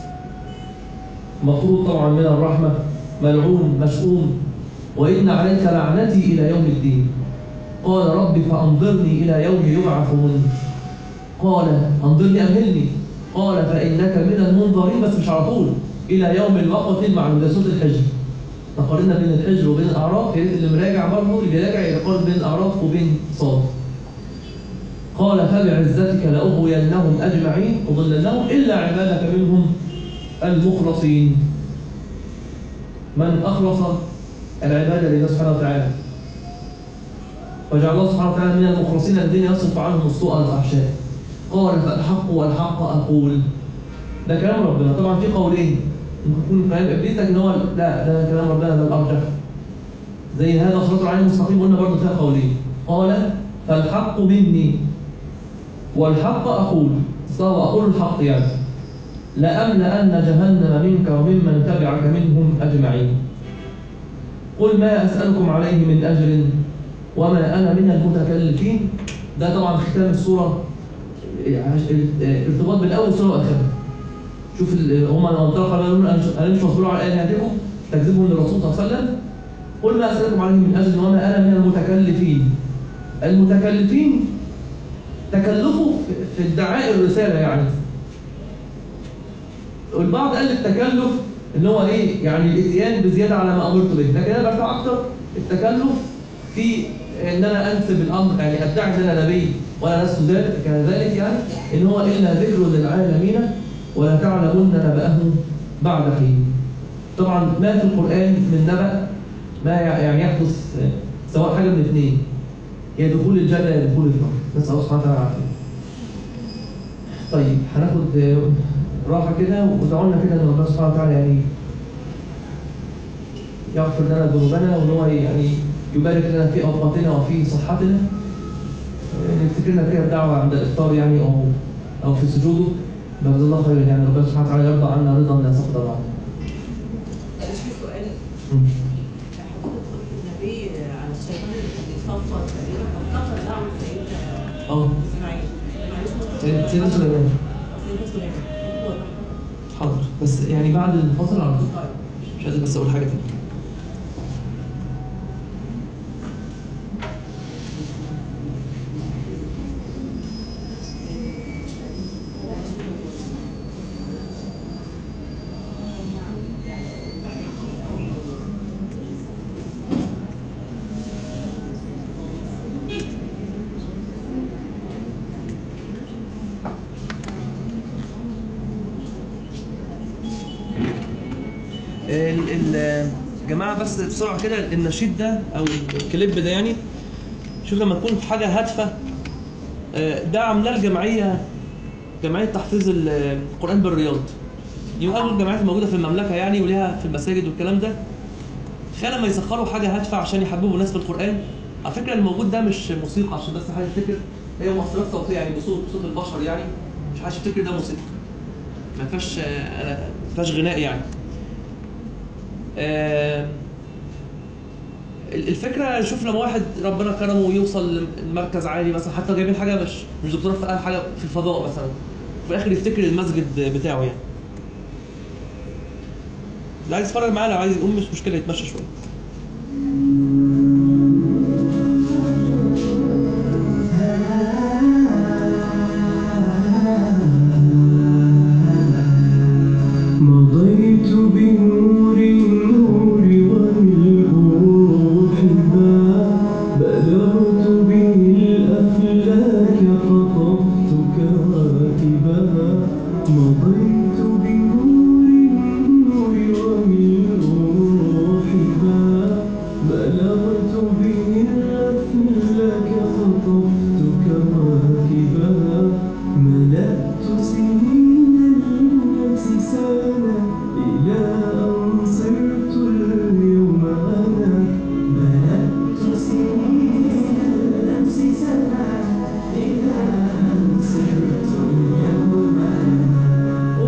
مطرود طبعا من الرحمة، ملعون مشؤوم، وإن عليك لعنتي إلى يوم الدين. قال رب فأنظرني إلى يوم يبعثون. قال أنظرني أمهلني. قال فإنك من المنظرين، بس مش على طول، إلى يوم الوقت المعلوم. ده سورة الحجر. فقارنا بين الحجر وبين الأعراف، يا ريت اللي مراجع برضه اللي بيراجع يقارن بين الأعراف وبين صاد. قال فبعزتك لأغوينهم أجمعين أضلنهم إلا عبادك منهم المخلصين. من أخلص العبادة لله سبحانه وتعالى وجعل الله سبحانه وتعالى من المخلصين الذين يصرف عنهم السوء والفحشاء. قال فالحق والحق أقول. ده كلام ربنا. طبعا في قولين ممكن يكون كلام إبليس، لكن هو لا، ده كلام ربنا، ده الأرجح. زي هذا صراط العين المستقيم قلنا برضه فيها قولين. قال فالحق مني والحق أقول، فهو أقول الحق يعني لأملأن جهنم منك وممن تبعك منهم أجمعين. قل ما أسألكم عليه من أجر وما أنا من المتكلفين. ده طبعا ختام السورة، ارتباط بالأول سورة وآخرها. شوف هم انطلقوا قالوا أنا مش مصبروا على آلهتكم تكذبهم للرسول صلى الله عليه وسلم. قل ما أسألكم عليه من أجر وما أنا من المتكلفين. المتكلفين تكلفوا في ادعاء الرسالة يعني. والبعض قال التكلف ان هو ايه يعني الاتيان بزياده على ما امرت به، لكن انا برتاح اكتر التكلف في ان انا انسب الامر، يعني ادعي ان انا نبي ولا لست ذلك كذلك، يعني ان هو الا ذكر للعالمين ولا تعلمن نبأه بعد حين. طبعا ما في القران من نبأ ما يعني يحدث سواء حاجه من اثنين، يا دخول الجنه يا دخول النار، نسال الله سبحانه وتعالى العافيه. طيب هناخد راحة كده وادعوا لنا كده ان ربنا سبحانه وتعالى يعني يغفر لنا ذنوبنا، وان هو يعني يبارك لنا في اوقاتنا وفي صحتنا. نفتكرنا كده الدعوة عند الافطار يعني او او في سجوده. جزاه الله خيرا، يعني ربنا سبحانه وتعالى يرضى عنا رضا لا سخط عنه. معلش في سؤال. النبي على الشيطان اللي بيتصفر تقريبا او قطع دعوة سيدنا اه اسماعيل. سيدنا سليمان. سيدنا سليمان. حاضر، بس يعني بعد الفصل على طول. مش عايز بس اقول حاجه تانية. الجماعه بس بسرعه كده، النشيد ده او الكليب ده يعني شوف لما تكون في حاجه هادفه، ده عاملاه الجمعيه جمعيه تحفيظ القران بالرياض، دي من اول الجمعيات الموجوده في المملكه يعني، وليها في المساجد والكلام ده. تخيل لما يسخروا حاجه هادفه عشان يحببوا الناس في القران. على فكره الموجود ده مش موسيقى عشان بس حاجه تفتكر، هي مؤثرات صوتيه يعني بصوت بصوت البشر يعني، مش حاجه تفتكر ده موسيقى، ما فيهاش ما فيهاش غناء يعني. آه الفكره شوف لما واحد ربنا كرمه ويوصل لمركز عالي مثلا، حتى جايبين حاجه مش مش دكتوراه في حاجه في الفضاء مثلا، في الاخر يفتكر المسجد بتاعه يعني. اللي عايز يتفرج معانا لو عايز يقوم مش مشكله يتمشى شويه. مضيت بنور النور والروح ما بلغت به الأفلاك خطفت كواكبا. مضيت بنور النور والروح ما بلغت به الأفلاك خطفت كواكبا. ملأت سنين اليأس سانا إلى أن صرت اليوم أنا. ملأت سنين اليأس سانا إلى أن صرت اليوم أنا.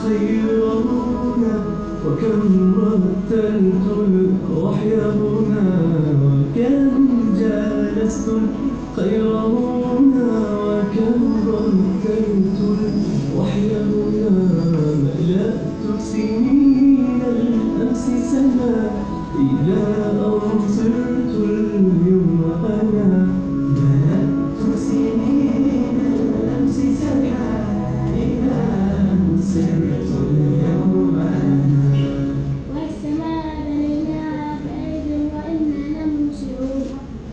خيرنا وكم رتلت الوحي هنا وكم جالست الخير هنا وكم رتلت الوحي هنا ملأت سنين الأمس سنة إلى أن صرت اليوم أنا ملأت سنين الأمس سنة إلى أن صرت اليوم أنا والسماء بنيناها بأيد وإنا لموسعون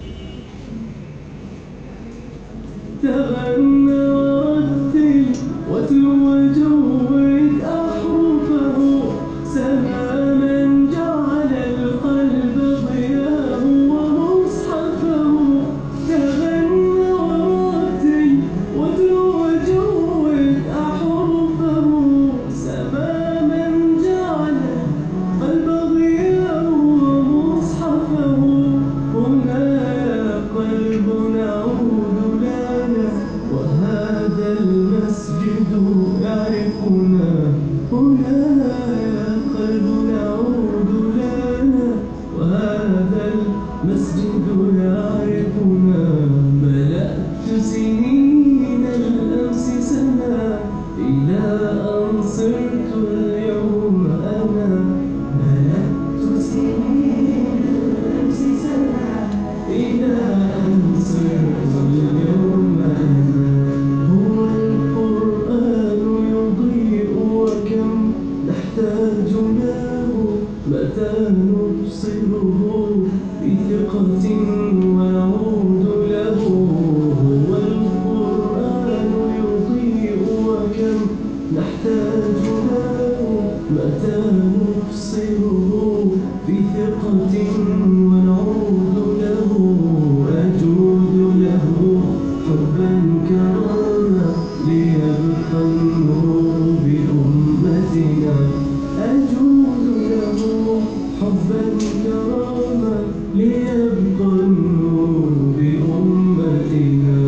تغنى ورتل واتلو وجود أحرفه سما من جعل القلب ضياء ومصحفه تغنى ورتل واتلو وجود أحرفه سما من جعل القلب ضياء ومصحفه هنا يا قلب نعود لنا وهذا المسجد يعرفنا هنا يا قلب نعود لنا وهذا المسجد يعرفنا ملأت سنين الأمس سنة إلى أن صرت اليوم أنا ملأت سنين الأمس سنة إلى أن صرت اليوم أنا هو القرآن يضيء وكم نحتاج له متى نبصره بثقة ونعود له هو القرآن يضيء وكم نحتاج له متى نبصره بثقة ونعود له أجود له حبا كراما ليبقى النور بأمتنا أجود له حبا كراما ليبقى النور بأمتنا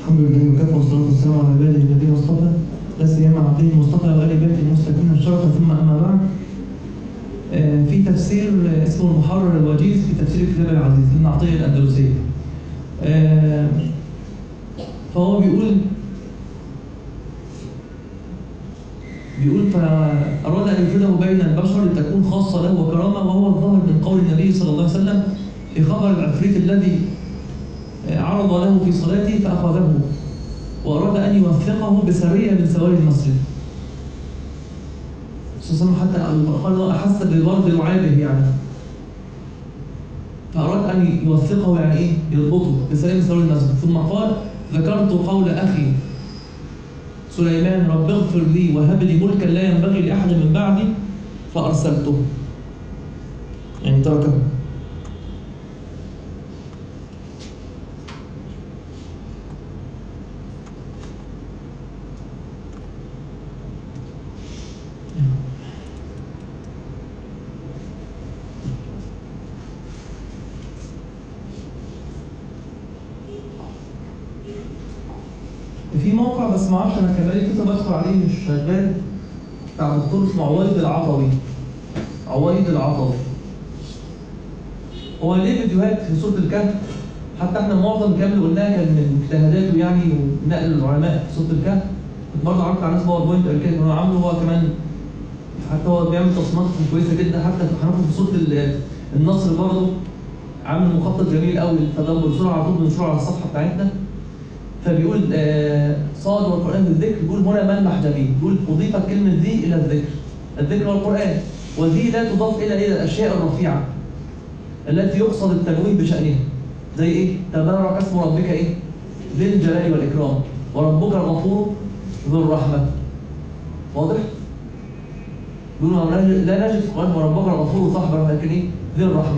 الحمد لله وكفى والصلاة والسلام على عباده الذين اصطفى لا سيما عبده المصطفى وآل بيته المستكين الشرف ثم أما بعد. آه، في تفسير آه، اسمه المحرر الوجيز في تفسير الكتاب العزيز لابن عطية الأندلسية. آه، فهو بيقول بيقول فأراد أن يفرده بين البشر لتكون خاصة له وكرامة، وهو الظاهر من قول النبي صلى الله عليه وسلم في خبر العفريت الذي عرض له في صلاته فأخذه وأراد أن يوثقه بسرية من سواري المسجد. صلى الله عليه وسلم حتى قال أحس بالبرد يعابه يعني، فأراد أن يوثقه يعني إيه؟ يربطه بسرية من سواري المسجد. ثم قال ذكرت قول أخي سليمان رب اغفر لي وهب لي ملكا لا ينبغي لأحد من بعدي فأرسلته، يعني تركه. في موقع بس ما اعرفش انا كمان كده بدخل عليه مش شغال، بتاع دكتور اسمه عوايد العطوي. عوايد العطوي هو ليه فيديوهات في سورة الكهف، حتى احنا معظم الكلام اللي قلناه كان من اجتهاداته يعني ونقل العلماء في سورة الكهف. كنت برضه عرضت على ناس باوربوينت قبل كده كانوا عامله هو كمان، حتى هو بيعمل تصميمات كويسه جدا. حتى هناخد في سورة النصر برضه عامل مخطط جميل قوي للتدبر بسرعه على طول بنشره على الصفحه بتاعتنا. فبيقول آه صاد والقرآن بالذكر، بيقول هنا ملمح نبي، بيقول أضيفت كلمة ذي إلى الذكر، الذكر هو القرآن، وذي لا تضاف إلى إلى الأشياء الرفيعة التي يقصد التنويه بشأنها، زي إيه؟ تبارك اسم ربك إيه؟ ذي الجلال والإكرام، وربك الغفور ذو الرحمة. واضح؟ بيقولوا لا نجد في القرآن وربك الغفور صاحب الرحمة، لكن إيه؟ ذي الرحمة.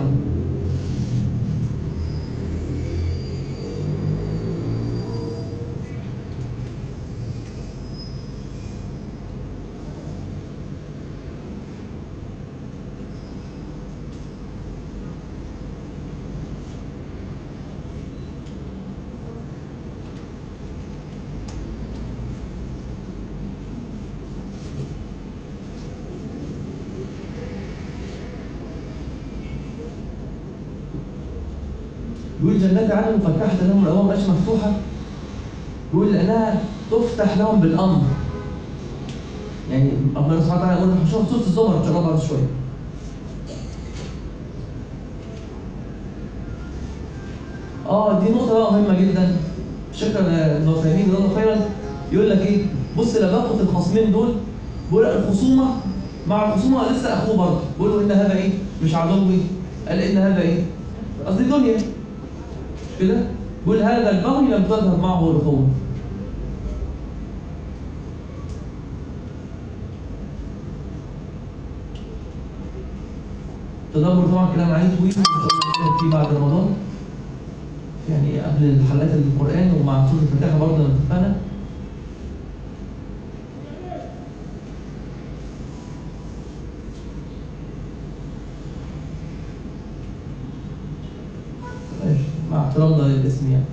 يقول جنات عدن مفتحة لهم الأبواب، مش مفتوحة. يقول لأنها تفتح لهم بالأمر. يعني ربنا سبحانه وتعالى يقول شوف سورة الزمر إن شاء الله بعد شوية. آه دي نقطة بقى مهمة جدا. شكرا ابن عثيمين جزاه الله خيرا. يقول لك إيه؟ بص لباقة الخصمين دول، بيقول الخصومة مع الخصومة لسه أخوه برضه، بيقولوا إن هذا إيه؟ مش عدوي، قال إن هذا إيه؟ قصدي دنيا. كده بيقول هذا البغي لم تظهر معه الأخوة. تدبر طبعا كلام عايز طويل في بعد رمضان، يعني قبل الحلقات القرآن ومع سورة الفاتحة برضه لما تتفنى. مع احترامنا للاسم يعني.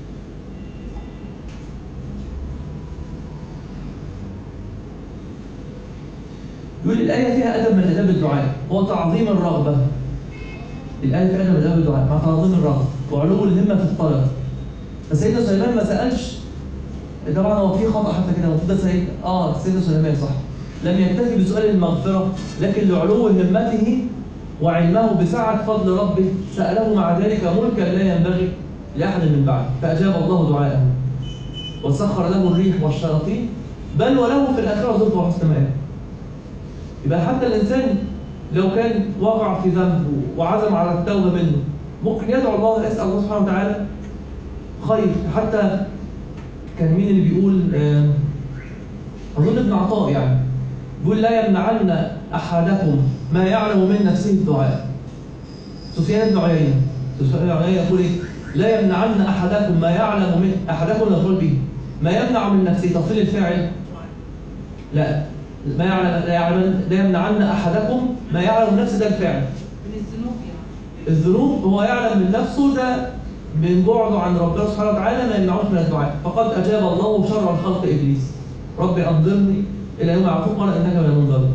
يقول الآية فيها أدب من آداب الدعاء، هو تعظيم الرغبة. الآية فيها أدب من آداب الدعاء مع تعظيم الرغبة وعلو الهمة في الطلب. فسيدنا سليمان ما سألش، طبعا هو في خطأ حتى كده المفروض سيد آه سيدنا سليمان صح، لم يكتفي بسؤال المغفرة، لكن لعلو همته وعلمه بسعة فضل ربه سأله مع ذلك ملكا لا ينبغي لأحد من بعد، فأجاب الله دعاءه وسخر له الريح والشياطين، بل وله في الآخرة زلفى وحسن مآب. يبقى حتى الإنسان لو كان وقع في ذنب وعزم على التوبة منه ممكن يدعو الله، يسأل الله سبحانه وتعالى خير. حتى كان مين اللي بيقول آه أظن ابن عطاء يعني بيقول لا يمنعن أحدكم ما يعلم من نفسه الدعاء. سفيان بن عيينة سفيان بن عيينة يقول إيه؟ لا يمنعن أحدكم ما يعلم من أحدكم يقول به ما يمنع من نفسه تفصيل الفاعل لا ما يعلم لا يعلم لا يمنعن أحدكم ما يعلم من نفسه ده الفاعل من الذنوب يعني. الذنوب هو يعلم من نفسه ده من بعده عن ربنا سبحانه وتعالى ما يمنعوش من الدعاء. فقد أجاب الله شر الخلق إبليس. ربي أنظرني إلى يوم يعقوب قال إنك من المنظرين.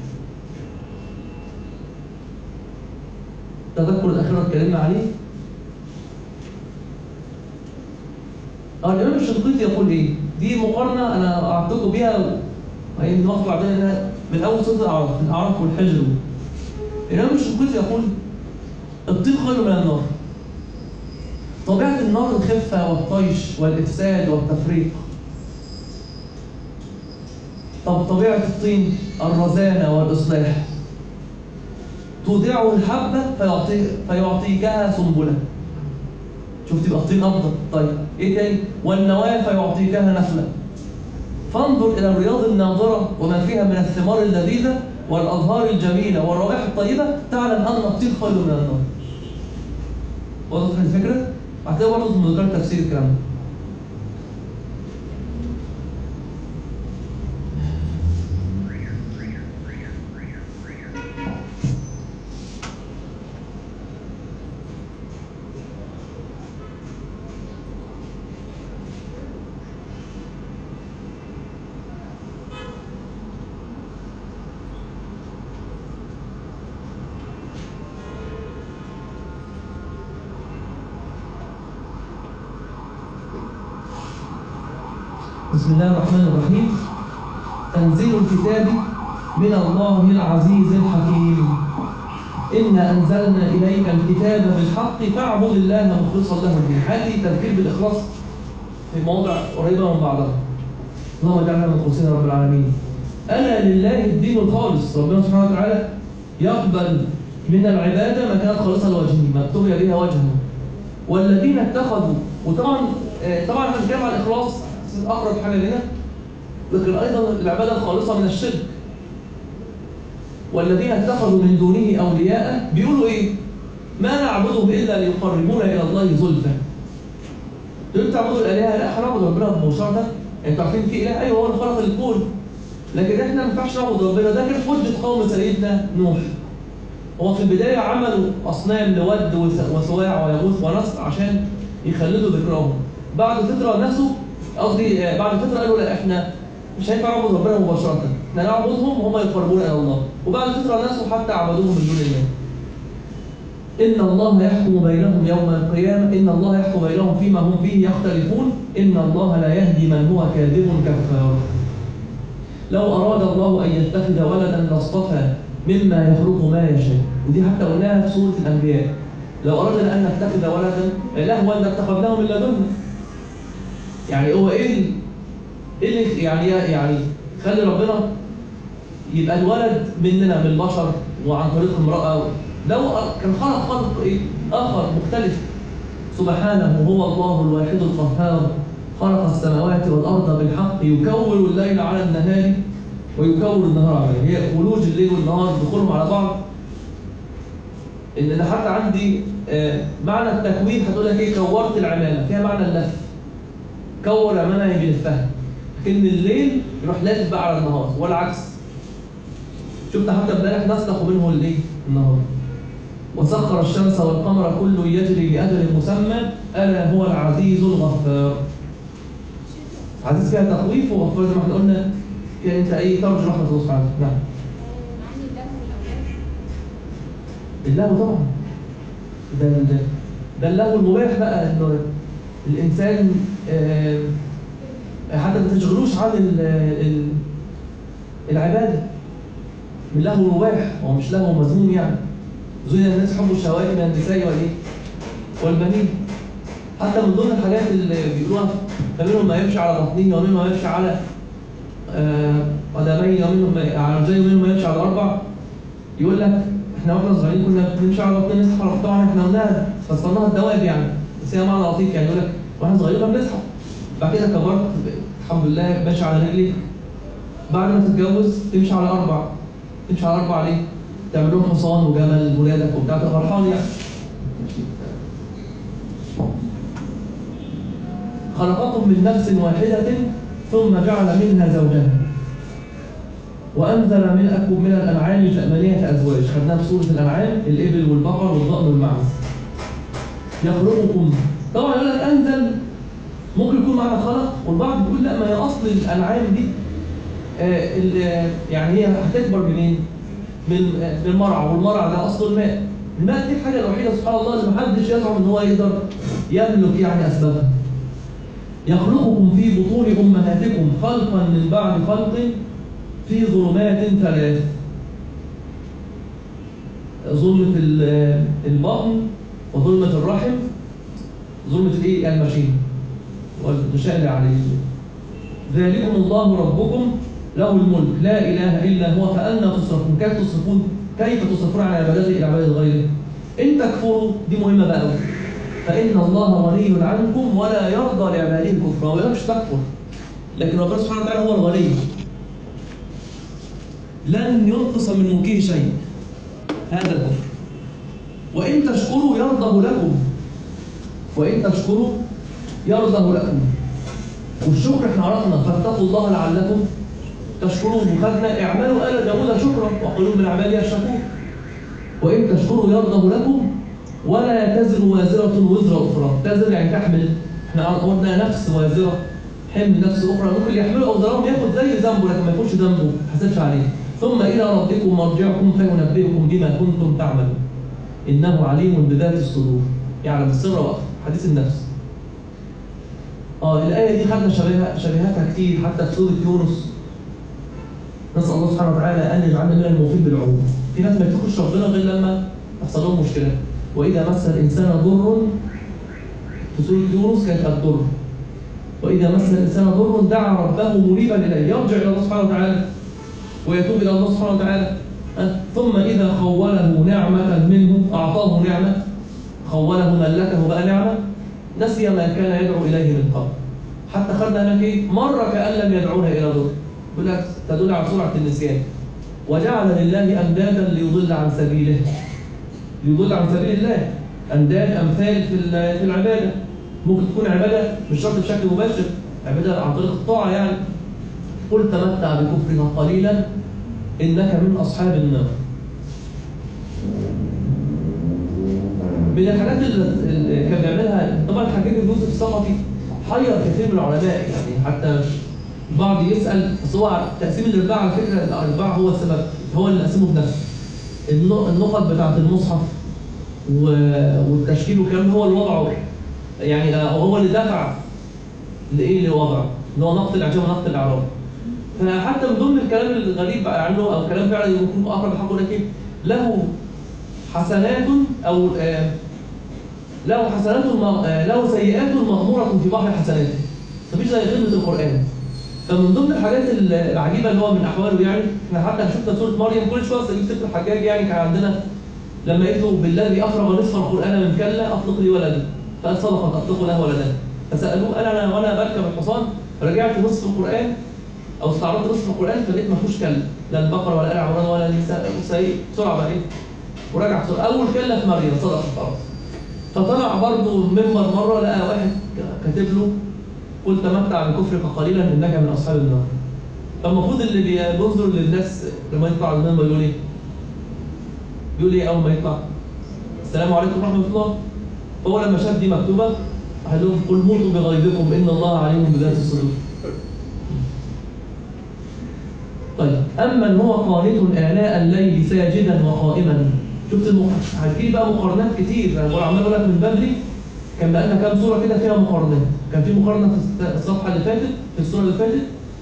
تذكر الأخير اتكلمنا عليه. الإمام الشنقيطي يقول إيه؟ دي مقارنة أنا أعتقد بيها وهي من وقت بعدين من أول سورة الأعراف، الأعراف والحجر. الإمام الشنقيطي يقول الطين خير من النار. طبيعة النار الخفة والطيش والإفساد والتفريق. طب طبيعة الطين الرزانة والإصلاح. تودعه الحبة فيعطي فيعطيكها سنبلة. شفت يبقى الطين أفضل. طيب إيه تاني؟ والنواة فيعطيكها نخلة. فانظر إلى الرياض الناظرة وما فيها من الثمار اللذيذة والأزهار الجميلة والروائح الطيبة تعلم أن الطين خير من النار. وضحت الفكرة؟ هتلاقي برضه في مذكرة تفسير الكلام ده. بسم الله الرحمن الرحيم. تنزيل الكتاب من الله العزيز الحكيم. إنا أنزلنا إليك الكتاب بالحق فاعبد الله مخلصا له الدين. هذه تذكير بالإخلاص في مواضع قريبة من بعضها. اللهم اجعلنا من مخلصين رب العالمين. ألا لله الدين الخالص. ربنا سبحانه وتعالى يقبل من العبادة ما كانت خالصة لوجهه ما ابتغي بها وجهه. والذين اتخذوا وطبعا طبعا احنا بنتكلم عن الإخلاص أقرب حاجة لنا، لكن أيضا العبادة الخالصة من الشرك. والذين اتخذوا من دونه أولياء بيقولوا إيه؟ ما نعبدهم إلا ليقربونا إلى الله زلفى. دول تعبدوا الآلهة؟ لا، احنا نعبد ربنا بمباشرة. أنتوا عارفين في إله؟ أيوه هو اللي خلق الكون. لكن احنا ما ينفعش نعبد ربنا. ده كان حجة قوم سيدنا نوح. هو في البداية عملوا أصنام لود وسواع ويغوث ونسر عشان يخلدوا ذكرهم. بعد فترة نسوا قصدي بعد فترة قالوا لا احنا مش هينفع نعبد ربنا مباشرة، احنا نعبدهم وهم يقربونا إلى الله. وبعد فترة نسوا حتى عبدوهم من دون الله. إن الله يحكم بينهم يوم القيامة، إن الله يحكم بينهم فيما هم فيه يختلفون، إن الله لا يهدي من هو كاذب كفار. لو أراد الله أن يتخذ ولدا لاصطفى مما يخلق ما يشاء. ودي حتى قلناها في سورة الأنبياء. لو أردنا أن نتخذ ولدا لهوا لاتخذناه من لدنا. يعني هو ايه ايه اللي يعني يعني خلي ربنا يبقى الولد مننا من البشر وعن طريق امرأة. لو كان خلق خلق ايه اخر مختلف. سبحانه هو الله الواحد القهار خلق السماوات والارض بالحق يكور الليل على النهار ويكور النهار على الليل. هي ولوج الليل والنهار دخولهم على بعض. ان انا حتى عندي آه معنى التكوين هتقول لك ايه؟ كورت العمالة فيها معنى اللف. كور عمالة يجي لفها. لكن الليل يروح لافف بقى على النهار والعكس. شفنا حتى امبارح نسلخ منه الليل النهار. وسخر الشمس والقمر كل يجري لأجل مسمى ألا هو العزيز الغفار. عزيز فيها تخويف وغفار زي ما احنا قلنا. يعني انت اي ترجو رحمة الله سبحانه. نعم. اللهو طبعا. ده ده ده اللهو المباح بقى انه الانسان آه حتى ما تشغلوش عن ال ال العباده. اللهو مباح هو مش لهو مذموم. يعني زين الناس حب الشهوات من النساء والايه والبنين. حتى من ضمن الحاجات اللي بيقولوها فمنهم ما يمشي على بطنه ومنهم ما يمشي على قدمين آه ومنهم على رجلين ومنهم ما يمشي على اربع. يقول لك احنا واحنا صغيرين كنا بنمشي على بطننا نسحب. طبعا احنا قلناها فصلناها الدواب يعني، بس هي معنى لطيف. يعني يقول لك واحنا صغيرين كنا بنسحب، بعد كده كبرت الحمد لله ماشي على رجليك. بعد ما تتجوز تمشي على اربع. تمشي على اربع ليه؟ تعمل لهم حصان وجمل ولادك وبتاع تبقى فرحان يعني. خلقكم من نفس واحدة ثم جعل منها زوجها وأنزل منكم من الأنعام ثمانية أزواج. خدناها في سورة الأنعام الإبل والبقر والضأن والمعز. يخلقكم طبعا يقول لك أنزل ممكن يكون معنى خلق، والبعض بيقول لا، ما هي أصل الأنعام دي آه ال- يعني هي هتكبر منين؟ من آه، من المرعى، والمرعى ده أصله الماء. الماء دي الحاجة الوحيدة سبحان الله اللي محدش يزعم إن هو يقدر يملك يعني أسبابها. يخلقكم في بطون أمهاتكم خلقا من بعد خلق في ظلمات ثلاث. ظلمة ال- البطن، وظلمة الرحم، ظلمة الايه؟ المشيمة والغشاء اللي عليه. ذلكم الله ربكم له الملك لا إله إلا هو فأنا تصرفون. كيف تصرفون؟ كيف تصرفون عن عبادته إلى عبادة غيره؟ إن تكفروا، دي مهمة بقى أوي، فإن الله غني عنكم ولا يرضى لعباده الكفر. ما بيقولكش تكفر، لكن ربنا سبحانه وتعالى هو الغني، لن ينقص من ملكه شيء هذا الكفر. وإن تشكروا يرضه لكم، وإن تشكروا يرضه لكم. والشكر احنا عرفنا فاتقوا الله لعلكم تشكرون، وخدنا اعملوا آل داود شكرا وقلوب من عبادي الشكور. وإن تشكروا يرضه لكم ولا تزر وازرة وزر أخرى. تزر يعني تحمل، احنا قلنا نفس وازرة، حمل نفس أخرى، ممكن يحملوا أوزارهم ياخد زي ذنبه لكن ما يكونش ذنبه، ما يحاسبش عليه. ثم إلى ربكم مرجعكم فينبئكم بما كنتم تعملون إنه عليم بذات الصدور، يعلم السر وأخفى. حديث النفس. اه الآية دي خدنا شبيهة شبيهاتها كتير حتى في سورة يونس. نسأل الله سبحانه وتعالى أن يجعلنا من الموفين بالعموم. في ناس ما يتقوش ربنا غير لما تحصل لهم مشكلة. وإذا مس الإنسان ضر، في سورة يونس كانت الضر. وإذا مس الإنسان ضر دعا ربه منيبا إليه، يرجع إلى الله سبحانه وتعالى ويتوب إلى الله سبحانه وتعالى. أه؟ ثم إذا خوله نعمة منه، أعطاه نعمة، خوله ملكه بقى نعمة، نسي ما كان يدعو إليه من قبل. حتى خدنا هناك إيه؟ مرة كأن لم يدعونا إلى ضر، بالعكس تدل على سرعة النسيان. وجعل لله أندادا ليضل عن سبيله، ليضل عن سبيل الله. أنداد أمثال في في العبادة، ممكن تكون عبادة مش شرط بشكل مباشر، عبادة عن طريق الطاعة يعني. قل تمتع بكفرك قليلا إنك من أصحاب النار. من الحاجات اللي كان بيعملها طبعا الحجاج بن يوسف الثقفي حير كثير من العلماء، يعني حتى البعض يسأل، بس هو تقسيم الارباع على فكرة الارباع هو السبب، هو اللي قسمه بنفسه. النقط بتاعة المصحف والتشكيل والكلام هو اللي وضعه، يعني هو اللي دفع لايه اللي وضعه، اللي هو نقط الاعجام ونقط الاعراب. فحتى من ضمن الكلام الغريب عنه او كلام فعلا يكون اقرب للحق، لكن له حسنات او آه له حسنات آه له سيئات مغمورة في بحر حسناته، مفيش زي غلبة القرآن. فمن ضمن الحاجات العجيبة اللي هو من أحواله، يعني احنا حتى شفنا سورة مريم كل شوية سيد سيد الحجاج، يعني كان عندنا لما قلت له بالذي أفرغ نصف القرآن من كلا أطلق لي ولدي، فقال صدقت أطلق له ولدا. فسألوه قال أنا وأنا بركب الحصان رجعت نصف القرآن أو استعرضت نصف القرآن فلقيت ما فيهوش كلا، لا البقرة ولا آل عمران ولا النساء، بسرعة بقى إيه ورجع بسرعة. أول كلا في مريم صدقت خلاص. فطلع برضه المنبر مرة لقى واحد كاتب له قل تمتع بكفرك قليلا انك من اصحاب النار. فالمفروض اللي بينظر للناس لما يطلع المنبر يقول ايه؟ بيقول ايه اول ما يطلع؟ السلام عليكم ورحمه الله. فهو لما شاف دي مكتوبه قال لهم قل موتوا بغيظكم ان الله عليم بذات الصدور. طيب اما هو قانت اناء الليل ساجدا وقائما. شفت المق... هتجيب بقى مقارنات كتير، انا عمال اقول لك من بدري كان بقى لنا كام صوره كده فيها مقارنات. كان في مقارنه في الصفحه اللي فاتت، في الصوره اللي فاتت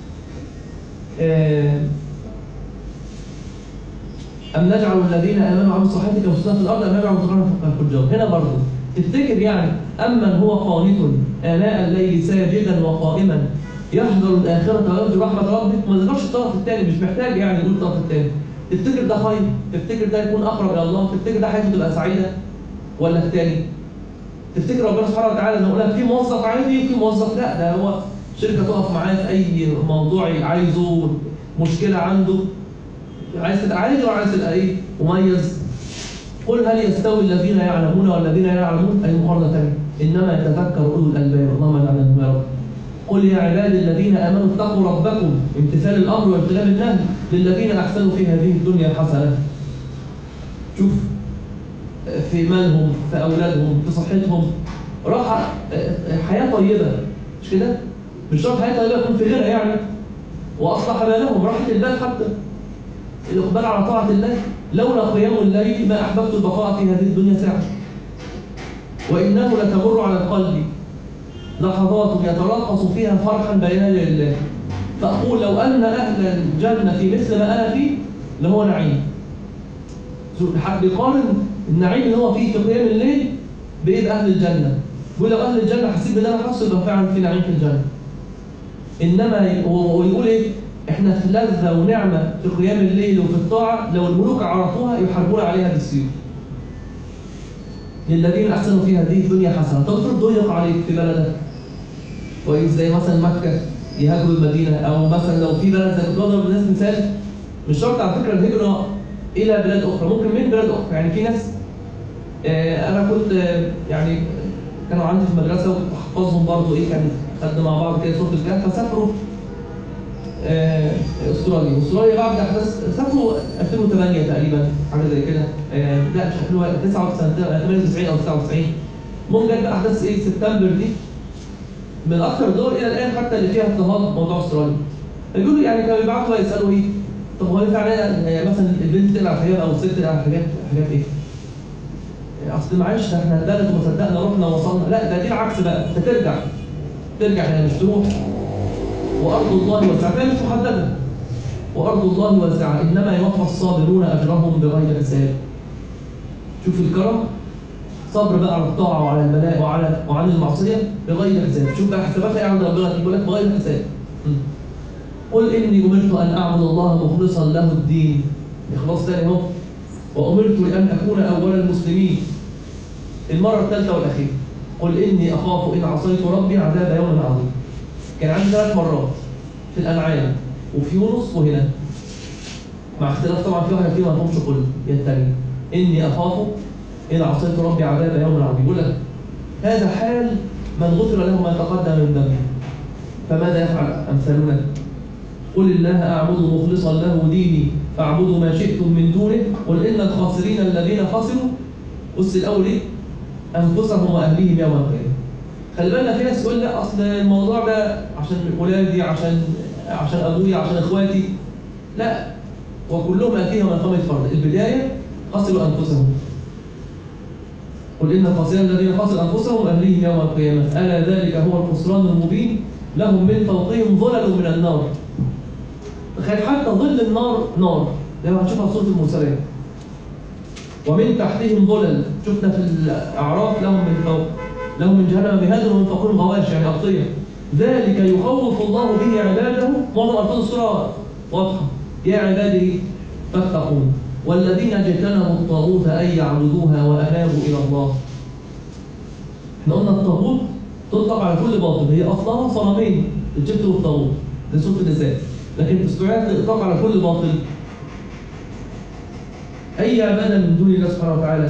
أم نجعل الذين آمنوا وعملوا الصالحات كمفسدين في الأرض أم نجعل المتقين كالفجار. هنا برضه تفتكر يعني أمن هو قانت آناء الليل ساجدا وقائما يحذر الآخرة ويرجو رحمة ربه. ما ذكرش الطرف الثاني، مش محتاج يعني يقول الطرف الثاني. تفتكر ده خير؟ تفتكر ده يكون أقرب إلى الله؟ تفتكر ده حياته تبقى سعيدة ولا الثاني؟ تفتكر ربنا سبحانه وتعالى لما يقول لك في موظف عادي في موظف لا، ده هو شركة تقف معاه في أي موضوع عايزه، مشكلة عنده، عايز تبقى عادي ولا عايز تبقى ايه؟ مميز. قل هل يستوي الذين يعلمون والذين لا يعلمون؟ أي مقارنة ثانية. إنما يتذكر أولو الألباب. اللهم اجعلنا منهم يا رب. قل يا عبادي الذين آمنوا اتقوا ربكم، امتثال الأمر واجتناب النهي، للذين أحسنوا في هذه الدنيا حسنة. شوف في مالهم، في أولادهم، في صحتهم، راحة حياة طيبة، مش كده؟ مش شرط حياة طيبة يكون في غيرها يعني. وأصلح بالهم، راحة البال حتى. الإقبال على طاعة الله، لولا قيام الليل ما أحببت البقاء في هذه الدنيا ساعة. وإنه لتمر على القلب لحظات يترقص فيها فرحا بين يدي الله، فأقول لو أن أهل الجنة في مثل ما أنا فيه لهو نعيم. بيقارن النعيم اللي هو فيه في قيام الليل بإيد أهل الجنة. يقول لو أهل الجنة حسيت بده أنا حاسس يبقى فعلا في نعيم في الجنة. إنما ويقول إيه؟ إحنا في لذة ونعمة في قيام الليل وفي الطاعة، لو الملوك عرفوها يحاربون عليها بالسيف. للذين أحسنوا في هذه الدنيا حسنة. تفرض ضيق عليك في بلدك كويس، زي مثلا مكة يهاجروا المدينة، أو مثلا لو في بلد زي كنت بضرب للناس مثال، مش شرط على فكرة الهجرة إلى بلاد أخرى، ممكن من بلاد أخرى. يعني في ناس آه أنا كنت آه يعني كانوا عندي في المدرسة وكنت أحفظهم برضه إيه، كان خدنا مع بعض كده سورة الكهف، فسافروا آه استراليا. استراليا بعد احداث سافروا ألفين وثمانية تقريبا، حاجه زي كده. آه لا مش ألفين وتسعة ثمانية وتسعين او تسعة وتسعين. المهم جت بقى احداث ايه سبتمبر دي، من اكثر الدول الى الان حتى اللي فيها اضطهاد موضوع استراليا. يقولوا يعني كانوا يبعتوا يسالوا ايه، طب هو ينفع يعني مثلا البنت تقلع الحجاب او الست تقلع الحجاب؟ حجاب ايه؟ اصل معلش ده احنا اتبلد وما صدقنا رحنا ووصلنا. لا ده دي العكس بقى، انت ترجع ترجع هنا مش تروح. وارض الله واسعه، مش محدده. وارض الله واسعه انما يوفى الصابرون اجرهم بغير حساب. شوف الكرم، صبر بقى على الطاعه وعلى البلاء وعلى وعن المعصيه بغير حساب. شوف بقى حساباتها ايه عند ربنا، يقول لك بغير حساب. قل اني امرت ان اعبد الله مخلصا له الدين. اخلاص تاني اهو. وامرت لان اكون اول المسلمين. المره الثالثه والاخيره. قل اني اخاف ان عصيت ربي عذاب يوم عظيم. كان عندي ثلاث مرات في الانعام وفي يونس وهنا، مع اختلاف طبعا في واحده فيهم ما فهمش كله هي الثانيه. اني اخاف ان عصيت ربي عذاب يوم عظيم. يقول لك هذا حال من غفر له ما تقدم من ذنبه، فماذا يفعل امثالنا؟ قل الله اعبد مخلصا له ديني فاعبدوا ما شئتم من دونه. قل ان الخاسرين الذين خسروا بص الاول ايه؟ انفسهم واهليهم يوم القيامه. خلي بالنا في ناس يقول لا اصل الموضوع ده عشان ولادي، عشان عشان ابويا، عشان اخواتي. لا، وكلهم اتيهم من قامة فرد. البدايه خسروا انفسهم. قل ان الخاسرين الذين خسروا انفسهم واهليهم يوم القيامه الا ذلك هو الخسران المبين. لهم من فوقهم ظلل من النار. تخيل حتى ظل النار نار، زي ما هنشوفها في سوره المرسلات. ومن تحتهم ظلل، شفنا في الاعراف لهم من فوق، لهم من جهنم مهاد ومن فوقهم غواش يعني اغطيه. ذلك يخوف الله به عباده. معظم الفاظ السوره واضحه. يا عبادي فاتقون والذين اجتنبوا الطاغوت ان يعبدوها وانابوا الى الله. احنا قلنا الطاغوت تطلق على كل باطل، هي اصلها صنمين الجبت والطاغوت، دي سوره النساء، لكن استعيرت الاطلاق على كل باطل. اي عباده من دون الله سبحانه وتعالى،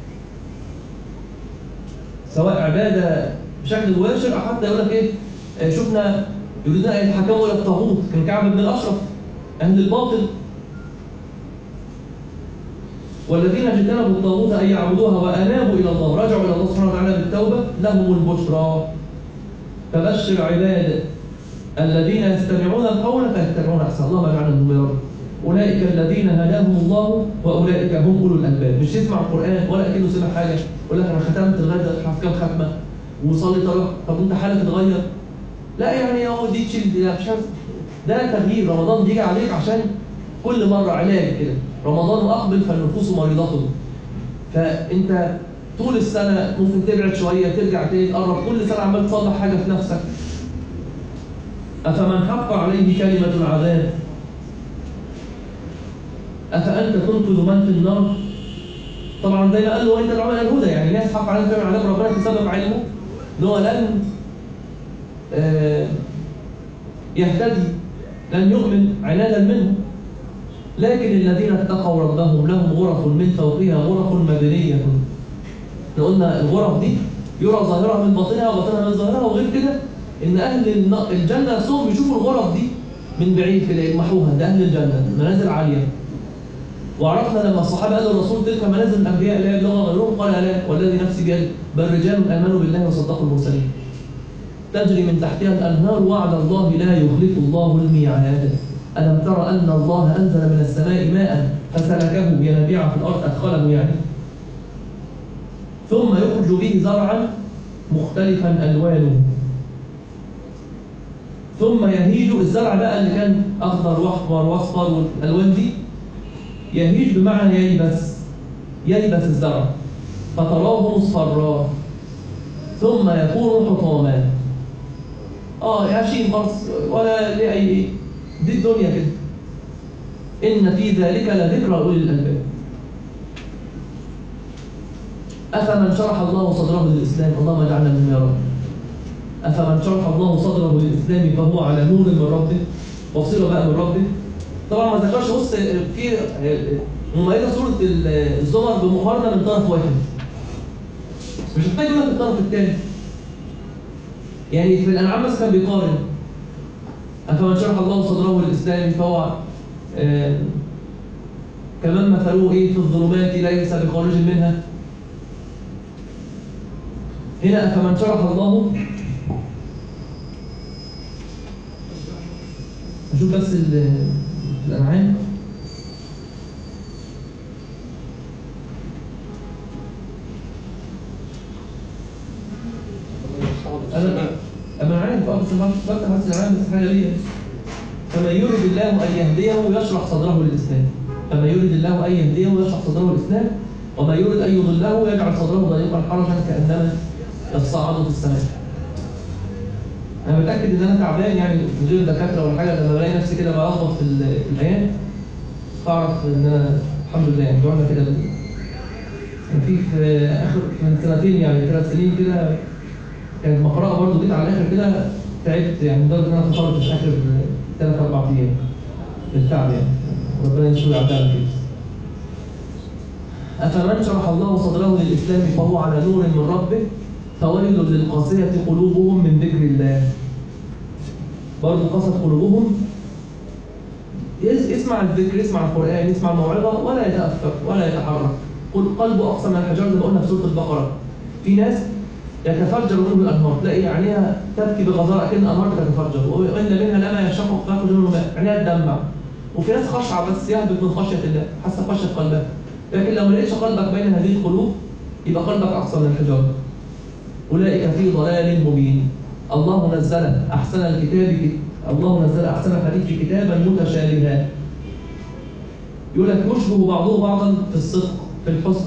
سواء عباده بشكل مباشر او حتى يقول لك ايه، شفنا يريدون ان يتحكموا الى الطاغوت، كان كعب بن الاشرف اهل الباطل. والذين اجتنبوا الطاغوت ان يعبدوها وانابوا الى الله، رجعوا الى الله سبحانه وتعالى بالتوبه، لهم البشرى. فبشر عباد الذين يستمعون القول فيتبعون احسن. اللهم اجعلنا منهم يا رب. اولئك الذين هداهم الله واولئك هم اولو الالباب. مش يسمع القران ولا اكنه سمع حاجه، يقول لك انا ختمت لغايه حافظ كام ختمه وصلي طريق، طب انت حالك اتغير؟ لا يعني هو دي تشيل مش عارف. ده تغيير. رمضان بيجي عليك عشان كل مره علاج كده. رمضان اقبل فالنفوس مريضه. فانت طول السنه ممكن تبعد شويه ترجع تاني تقرب، كل سنه عمال تصلح حاجه في نفسك. افمن حق عليه كلمه العذاب افانت تنقذ من في النار. طبعا زي ما قال له انت العلماء الهدى، يعني ناس حق عليهم كلمه العذاب ربنا بسبب علمه ان هو لن آه يهتدي، لن يؤمن عنادا منه. لكن الذين اتقوا ربهم لهم غرف من فوقها غرف مبنيه. احنا قلنا الغرف دي يرى ظاهرها من باطنها وباطنها من ظاهرها، وغير كده ان اهل الجنه نفسهم بيشوفوا الغرف دي من بعيد كده يلمحوها. ده اهل الجنه منازل عاليه. وعرفنا لما الصحابة قالوا الرسول تلك منازل الأنبياء لا يبلغها غيرهم قال لا والذي نفسي بيده بل رجال آمنوا بالله وصدقوا المرسلين تجري من تحتها الأنهار وعد الله لا يخلف الله الميعاد ألم تر أن الله أنزل من السماء ماء فسلكه ينابيع في الأرض أدخله يعني ثم يخرج به زرعا مختلفا ألوانه ثم يهيج الزرع بقى اللي كان أخضر وأحمر وأصفر والألوان دي يهيج بمعنى ييبس ييبس الزرع فتراه مصفرا ثم يكون حطاما اه هشيم خالص ولا ليه اي دي الدنيا كده ان في ذلك لذكرى لاولي الالباب افمن شرح الله صدره للاسلام اللهم اجعلنا منهم يا رب افمن شرح الله صدره للاسلام فهو على نور من ربه بصيره بقى من ربه طبعا ما ذكرش بص في مميزه سوره الزمر بمقارنه من طرف واحد مش محتاج يقول لك الطرف الثاني يعني في الانعام بس كان بيقارن افمن شرح الله صدره للاسلام فهو آه كمان مثلوه ايه في الظلمات ليس بخارج منها هنا افمن شرح الله اشوف بس الانعام انا انا عارف اه بس بفتح بس العام بس حاجه ليا فما يريد الله ان يهديه يشرح صدره للاسلام فما يريد الله ان يهديه يشرح صدره للاسلام وما يريد ان يضله يجعل صدره ضيقا حرجا كانما يصعد في السماء. انا متاكد ان انا تعبان يعني من غير دكاتره ولا حاجه لما بلاقي نفسي كده بلخبط في الايام فاعرف ان انا الحمد لله يعني جوعنا كده كان في في اخر من سنتين يعني ثلاث سنين كده كانت مقرأة برضه جيت على الاخر كده تعبت يعني لدرجه ان انا خسرت في اخر ثلاث اربع ايام بالتعب يعني ربنا يشفي اعدائنا كده. افمن شرح الله صدره للاسلام فهو على نور من ربه فويل للقاسيه قلوبهم من ذكر الله. برضه قست قلوبهم اسمع الذكر يسمع القران يسمع الموعظه ولا يتاثر ولا يتحرك قل قلبه اقسى من الحجار زي ما قلنا في سوره البقره. في ناس يتفجر منه الانهار تلاقي عينيها تبكي بغزاره اكن انهار تتفجر وان منها لما يشقق فيخرج منه ماء عينيها تدمع. وفي ناس خشعه بس يهبط من خشيه الله حسب خشيه قلبها. لكن لو ما لقيتش قلبك بين هذه القلوب يبقى قلبك اقسى من الحجار. اولئك في ضلال مبين. الله نزل احسن الكتاب الله نزل احسن الحديث كتابا متشابها يقول لك يشبه بعضه بعضا في الصدق في الحسن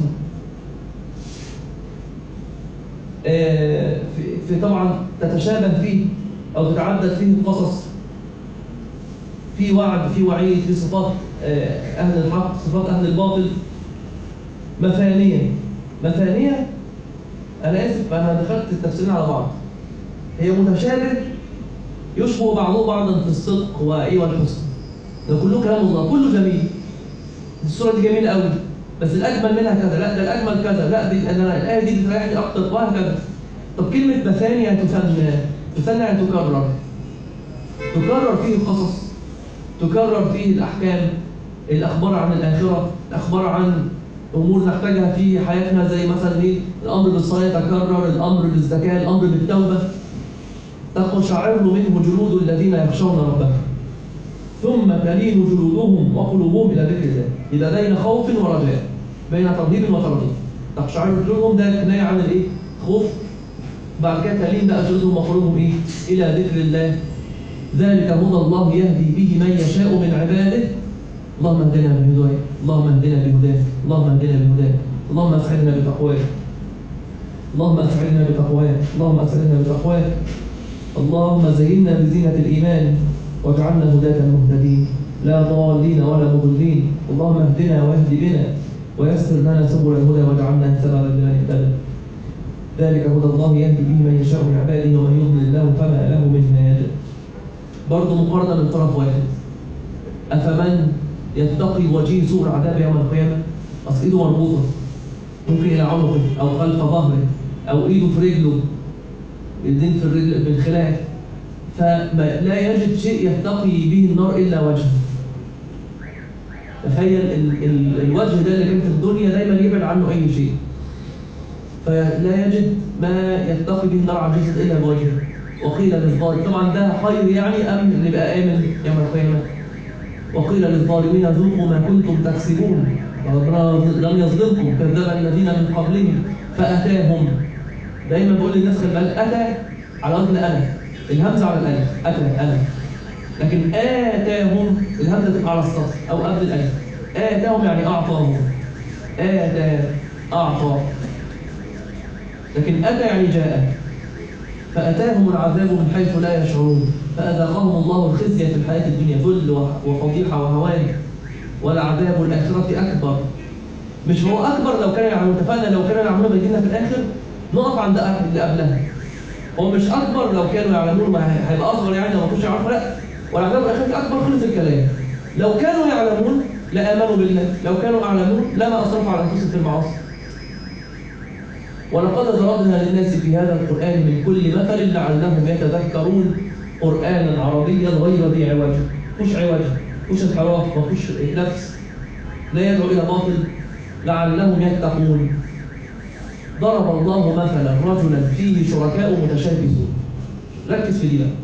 في, في طبعا تتشابه فيه او تتعدد فيه القصص في وعد في وعيد في صفات اهل الحق صفات اهل الباطل مثانيه مثانيه انا اسف انا دخلت التفسيرين على بعض هي متشابه يشبه بعضه بعضا في الصدق وايه والحسن ده كله كلام الله كله جميل السوره دي جميله قوي بس الاجمل منها كذا لا ده الاجمل كذا لا دي انا الايه دي بتريحني اكتر وهكذا. طب كلمه مثانيه تثنى تثنى يعني تكرر تكرر فيه القصص تكرر فيه الاحكام الاخبار عن الاخره الاخبار عن امور نحتاجها في حياتنا زي مثلا ايه الامر بالصلاه يتكرر الامر بالزكاه الامر بالتوبه تقشعر منه جلود الذين يخشون ربهم ثم تلين جلودهم وقلوبهم الى ذكر الله. اذا بين خوف ورجاء بين ترهيب وترهيب تقشعر جلودهم ده كنايه عن الايه خوف بعد كده تلين بقى جلودهم وقلوبهم ايه الى ذكر الله. ذلك هدى الله يهدي به من يشاء من عباده. اللهم اهدنا بهداك اللهم اهدنا بهداك اللهم اهدنا بهداك اللهم اسعدنا بتقواك اللهم اسعدنا بتقواك اللهم اسعدنا بتقواك اللهم زينا بزينة الإيمان واجعلنا هداة مهتدين لا ضالين ولا مضلين. اللهم اهدنا واهد بنا ويسر لنا سبل الهدى واجعلنا سببا لمن اهتدى. ذلك هدى الله يهدي به من يشاء من عباده ومن يضلل الله فما له من هاد. برضه مقارنة من طرف واحد. أفمن يتقي وجيه سوء العذاب يوم القيامة أصل إيده مربوطة ممكن إلى عنقه أو خلف ظهره أو إيده في رجله الدين في الرجل بالخلاف فلا يجد شيء يتقي به النار إلا وجهه تخيل ال ال الوجه ده اللي كان في الدنيا دايما يبعد عنه اي شيء، فلا يجد ما يتقي به النار عزيزة الا بوجهه. وقيل للظالمين، طبعا ده خير يعني ام اللي بقى امن يوم القيامه. وقيل للظالمين ذوقوا ما كنتم تكسبون، ربنا لم يظلمكم كذب الذين من قبلهم فاتاهم. دايما بقول للناس خلي بالك، اتى على وزن انا، الهمزه على الالف، اتى انا، لكن آتاهم الهمزة تبقى على السطر أو قبل الألف. آتاهم يعني أعطاهم، آتى أعطى، لكن أتى يعني جاء. فأتاهم العذاب من حيث لا يشعرون فأذاقهم الله الخزي في الحياة الدنيا، ذل وفضيحة وهوان، ولعذاب الآخرة أكبر. مش هو أكبر لو كانوا يعملون، اتفقنا لو كانوا يعملون بيجينا في الآخر نقف عند اللي قبلها. هو مش أكبر لو كانوا يعلمون، ما هيبقى أصغر يعني لو ما كانوش يعرفوا، لا، والعذاب الآخرة أكبر. خلص الكلام. لو كانوا يعلمون لآمنوا بالله، لو كانوا يعلمون لما أصرفوا على أنفسهم في المعاصي. ولقد ضربنا للناس في هذا القرآن من كل مثل لعلهم يتذكرون، قرآنا عربيا غير ذي عوج، مش عوج، مش انحراف، ما فيش نفس، لا يدعو إلى باطل، لعلهم يتقون. ضرب الله مثلا رجلا فيه شركاء متشاكسون. ركز في دي بقى.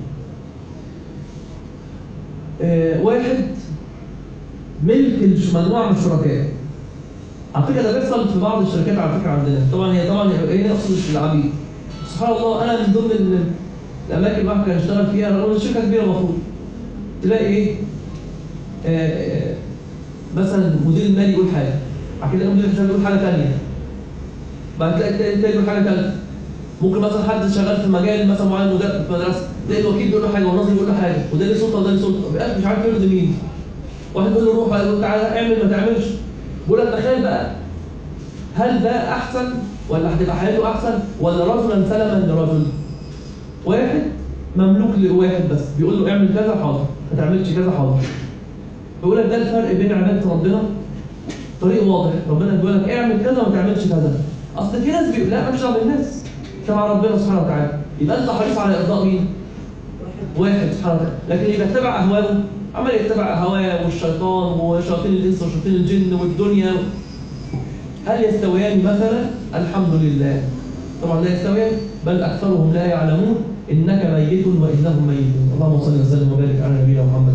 آه واحد ملك مجموعة من الشركاء. على فكرة ده بيحصل في بعض الشركات على فكرة عندنا، طبعا هي طبعا هي اقصد العبيد. سبحان الله، انا من ضمن الاماكن اللي الواحد كان يشتغل فيها، رغم ان شركة كبيرة المفروض تلاقي ايه؟ آه مثلا المدير المالي يقول حاجة، بعد كده المدير الحسابي يقول حاجة ثانية، بعد كده تلاقي يقول حاجة ثالثة. ممكن مثلا حد شغال في مجال مثلا معين مدرس في مدرسة، تلاقي الوكيل بيقول له حاجة والناظر بيقول له حاجة، وده ليه سلطة وده ليه سلطة، مش عارف يرضي مين. واحد يقول له روح، واحد يقول تعالى اعمل ما تعملش. بقول لك تخيل بقى، هل ده احسن ولا هتبقى حياته احسن، ولا رجلا سلما لرجل؟ واحد مملوك لواحد بس بيقول له اعمل كذا حاضر، ما تعملش كذا حاضر. بيقول لك ده الفرق بين عباده ربنا، طريق واضح. ربنا بيقول لك اعمل كذا وما تعملش كذا. اصل في ناس بيقول لا مش دعوه بالناس، تبع ربنا سبحانه وتعالى. يبقى انت حريص على ارضاء مين؟ واحد سبحانه وتعالى. لكن اللي بيتبع اهواءه عمال يتبع هواه والشيطان وشياطين الانس وشياطين الجن والدنيا، هل يستويان مثلا؟ الحمد لله طبعا لا يستويان، بل اكثرهم لا يعلمون. انك ميت وانهم ميتون. اللهم صل وسلم وبارك على نبينا محمد.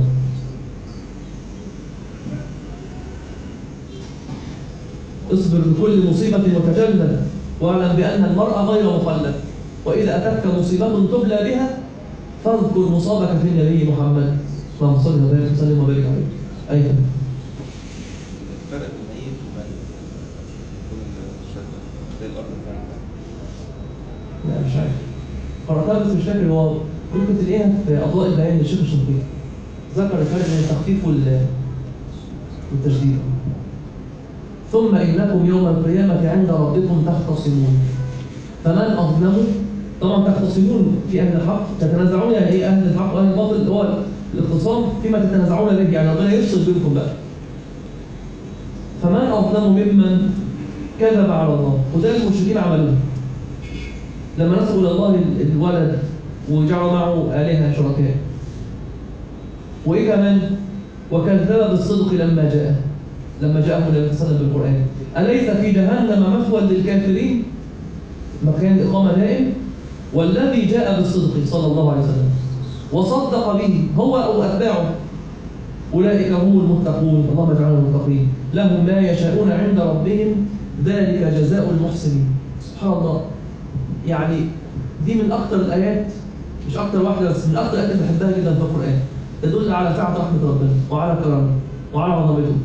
اصبر لكل مصيبه وتجلد، واعلم بان المرء غير مخلد، واذا اتتك مصيبه تبلى بها فاذكر مصابك في النبي محمد. اللهم صل وسلم وبارك عليه. ايوه. فرق الميت وبين كل شكل زي الارض الفعلا. لا مش عارف. قرأتها بس مش فاكر. هو ممكن تلاقيها في اضواء البيان للشيخ الشنقيطي. ذكر الفرق بين التخفيف والتشديد. ثم انكم يوم القيامة عند ربكم تختصمون. فمن اظلم؟ طبعا تختصمون في اهل الحق، تتنازعون يعني ايه اهل الحق واهل الباطل؟ اللي هو الاختصام فيما تتنازعون به، يعني ربنا يفصل بينكم بقى. فمن اظلم ممن كذب على الله. وده المشركين عملوه لما نسبوا الى الله الولد وجعلوا معه الهه شركاء. وايه كمان؟ وكذب بالصدق لما جاء لما جاءهم النبي صلى الله عليه وسلم بالقران. اليس في جهنم مثوى للكافرين؟ مكان اقامه دائم. والذي جاء بالصدق صلى الله عليه وسلم وصدق به هو او اتباعه اولئك هم المتقون. اللهم اجعلنا المتقين. لهم ما يشاءون عند ربهم ذلك جزاء المحسنين. سبحان الله، يعني دي من اكثر الايات، مش اكثر واحده بس، من اكثر الايات اللي بحبها جدا في القران، تدل على سعه رحمه ربنا وعلى كرمه وعلى عظمته.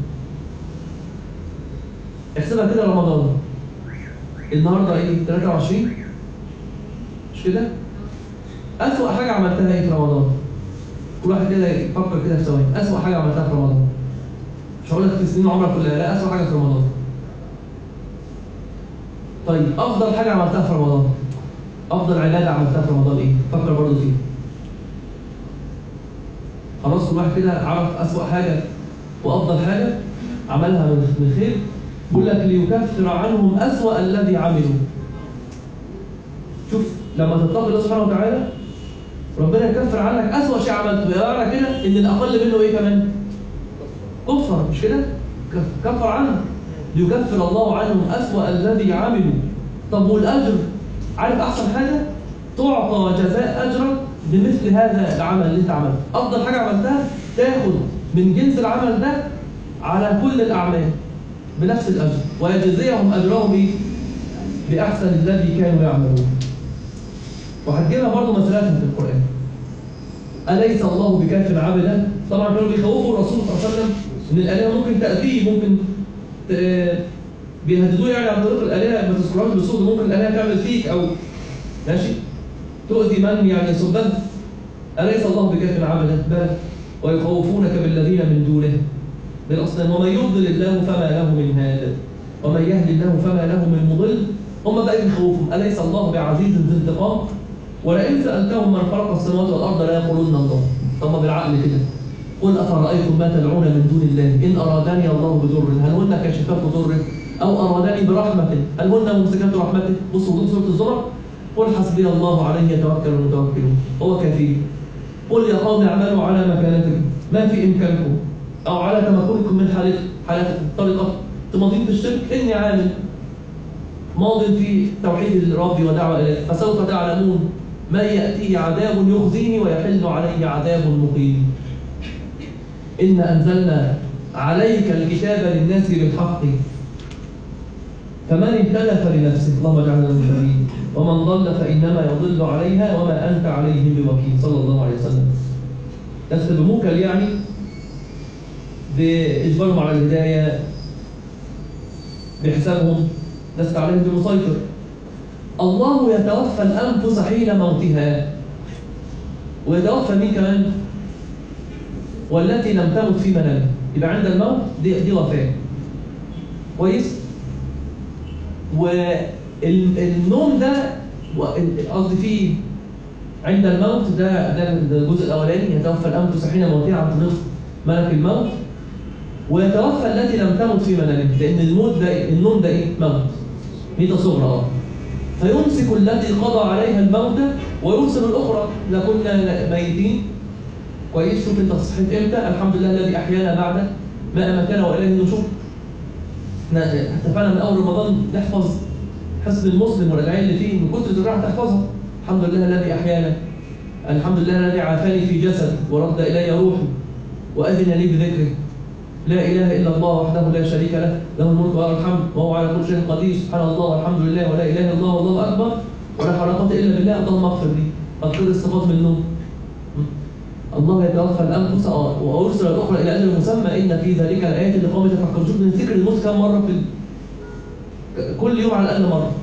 احسبها كده رمضان النهارده ايه؟ ثلاثة وعشرين مش كده؟ أسوأ حاجة عملتها ايه في رمضان؟ كل واحد كده يفكر كده في ثواني، أسوأ حاجة عملتها في رمضان. مش هقول لك في سنين عمرك كلها، لا، أسوأ حاجة في رمضان. طيب أفضل حاجة عملتها في رمضان، أفضل عبادة عملتها في رمضان ايه؟ فكر برضه فيه. خلاص كل واحد كده عرف أسوأ حاجة وأفضل حاجة عملها من خير. بيقول لك ليكفر عنهم أسوأ الذي عملوا. شوف لما تتقي الله سبحانه وتعالى ربنا يكفر عنك أسوأ شيء عملته. يرى كده إن الأقل منه إيه كمان؟ كفر، مش كده؟ كف- كفر عنهم ليكفر الله عنهم أسوأ الذي عملوا. طب والأجر عارف أحسن حاجة؟ تعطى جزاء أجرك بمثل هذا العمل اللي أنت عملته. أفضل حاجة عملتها تاخد من جنس العمل ده على كل الأعمال بنفس الأجر، ويجزيهم أجرهم إيه؟ بأحسن الذي كانوا يعملون. وهتجيبها برضه مثلات في القرآن. أليس الله بكاف عبدا؟ طبعا كانوا بيخوفوا الرسول صلى الله عليه وسلم إن الآلهة ممكن تأذيه، ممكن ت- بيهددوه يعني عن طريق الآلهة، ما تذكرهاش بصوت، ممكن الآلهة تعمل فيك أو ماشي تؤذي من يعني يسبها. أليس الله بكاف عبدا؟ بلى ويخوفونك بالذين من دونه بالأصنام ومن يضلل الله فما له من هاد ومن يهدي الله فما له من مضل. هم بقى بيخوفهم أليس الله بعزيز ذي انتقام؟ ولئن سألتهم من خلق السماوات والأرض لا يقولون الله. طب بالعقل كده قل أفرأيتم ما تدعون من دون الله إن أرادني الله بضر هل هن كاشفات ضره أو أرادني برحمة هل هن ممسكات رحمته؟ بصوا ضد سورة الزمر. قل حسبي الله عليه يتوكل المتوكلون هو كفيل. قل يا قوم اعملوا على مكانتكم ما في إمكانكم أو على تمكنكم من حالتكم حالتكم طريقة تماضين في الشرك إني عامل ماض في توحيد الرب ودعوة إليه فسوف تعلمون من يأتيه عذاب يخزيه ويحل عليه عذاب مقيم. إن أنزلنا عليك الكتاب للناس بالحق فمن اهتدى فلنفسه اللهم اجعلنا من المهتدين ومن ضل فإنما يضل عليها وما أنت عليهم بوكيل صلى الله عليه وسلم. لست بموكل يعني بإجبارهم على الهداية بحسابهم، لست عليهم بمسيطر. الله يتوفى الأنفس حين موتها ويتوفى مين كمان؟ والتي لم تمت في منامها. يبقى عند الموت دي, دي وفاة كويس. والنوم ده قصدي فيه عند الموت ده ده الجزء الأولاني يتوفى الأنفس حين موتها عن طريق ملك الموت ويتوفى التي لم تمت في منامها لأن الموت ده النوم ده إيه؟ موت ميتة صغرى اه فيمسك التي قضى عليها الموت ويرسل الأخرى إذا كنا ميتين كويس. شوف أنت صحيت إمتى؟ الحمد لله الذي أحيانا بعد ما أماتنا وإليه النشور. احنا اتفقنا من أول رمضان نحفظ حسن المسلم والأدعية اللي فيه من كتر الراحة تحفظها. الحمد لله الذي أحيانا الحمد لله الذي عافاني في جسد ورد إلي روحي وأذن لي بذكره لا إله إلا الله وحده لا شريك له له الملك وله الحمد وهو على كل شيء قدير سبحان الله والحمد لله ولا إله إلا الله والله أكبر ولا حول ولا قوة إلا بالله. اللهم اغفر لي اغفر استفاض من النوم. الله يتوفى الأنفس وأرسل الأخرى إلى أجل مسمى إن في ذلك الآيات لقوم يتفكرون. شوف بنذكر الموت كم مرة في كل يوم على الأقل مرة.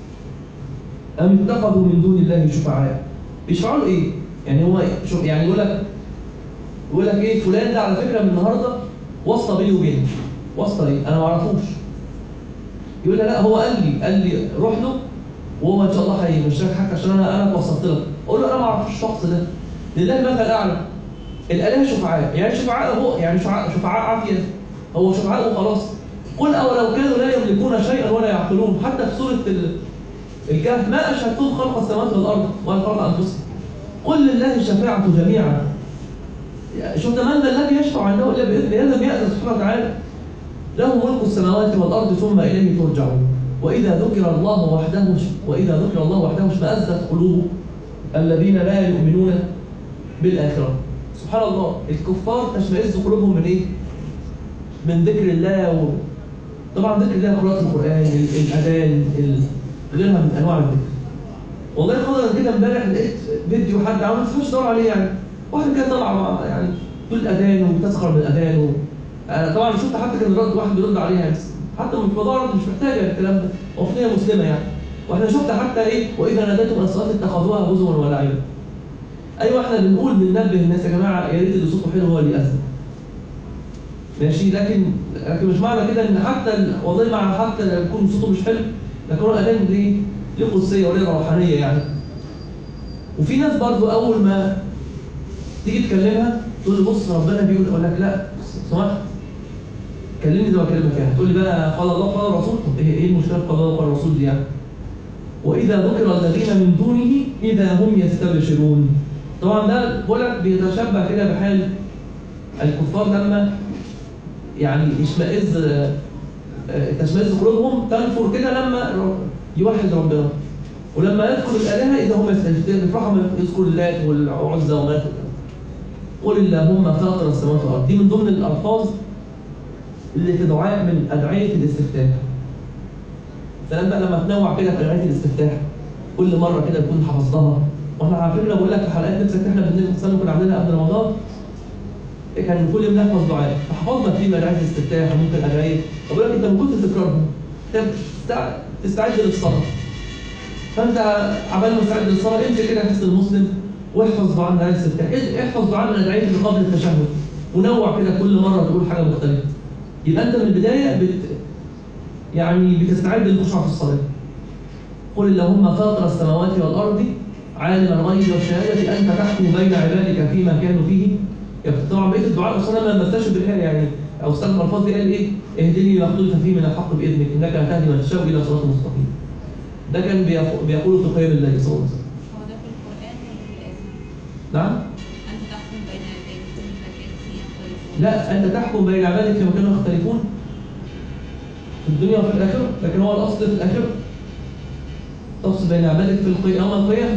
أم اتخذوا من دون الله شفعاء يشفعوا له إيه؟ يعني هو شوف يعني يقول لك يقول لك إيه فلان ده على فكرة من النهارده واسطة بيني وبينه. واسطة إيه؟ أنا ما أعرفوش. يقول لي لا هو قال لي قال لي روح له وهو إن شاء الله هيمشيك حاجة عشان أنا أنا اتوسطت لك. أقول له أنا ما أعرفش الشخص ده. لله المثل الأعلى. الآلهة شفعاء يعني شفعاء هو يعني شفعاء, شفعاء عافية هو شفعاء وخلاص. قل أولو كانوا لا يملكون شيئا ولا يعقلون. حتى في سورة الكهف ما أشهدتهم خلق السماوات والأرض ولا خلق أنفسهم. قل لله الشفاعة جميعا. شفت من ذا الذي يشفع عنده إلا بإذنه لازم يأذن سبحانه وتعالى. له ملك السماوات والأرض ثم إليه ترجعون. وإذا ذكر الله وحده وإذا ذكر الله وحده اشمأزت قلوب الذين لا يؤمنون بالآخرة. سبحان الله الكفار تشمئز قلوبهم من إيه؟ من ذكر الله و... طبعا ذكر الله قراءة القرآن الأذان غيرها من أنواع الذكر. والله قدرا كده امبارح لقيت فيديو حد عامل مش دور عليه يعني واحد كده طلع يعني تقول الأذان وتسخر بالأذان و... أنا طبعا شفت حتى كان رد واحد بيرد عليها يعني حتى من فضاء مش محتاجة الكلام ده وفنية مسلمة يعني. واحنا شفت حتى إيه وإذا ناديتم الصلاة اتخذوها هزوا ولعبا. أيوة احنا بنقول بننبه الناس يا جماعة يا ريت اللي صوته حلو هو اللي يأذن ماشي. لكن لكن مش معنى كده ان حتى ال... والله مع حتى يكون صوته مش حلو لكن هو الاذان ليه ليه قدسيه وليه روحانيه يعني. وفي ناس برضو اول ما تيجي تكلمها تقول لي بص ربنا بيقول اقول لك لا سمعت كلمني زي ما اكلمك يعني. تقول لي بقى قال الله قال الرسول. طب ايه ايه المشكله في قال الله قال الرسول دي يعني؟ واذا ذكر الذين من دونه اذا هم يستبشرون. طبعا ده بقول لك بيتشبه كده بحال الكفار لما يعني يشمئز تشمئز قلوبهم، تنفر كده لما يوحد ربنا، ولما يذكر الآلهة إذا هم يفرحوا يذكر اللات والعزى ومات. قل اللهم فاطر السماوات والأرض، دي من ضمن الألفاظ اللي في دعاء من أدعية الاستفتاح. فلما لما تنوع كده في أدعية الاستفتاح كل مرة كده تكون حفظتها. واحنا عارفين لو بقول لك في حلقات نفسك احنا بالنسبة كنا عاملينها قبل رمضان، كان كل يوم نحفظ دعاء، فحفظنا فيه أدعية الاستفتاح وممكن أدعية، بقول لك أنت ممكن تذكرهم، تستعد للصلاة. فأنت عبال ما تستعد للصلاة امسك كده حسن المسلم واحفظ دعاء من أدعية الاستفتاح، احفظ دعاء من أدعية اللي قبل التشهد، ونوع كده كل مرة تقول حاجة مختلفة. يبقى أنت من البداية بت يعني بتستعد للخشوع في الصلاة. قل اللهم فاطر السماوات والأرض عالم الغيب والشهادة أنت تحكم بين عبادك فيما كانوا فيه. طبعا بقية الدعاء أصلا لما استشهد بالآية يعني أو استخدم الألفاظ دي قال إيه؟ اهدني لما اختلف فيه من الحق بإذنك إنك تهدي من تشاء إلى صراط مستقيم. ده كان بيقوله في قيام الله صلى الله عليه وسلم. هو ده في القرآن ولا في الآية؟ نعم؟ أنت تحكم بين عبادك فيما كانوا فيه يختلفون. لا، أنت تحكم بين عبادك فيما كانوا يختلفون في الدنيا وفي الآخرة، لكن هو الأصل في الآخرة. تفصل بين عبادك في القيامة والقيامة.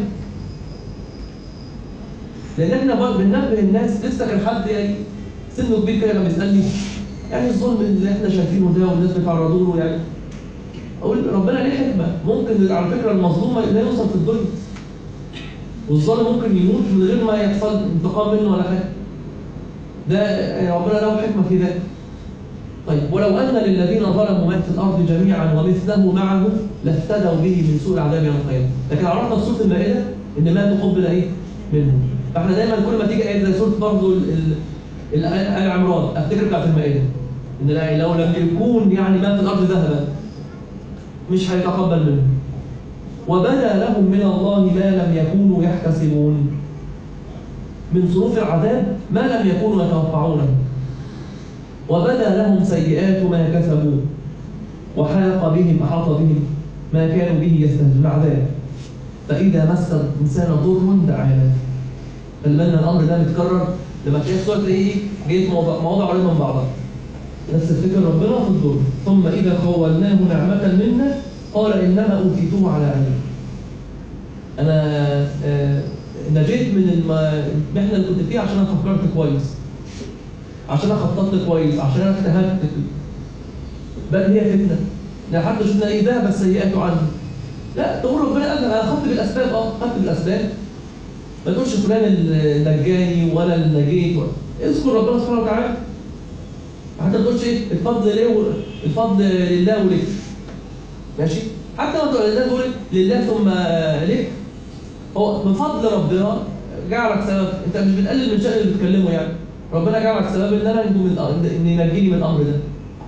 لأن احنا بقى بننبه الناس، لسه كان حد يعني سنه كبير كده كان بيسألني يعني الظلم اللي احنا شايفينه ده والناس بيتعرضوا له، يعني أقول ربنا ليه حكمة. ممكن على فكرة المظلوم لا يوصل في الدنيا، والظالم ممكن يموت من غير ما يحصل انتقام منه ولا حاجة. ده ربنا له حكمة في ذلك. طيب ولو أن للذين ظلموا ما في الأرض جميعا ومثله معه لافتدوا به من سوء العذاب يوم القيامة. لكن عرفنا في سورة المائدة إن ما تقبل إيه منهم. فإحنا دايما كل ما تيجي آية زي سورة برضه آل عمران أفتكر بتاعت المائدة إن لو لم يكون يعني ما في الأرض ذهبا مش هيتقبل منهم. وبدا لهم من الله ما لم يكونوا يحتسبون من صروف العذاب ما لم يكونوا يتوقعونه. وبدا لهم سيئات ما كسبوا وحاق بهم أحاط بهم ما كانوا به يستهزئون عذاب. فإذا مس الإنسان ضر دعانا. فالمن الأمر ده متكرر لما تلاقي الصورة تلاقيه جاية مواضع قريبة من بعضها. نفس الفكرة ربنا في الضر. ثم إذا خولناه نعمة منا قال إنما أوتيته على علم. أنا آه نجيت من المحنة اللي كنت فيها عشان أنا فكرت كويس، عشان أنا خططت كويس، عشان أنا اجتهدت. بل هي فتنة. لا حتى شفنا إيه ذهب السيئات عنه. لا تقول ربنا قال أنا خدت بالأسباب، أه خدت بالأسباب. ما تقولش فلان اللي نجاني ولا اللي نجيت. اذكر ربنا سبحانه وتعالى. حتى ما تقولش إيه الفضل ليه الفضل لله وليك. ماشي؟ حتى ما تقول لله تقول لله ثم ليك. هو من فضل ربنا جعلك سبب. أنت مش بتقلل من شأن اللي بتكلمه يعني. ربنا جعلك سبب إن أنا إن ينجيني من الأمر ده.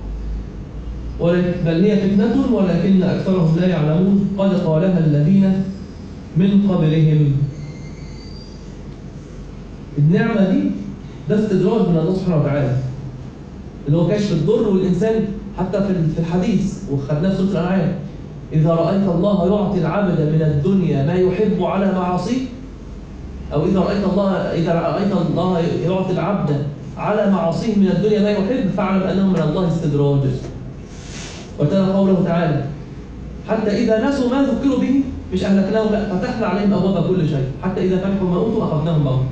بل هي فتنة ولكن أكثرهم لا يعلمون. قد قالها الذين من قبلهم. النعمة دي ده استدراج من الله سبحانه وتعالى اللي هو كشف الضر. والإنسان حتى في الحديث وخدناه في سورة الأنعام إذا رأيت الله يعطي العبد من الدنيا ما يحب على معاصيه، أو إذا رأيت الله إذا رأيت الله يعطي العبد على معاصيه من الدنيا ما يحب فاعلم أنه من الله استدراج. وتلا قوله تعالى حتى إذا نسوا ما ذكروا به مش أهلكناهم، لا فتحنا عليهم أبواب كل شيء حتى إذا فرحوا ما أوتوا أخذناهم بهم.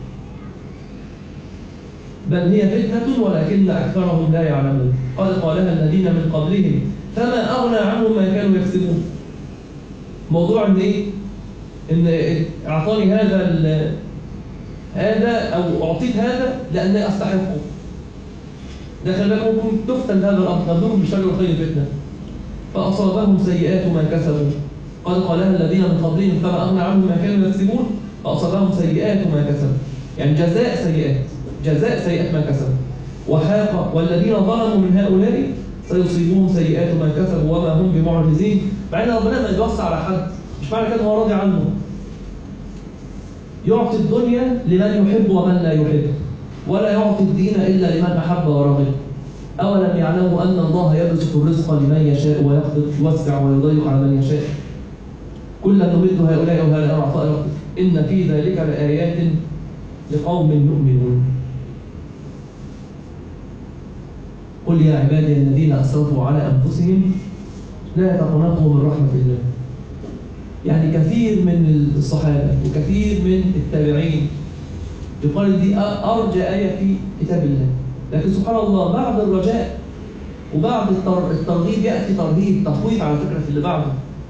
بل هي فتنة ولكن أكثرهم لا يعلمون. قد قالها الذين من قبلهم فما أغنى عنهم ما كانوا يكسبون. موضوع إن إيه؟ إن أعطاني هذا هذا أو أعطيت هذا لأني أستحقه. ده خلي بالكم ممكن تفتن هذا الأمر نبلوهم بشر وخير فتنة. فأصابهم سيئات ما كسبوا. قد قالها الذين من قبلهم فما أغنى عنهم ما كانوا يكسبون فأصابهم سيئات ما كسبوا. يعني جزاء سيئات جزاء سيئات ما كسبوا. وحاق والذين ظلموا من هؤلاء سيصيبهم سيئات ما كسبوا وما هم بمعجزين. مع ان ربنا ما يوصى على حد مش معنى كده هو راضي عنه. يعطي الدنيا لمن يحب ومن لا يحب ولا يعطي الدين الا لمن احب ورغب. اولم يعلموا ان الله يبسط الرزق لمن يشاء ويقدر يوسع ويضيق على من يشاء. كلا نمد هؤلاء وهؤلاء عطاء ان في ذلك لآيات لقوم يؤمنون. قل يا عبادي الذين أسرفوا على أنفسهم لا تقنطوا من رحمة الله. يعني كثير من الصحابة وكثير من التابعين يقال دي أرجى آية في كتاب الله، لكن سبحان الله بعد الرجاء وبعد الترغيب يأتي ترهيب تخويف على فكرة في اللي بعده.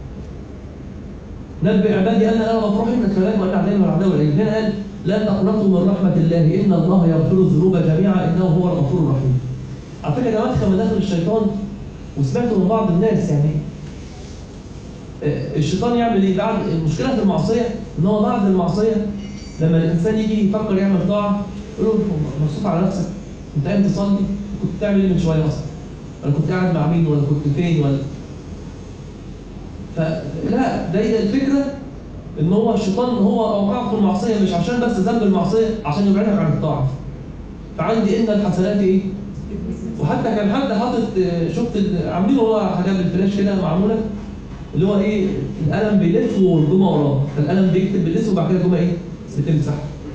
نبئ عبادي أن أنا غفور رحيم، الكلام وأن عليهم والعدو والعين. هنا قال لا تقنطوا من رحمة الله إن الله يغفر الذنوب جميعا إنه هو الغفور الرحيم. على فكرة يا جماعة مداخل الشيطان وسمعت من بعض الناس يعني الشيطان يعمل ايه بعد المشكله في المعصيه؟ ان هو بعد المعصيه لما الانسان يجي يفكر يعمل طاعه يقول له مبسوط على نفسك، انت قايم تصلي كنت بتعمل ايه من شويه اصلا؟ ولا كنت قاعد مع مين ولا كنت فين ولا فلا ده الفكره ان هو الشيطان هو اوقعك في المعصيه مش عشان بس ذنب المعصيه، عشان يبعدك عن الطاعه. فعندي ان الحسنات ايه؟ وحتى كان حد حاطط شفت عاملين هو حاجات بالفلاش كده معموله اللي هو ايه القلم بيلف والجمله وراه، فالقلم بيكتب بالاسم وبعد كده الجمله ايه بتمسح.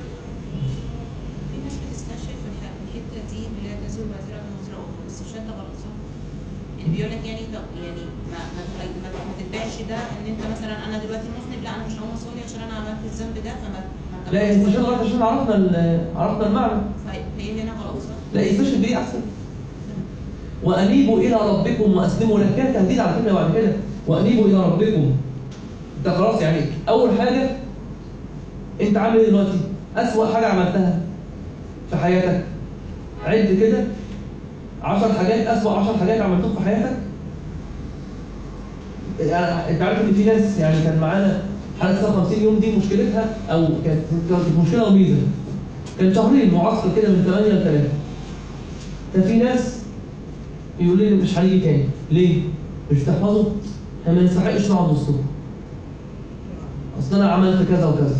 في ناس بتستشف الحته دي اللي هي تزول وازره بوزر اخرى، بس مش انت غلط صح؟ يعني بيقول لك يعني يعني ما ما ما تتبعش ده ان انت مثلا انا دلوقتي مذنب، لا انا مش هقوم اصلي عشان انا عملت الذنب ده فما لا يستشهد غلط عشان عرفنا عرفنا المعنى. طيب هي هنا غلط صح؟ لا يستشهد بيه احسن. وانيبوا الى ربكم واسلموا له، كان تهديد على فكره بعد كده. وانيبوا الى ربكم انت خلاص يعني اول حاجه انت عامل ايه دلوقتي؟ اسوأ حاجه عملتها في حياتك عد كده عشر حاجات، اسوأ عشر حاجات عملتهم في حياتك. يعني انت عارف ان في ناس يعني كان معانا حاله تسعة وخمسين يوم دي مشكلتها او كانت كانت مشكله غميضه. كان شهرين معسكر كده من ثمانية ل ثلاثة. كان في ناس يقول لي مش هنيجي تاني، ليه؟ مش بتحفظوا؟ احنا ما نستحقش نقعد وسطكم. اصل انا عملت كذا وكذا.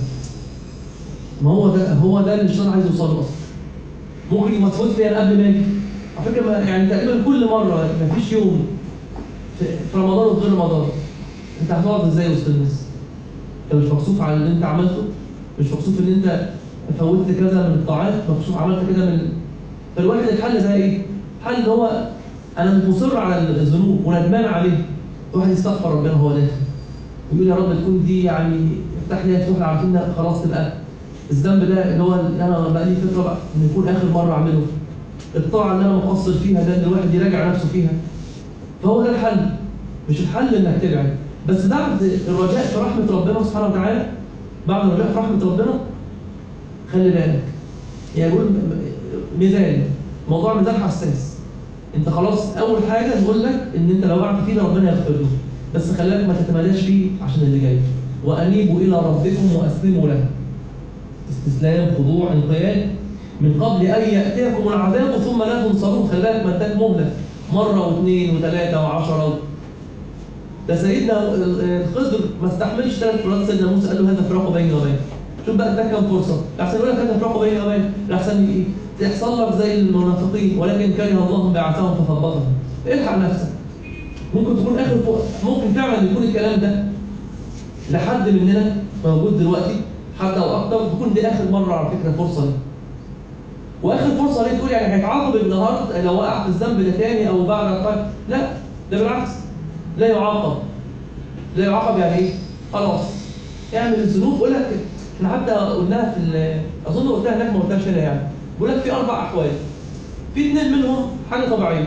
ما هو ده هو ده اللي الشيطان عايز يوصل له اصلا. ممكن يمسكوك فيها قبل ما اجي. على فكره يعني تقريبا كل مره ما فيش يوم في رمضان وغير رمضان انت هتقعد ازاي وسط الناس؟ انت مش مكسوف على اللي انت عملته؟ مش مكسوف ان انت فوتت كذا من الطاعات؟ مكسوف عملت كده من فالواحد الحل ده ايه؟ حل ان هو انا مصر على الذنوب وندمان عليه. الواحد يستغفر ربنا وهو داخل ويقول يا رب تكون دي يعني افتح لي فتوح على كده خلاص تبقى الذنب ده اللي هو اللي انا بقى لي فتره بقى ان يكون اخر مره اعمله. الطاعه اللي انا مقصر فيها ده ان الواحد يراجع نفسه فيها. فهو ده الحل. مش الحل انك تبعد، بس بعد الرجاء في رحمه ربنا سبحانه وتعالى، بعد الرجاء في رحمه ربنا خلي بالك. يعني يقول ميزان، موضوع ميزان حساس. انت خلاص اول حاجه نقول لك ان انت لو وقعت فيه ربنا يغفر له، بس خليك ما تتماداش فيه عشان اللي جاي. وانيبوا الى ربكم واسلموا له. استسلام، خضوع، انقياد من قبل ان ياتيكم العذاب ثم لا تنصرون. خلي بالك ما اداك مهله مره واثنين وثلاثه وعشره. ده سيدنا الخضر ما استحملش ثلاث مرات. سيدنا موسى قال له هذا فراق بيني وبينك. شوف بقى اداك كام فرصه، لحسن يقول لك هذا فراق بيني وبينك، لحسن يحصل لك زي المنافقين ولكن كره الله بعثهم فثبطهم. الحق نفسك. ممكن تكون اخر فوق. ممكن فعلا يكون الكلام ده لحد مننا موجود دلوقتي حد او اكتر تكون دي اخر مره على فكره فرصه ليه. واخر فرصه ليه تقول يعني هيتعاقب النهارده لو وقع في الذنب ده تاني او بعد الطاعه؟ لا، ده بالعكس لا يعاقب. لا يعاقب يعني ايه؟ خلاص اعمل الذنوب. بقول لك احنا حتى قلناها في اظن قلتها هناك ما قلتهاش هنا يعني. بقول لك في اربع احوال. في اثنين منهم حاجه طبيعيه.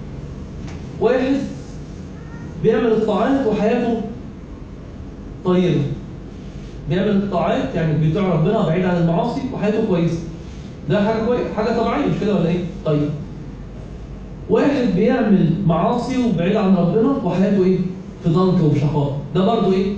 واحد بيعمل الطاعات وحياته طيبه. بيعمل الطاعات يعني بيطيع ربنا بعيد عن المعاصي وحياته كويسه. ده حاجه كويسه، حاجه طبيعيه مش كده ولا ايه؟ طيب. واحد بيعمل معاصي وبعيد عن ربنا وحياته ايه؟ في ضنك وشقاء. ده برضه ايه؟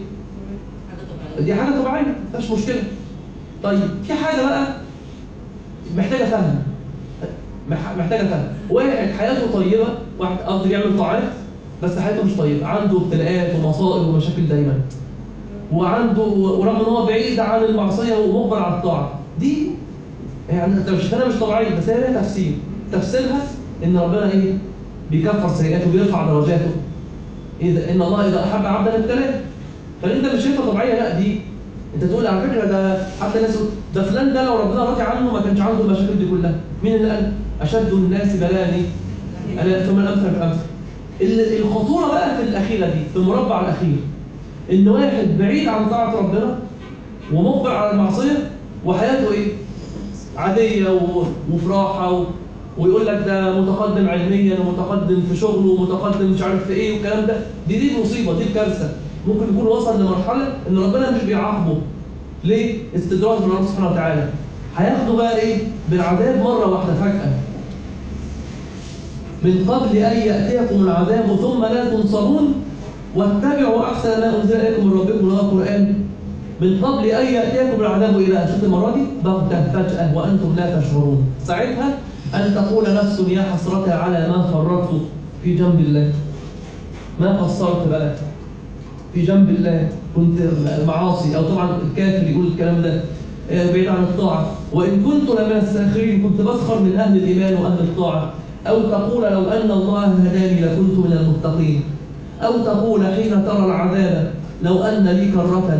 دي حاجه طبيعيه ما فيهاش مشكله. طيب في حاجه بقى محتاجه فهم. محتاجه فهم. واحد حياته طيبه، واحد قصدي بيعمل طاعات بس حياته مش طيبه، عنده ابتلاءات ومصائب ومشاكل دايما. وعنده ورغم ان هو بعيد عن المعصيه ومقبل على الطاعه. دي يعني انت مش انا مش طبيعيه بس هي لها تفسير. تفسيرها ان ربنا ايه؟ بيكفر سيئاته وبيرفع درجاته. اذا ان الله اذا احب عبدا ابتلاه. فانت مش شايفها طبيعيه، لا دي انت تقول على فكره ده حتى الناس ده فلان ده لو ربنا راضي عنه ما كانش عنده المشاكل دي كلها. مين اللي قال؟ اشد الناس بلاء أنا ثم الأمثل بالأمثل. ال- الخطورة بقى في الأخيرة دي، في المربع الأخير، إن واحد بعيد عن طاعة ربنا ومقبل على المعصية وحياته إيه؟ عادية و- وفي راحة و... ويقول لك ده متقدم علميا ومتقدم في شغله ومتقدم مش عارف في إيه والكلام ده. دي دي المصيبة، دي الكارثة. ممكن يكون وصل لمرحلة إن ربنا مش بيعاقبه. ليه؟ استدراج من الله سبحانه وتعالى. هياخده بقى إيه؟ بالعذاب مرة واحدة فجأة. من قبل أن يأتيكم العذاب ثم لا تنصرون واتبعوا أحسن ما أنزل إليكم من ربكم اللي هو القرآن. من قبل أن يأتيكم العذاب إلى شوف المرة دي بغتة فجأة وأنتم لا تشعرون. ساعتها أن تقول نفس يا حسرة على ما فرطت في جنب الله. ما قصرت بقى في جنب الله، كنت معاصي. أو طبعا الكافر يقول الكلام ده بعيد عن الطاعة. وإن كنت لمن الساخرين، كنت بسخر من أهل الإيمان وأهل الطاعة. أو تقول لو أن الله هداني لكنت من المتقين. أو تقول حين ترى العذاب لو أن لي كرة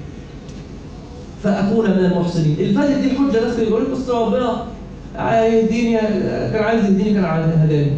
فأكون من المحسنين. الفاتت دي حجة ناس يقول لك بس ربنا يهديني، كان عايز يهديني كان هداني.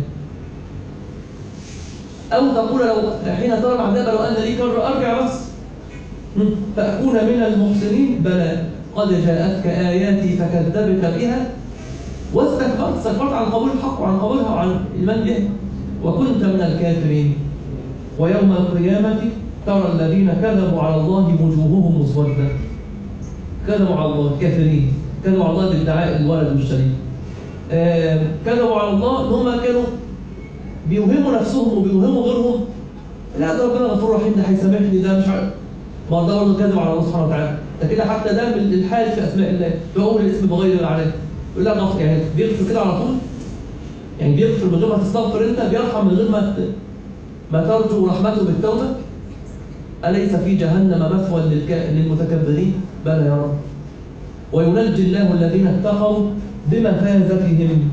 أو تقول لو حين ترى العذاب لو أن لي كرة أرجع بس فأكون من المحسنين. بلى قد جاءتك آياتي فكذبت بها واستكبرت، استكبرت عن قبول الحق وعن قبولها وعن الإيمان به وكنت من الكافرين. ويوم القيامة ترى الذين كذبوا على الله وجوههم مسودة. كذبوا على الله، كافرين، كذبوا على الله بادعاء الولد والشريك. آه كذبوا على الله ان هم كانوا بيوهموا نفسهم وبيوهموا غيرهم لا ده ربنا غفور رحيم، ده هيسامحني، ده مش عارف. ما ده برضه كذب على الله سبحانه وتعالى. ده كده حتى ده من الحال في اسماء الله، بيقول الاسم بغير العلامه. يقول لك غفر، يعني بيغفر كده على طول، يعني بيغفر من غير ما تستغفر انت، بيرحم من غير ما ما ترجو رحمته بالتوبه. أليس في جهنم مثوى للمتكبرين؟ بلى يا رب. وينجي الله الذين اتقوا بمفازتهم.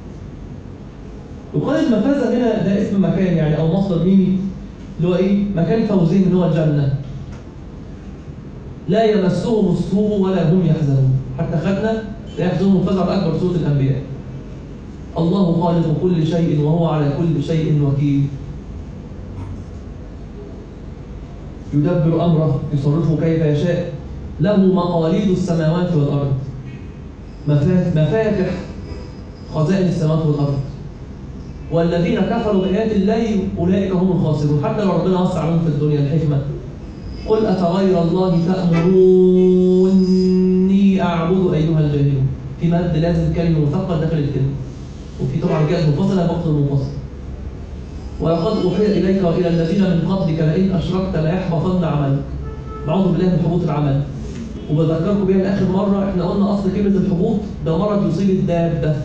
وقال المفازة هنا ده اسم مكان يعني أو مصدر ميمي اللي هو إيه؟ مكان فوزهم اللي هو الجنة. لا يمسهم السوء ولا هم يحزنون. حتى خدنا لا يحزنهم الفزع الأكبر سورة الأنبياء. الله خالق كل شيء وهو على كل شيء وكيل. يدبر أمره يصرفه كيف يشاء. له مقاليد السماوات والأرض. مفاتح خزائن السماوات والأرض. والذين كفروا بآيات الله أولئك هم الخاسرون. حتى لو ربنا وسع عليهم في الدنيا الحكمة. قل أفغير الله تأمروني أعبد أيها الجاهلون. في مد لازم كلمة مثقل داخل الكلمة. وفي طبعا جهة منفصلة بقصد المنفصل. ولقد أوحي إليك وإلى الذين من قبلك لئن أشركت ليحبطن عملك. نعوذ بالله من حبوط العمل. وبذكركم بيها لآخر مرة، احنا قلنا أصل كلمة الحبوط ده مرض يصيب الدابة.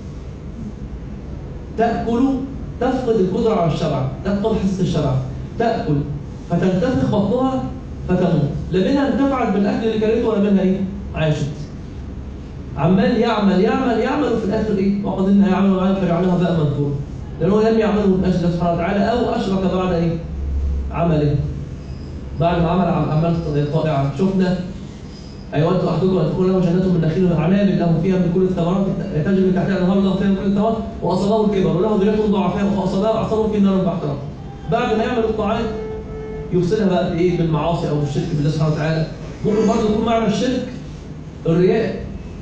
تأكل تفقد القدرة على الشبع، تفقد حس الشبع، تأكل فتنتفخ بطنها فتموت. لا منها انتفعت بالأكل اللي كلته ولا منها إيه؟ عاشت. عمال يعمل يعمل يعمل وفي الآخر إيه؟ وقضينا يعمل وعمل فجعلها بقى منثورا. لأنه لم يعمله من أجل الله سبحانه وتعالى أو أشرك بعد إيه؟ عمله. بعد ما عمل أعمال طائعة. شفنا أيود أحدكم أن تكون له جنات من نخيل وأعناب له فيها من كل الثمرات تجري من تحتها الأنهار له فيها من كل الثمرات وأصابه الكبر وله ذرية ضعفاء فأصابها أعصابه في النار فاحترق. بعد ما يعمل الطاعات يفصلها بقى بإيه؟ بالمعاصي أو بالشرك بالله سبحانه وتعالى. ممكن برضه يكون معنى الشرك الرياء.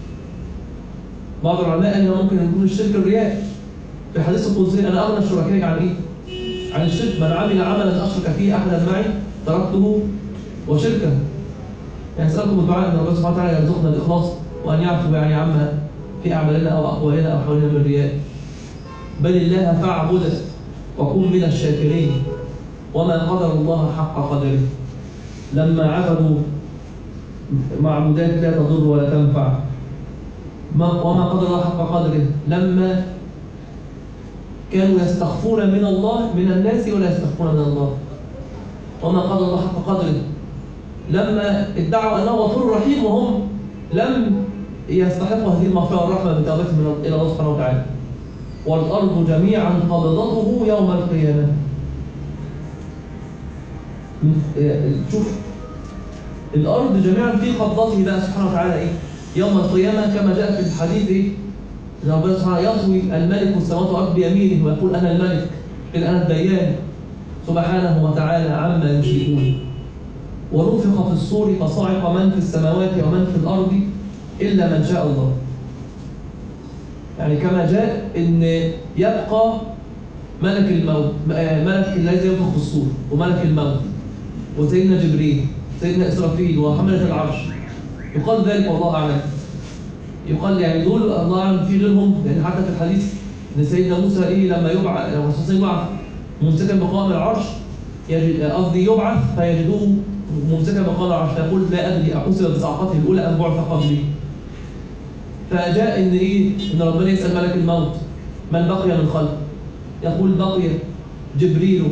بعض العلماء قال ممكن يكون الشرك الرياء. في الحديث القدسي أنا أغنى الشركاء عن إيه؟ عن الشرك. من عمل عملا أشرك فيه أحدا معي تركته وشركه. يعني أسألكم الدعاء أن الله سبحانه وتعالى يرزقنا الإخلاص وأن يعفو يعني عما في أعمالنا أو أقوالنا أو حولنا من الرياء. بل الله فاعبده وكن من الشاكرين. وما قدر الله حق قدره. لما عبدوا معبودات لا تضر ولا تنفع. وما قدر الله حق قدره لما كانوا يستخفون من الله من الناس ولا يستخفون من الله. وما قدر الله حق قدره لما ادعوا أنه غفور رحيم وهم لم يستحقوا هذه المغفرة والرحمة بتوبتهم إلى الله سبحانه وتعالى. والأرض جميعا قبضته يوم القيامة. شوف الأرض جميعا في قبضته بقى سبحانه وتعالى إيه؟ يوم القيامة كما جاء في الحديث إيه؟ إن ربنا سبحانه يطوي الملك والسماوات والأرض بيمينه ويقول أنا الملك، قل أنا الديان سبحانه وتعالى عما يشركون. ونفخ في الصور فصعق من في السماوات ومن في الأرض إلا من شاء الله. يعني كما جاء إن يبقى ملك الموت، ملك الذي ينفخ في الصور وملك الموت وسيدنا جبريل سيدنا إسرافيل وحملة العرش. يقال ذلك والله أعلم. يقال يعني دول الله أعلم في غيرهم، لأن حتى في الحديث إن سيدنا موسى إيه لما يبعث لما الرسول يبعث ممسكا بقائم العرش، قصدي يبعث فيجدوه ممسكا بقائم العرش فيقول لا أدري أحسب بصعقته الأولى أم بعث قبلي. فجاء إن إيه إن ربنا يسأل ملك الموت من بقي من خلق، يقول بقي جبريل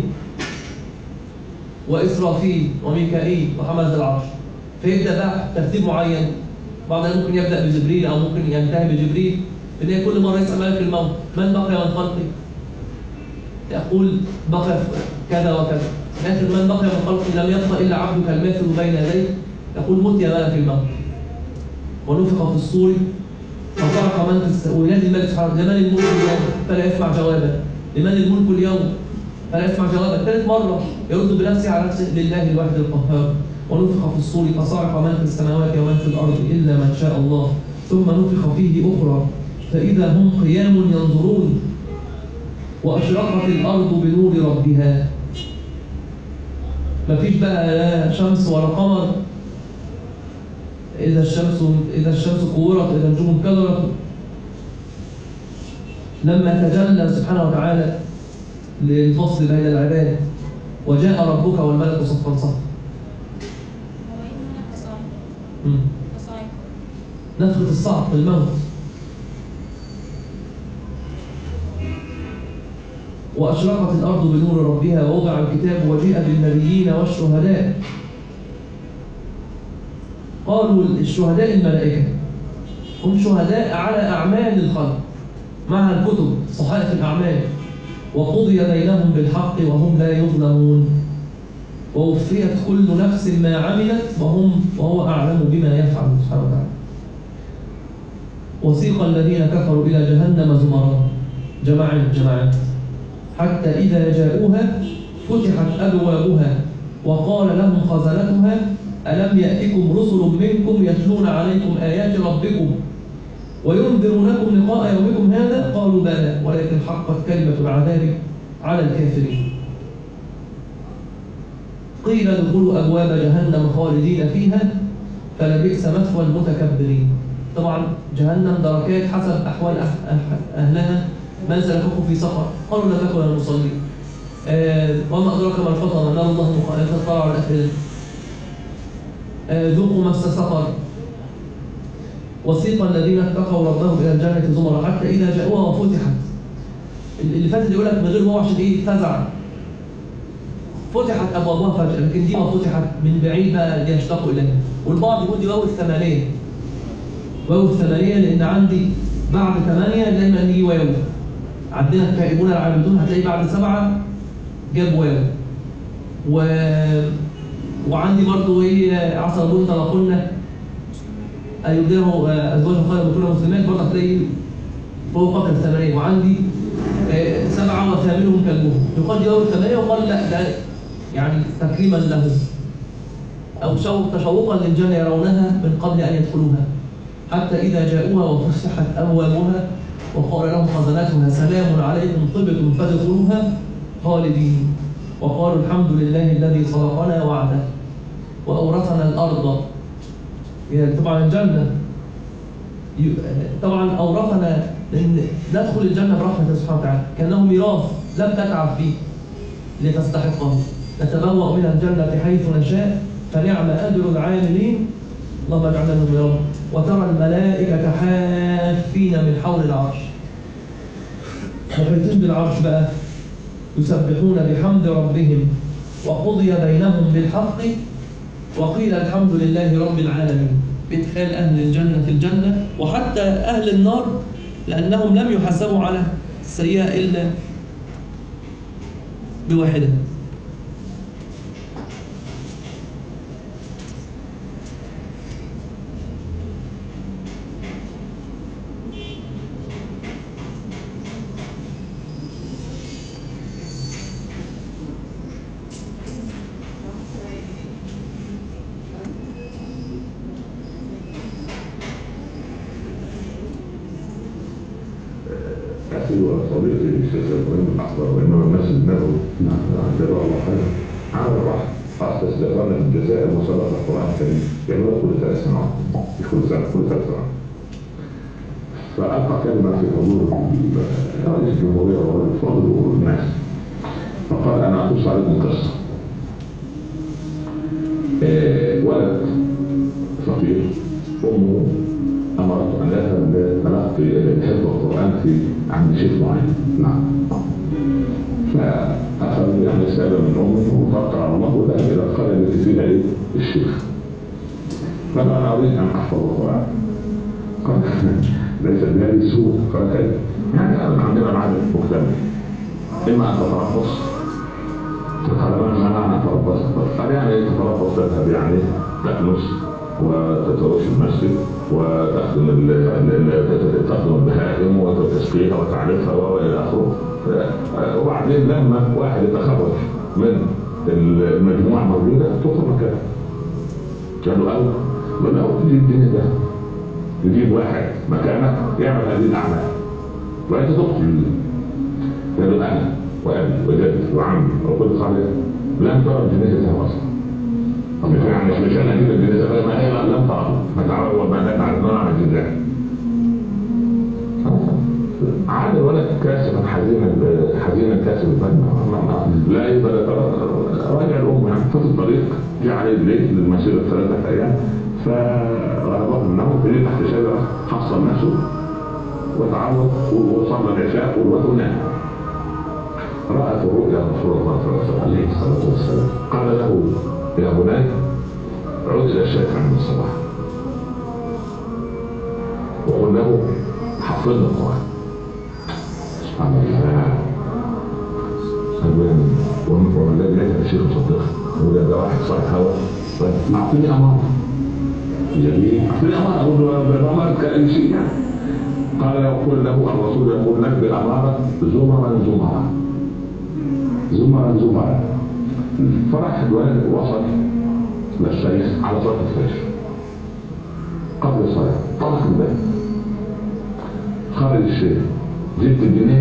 وإسرافيل وميكائيل وحملة العرش. فيبدأ بقى ترتيب معين، بعض ممكن يبدأ بجبريل أو ممكن ينتهي بجبريل، إن هي كل مرة يسأل ملك الموت من بقي من خلقي، يقول بقي كذا وكذا، لكن من بقي من خلقي لم يبقى إلا عبدك الماثل بين يديك، يقول مت يا ملك الموت. ونفخ في الصور فصعق من في السماء وينادي الملك سبحانه لمن الملك اليوم فلا يسمع جوابا، لمن الملك اليوم فلا يسمع جوابا. ثالث مرة يرد بنفسه على نفسه لله الواحد القهار. ونفخ في الصور فصعق من في السماوات ومن في الأرض إلا من شاء الله، ثم نفخ فيه أخرى فإذا هم قيام ينظرون وأشرقت الأرض بنور ربها. مفيش بقى لا شمس ولا قمر، إذا الشمس إذا الشمس كورت إذا النجوم انكدرت. لما تجلى سبحانه وتعالى للفصل بين العباد وجاء ربك والملك صفا صفا. نفخة الصعق الموت. وأشرقت الأرض بنور ربها ووضع الكتاب وجيء بالنبيين والشهداء. قالوا الشهداء الملائكة هم شهداء على أعمال الخلق مع الكتب صحائف الأعمال، وقضي بينهم بالحق وهم لا يظلمون، ووفيت كل نفس ما عملت وهم وهو أعلم بما يفعل سبحانه وتعالى. وسيق الذين كفروا إلى جهنم زمرا جماعات جماعات حتى إذا جاءوها فتحت أبوابها وقال لهم خزنتها ألم يأتكم رسل منكم يتلون عليكم آيات ربكم وينذرونكم لقاء يومكم هذا؟ قالوا بلى ولكن حقت كلمة العذاب على الكافرين. قيل ادخلوا أبواب جهنم خالدين فيها فلبئس مثوى المتكبرين. طبعا جهنم دركات حسب أحوال أهلها. من سلككم في سقر؟ قالوا لم نكن من المصلين. آه وما أدراك ما الحطمة نار الله تطلع على الأفئدة. آه ذوقوا مس سقر. وسيق الذين اتقوا ربهم إلى الجنة زمرا حتى إذا جاءوها وفتحت. اللي فاتت يقول لك من غير هو عشان إيه فزع. فتحت أبوابها فجأة، لكن دي ما فتحت من بعيد بقى ليشتاقوا إليها. والبعض يقول دي واو الثمانية. واو الثمانية لأن عندي بعد ثمانية دايما يجي واو. عندنا التائبون العابدون هتلاقي بعد سبعة جاب واو. و... وعندي برضه إيه عسى ربهم طلقنا أيبدلوا أزواجهم خيرا من كل مسلمات برضه هتلاقي فوق قدر الثمانية. وعندي سبعة وثامنهم كلبهم. يقال دي واو الثمانية وقال لا ده يعني تكريما لهم أو تشوقا للجنة يرونها من قبل أن يدخلوها. حتى إذا جاءوها وفتحت أبوابها وقال لهم خزنتها سلام عليكم طبتم فادخلوها خالدين وقالوا الحمد لله الذي صدقنا وعده وأورثنا الأرض. يعني طبعا الجنة طبعا أورثنا لأن ندخل الجنة برحمة سبحانه وتعالى كأنه ميراث لم تتعب فيه لتستحقه. نتبوأ من الجنة حيث نشاء فنعم أجر العاملين. اللهم اجعلنا منهم يا رب. وترى الملائكة حافين من حول العرش محيطين بالعرش بقى يسبحون بحمد ربهم وقضي بينهم بالحق وقيل الحمد لله رب العالمين. بإدخال أهل الجنة في الجنة وحتى أهل النار لأنهم لم يحاسبوا على السيئة إلا بواحدة. أخي وصديقي الشيخ إبراهيم الأحمر وإمام المسجد النبوي جزاه الله خيرا عمل واحد أسس لإخواننا في الجزائر مسابقة القرآن الكريم يعملوها كل ثلاث سنوات كل سنة كل ثلاث سنوات. فألقى كلمة في حضور رئيس الجمهورية ورئيس الفضل والناس فقال أنا أقص عليكم قصة. إيه ولد فقير أمه أمرته أن يذهب لتلقي حفظ القرآن في عند شيخ معين. نعم. فأخذ يعني سأل من أمه وفكر على الله وذهب إلى القرية التي فيها إيه الشيخ. قال أنا أريد أن أحفظ القرآن. قال ليس بهذه سهولة. قال كيف؟ يعني عندنا العدد مكتمل. إما أن تتربص. قال ما معنى أن تتربص؟ قال يعني تتربص تذهب يعني تأنس وتتروش المسجد وتخدم تخدم البهائم وتسقيها وتعرفها والى اخره. وبعدين لما واحد يتخرج من المجموعه الموجوده تدخل مكانه. قالوا اول ولا هو تجيب الدنيا ده تجيب واحد مكانك يعمل هذه الاعمال وانت تدخل. قالوا انا وابي وجدي وعمي وكل صالح لم ترى الجنازه ده اصلا. مش يعني مش انا اجيب الجنازه ما هي لم ترى ما تعرف وما تعرف نوع الجنازه. عاد الولد كاسبا حزينا حزينا كاسب الفن لا يقدر راجع الام يعني في الطريق جاء عليه الليل للمسيره ثلاثه ايام فغلبه النوم في تحت شجره حصل نفسه وتعوض وصلى العشاء والوضوء نام. رأت الرؤيا رسول الله صلى الله عليه وسلم قال له يا بني عد الى الشيخ عند الصباح وقل له حفظنا القرآن. سبحان الله. ومن الذي ليس الشيخ صديق وده واحد صاحب هوا اعطيني اماره. جميل اعطيني اماره اقول له بالاماره كأي شيء يعني. قال يقول له الرسول يقول لك باماره زمرا زمرا زمرا زمرا. فراح الولد وصل للشيخ على صلاه الفجر قبل الصلاه طرق الباب خرج الشيخ جبت الجنيه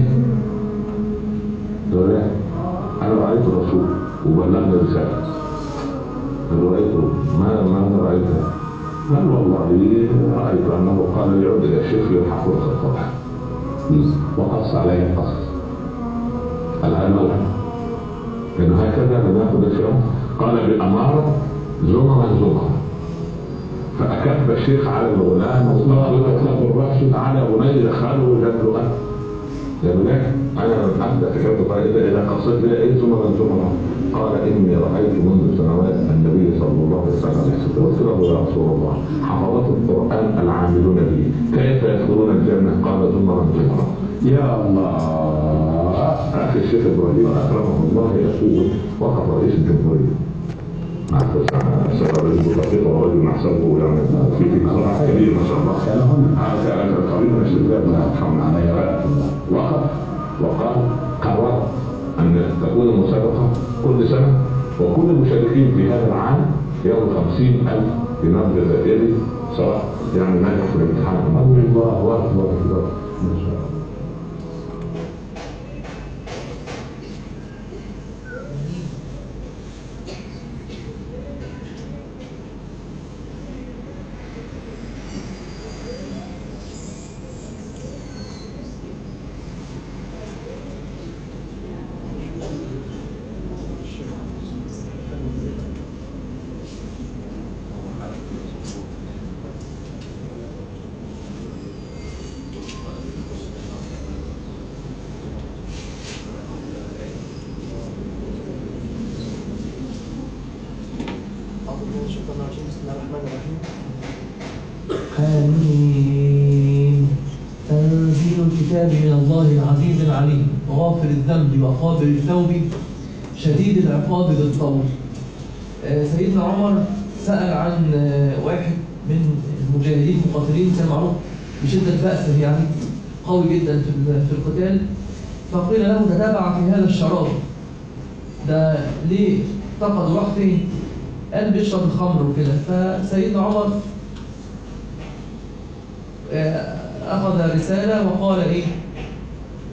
قال انا رايت الرسول وبلغني رساله. قال رايته ما ماذا رايته؟ قال والله رايت انه قال يعود الى الشيخ يلحق راسه الصبح وقص علي القصص. قال انا انه هكذا ناخذ الشيخ. قال باماره زمرا زمرا. فأكب الشيخ على الغلام وقال الرأس على بني دخله وجدله أنا. يا بني أنا أبدأ فكرت قائدة إذا قصدت لي إيه زمرا زمرا. قال إني رأيت منذ سنوات النبي صلى الله عليه وسلم قلت له يا رسول الله حفظت القرآن العاملون به كيف يدخلون الجنة؟ قال زمرا زمرا. يا الله. أخي الشيخ إبراهيم أكرمه الله يقول وقف رئيس الجمهورية مع السفر الدقيقة ورجل نحسبه يعني في في صراحة كبير ما شاء الله. كان قريب من الشباب الله يرحمه عليه وقف وقال قررت أن تكون المسابقة كل سنة وكل المشاركين في هذا العام ياخذ خمسين ألف دينار جزائري سواء يعني نجح في الامتحان. الله أكبر أكبر ما شاء الله. آمين. تنزيل الكتاب من الله العزيز العليم غافر الذنب وقابل التوب شديد العقاب ذي الطول. سيدنا عمر سأل عن واحد من المجاهدين المقاتلين كان معروف بشدة بأسه يعني قوي جدا في القتال. فقيل له تتابع في هذا الشراب ده ليه اعتقد راح فين؟ قال بيشرب الخمر وكده. فسيدنا عمر أخذ رسالة وقال إيه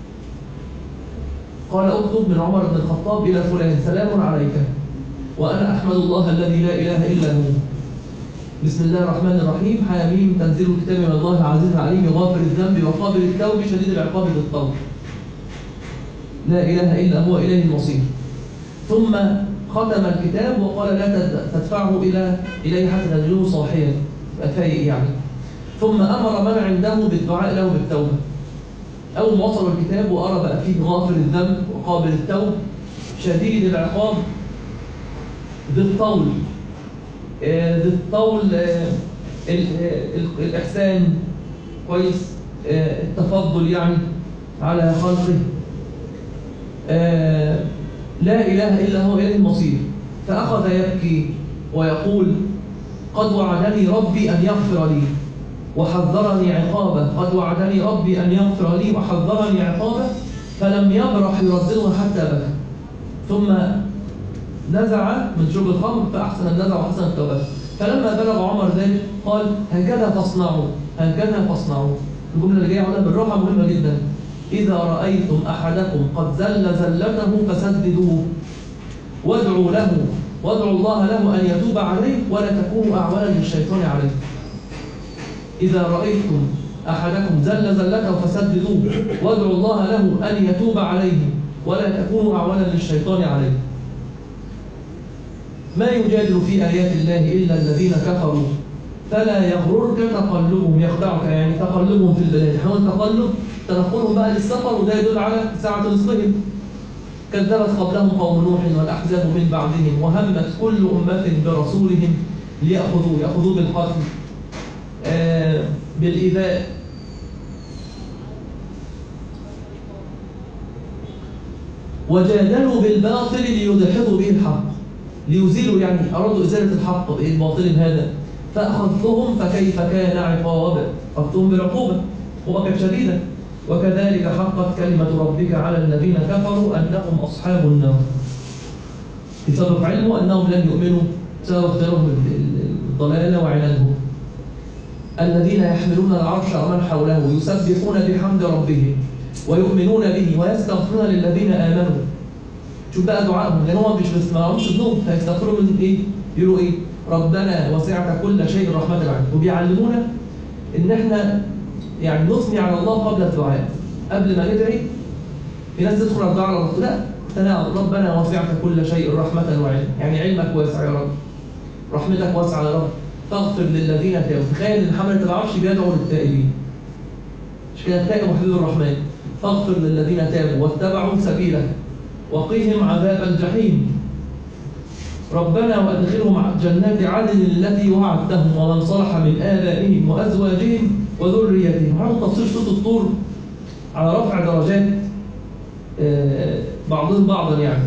قال اكتب من عمر بن الخطاب إلى فلان سلام عليك وأنا أحمد الله الذي لا إله إلا هو. بسم الله الرحمن الرحيم. حاميم. تنزيل الكتاب من الله العزيز العليم غافر الذنب وقابل التوب شديد العقاب ذي الطول. لا إله إلا هو إليه المصير. ثم ختم الكتاب وقال لا تدفعه إلى إليه حتى تجده صاحيا فايق يعني. ثم أمر من عنده بالدعاء له بالتوبة. أول ما وصلوا الكتاب وأرى بقى فيه غافر الذنب وقابل التوب شديد العقاب ذي الطول ذي الطول الإحسان كويس التفضل يعني على خلقه لا إله إلا هو إليه المصير. فأخذ يبكي ويقول قد وعدني ربي أن يغفر لي وحذرني عقابه. قد وعدني ربي أن يغفر لي وحذرني عقابه. فلم يبرح يرددها حتى بكى. ثم نزع من شرب الخمر فأحسن النزع وحسن التوبة. فلما بلغ عمر ذلك قال هكذا فاصنعوا هكذا فاصنعوا. الجملة اللي جاية هنا بالراحة مهمة جدا. إذا رأيتم أحدكم قد زل زلته فسددوه وادعوا له وادعوا الله له أن يتوب عليه ولا تكونوا أعوانا للشيطان عليه. إذا رأيتم أحدكم زل زلته فسددوه وادعوا الله له أن يتوب عليه ولا تكونوا أعوانا للشيطان عليه. ما يجادل في آيات الله إلا الذين كفروا فلا يغررك تقلبهم. يخدعك يعني تقلبهم في البلاد. حول تقلب تنقلهم بقى للسفر وده يدل على ساعة رزقهم. كذبت قبلهم قوم نوح والأحزاب من بعدهم وهمت كل أمة برسولهم ليأخذوا يأخذوا بالقتل آه بالإيذاء. وجادلوا بالباطل ليدحضوا به الحق. ليزيلوا يعني أرادوا إزالة الحق بالباطل هذا. فأخذتهم فكيف كان عقاب. أخذتهم بالعقوبة وكانت شديدة. وكذلك حقت كلمة ربك على الذين كفروا أنهم أصحاب النار. بسبب علمه أنهم لن يؤمنوا بسبب اختيارهم الضلالة وعنادهم. الذين يحملون العرش ومن حوله يسبحون بحمد ربهم ويؤمنون به ويستغفرون للذين آمنوا. شوف بقى دعائهم لأن هم مش بس ما لهمش ذنوب فيستغفروا من إيه؟ يقولوا إيه؟ ربنا وسعت كل شيء رحمة العالمين. وبيعلمونا إن إحنا يعني نثني على الله قبل الدعاء. قبل ما ندعي في ناس تدخل الدعاء على ربنا لا تناول ربنا وسعت كل شيء رحمة وعلم. يعني علمك واسع يا رب رحمتك واسعة يا رب فاغفر للذين تابوا. تخيل إن حملة العرش بيدعوا للتائبين. مش كده التائب وحبيب الرحمن. فاغفر للذين تابوا واتبعوا سبيلك وقيهم عذاب الجحيم. ربنا وأدخلهم جنات عدن التي وعدتهم ومن صلح من آبائهم وأزواجهم وذريتهم. هذا تفصيل صوت الطور على رفع درجات بعضهم بعضا يعني.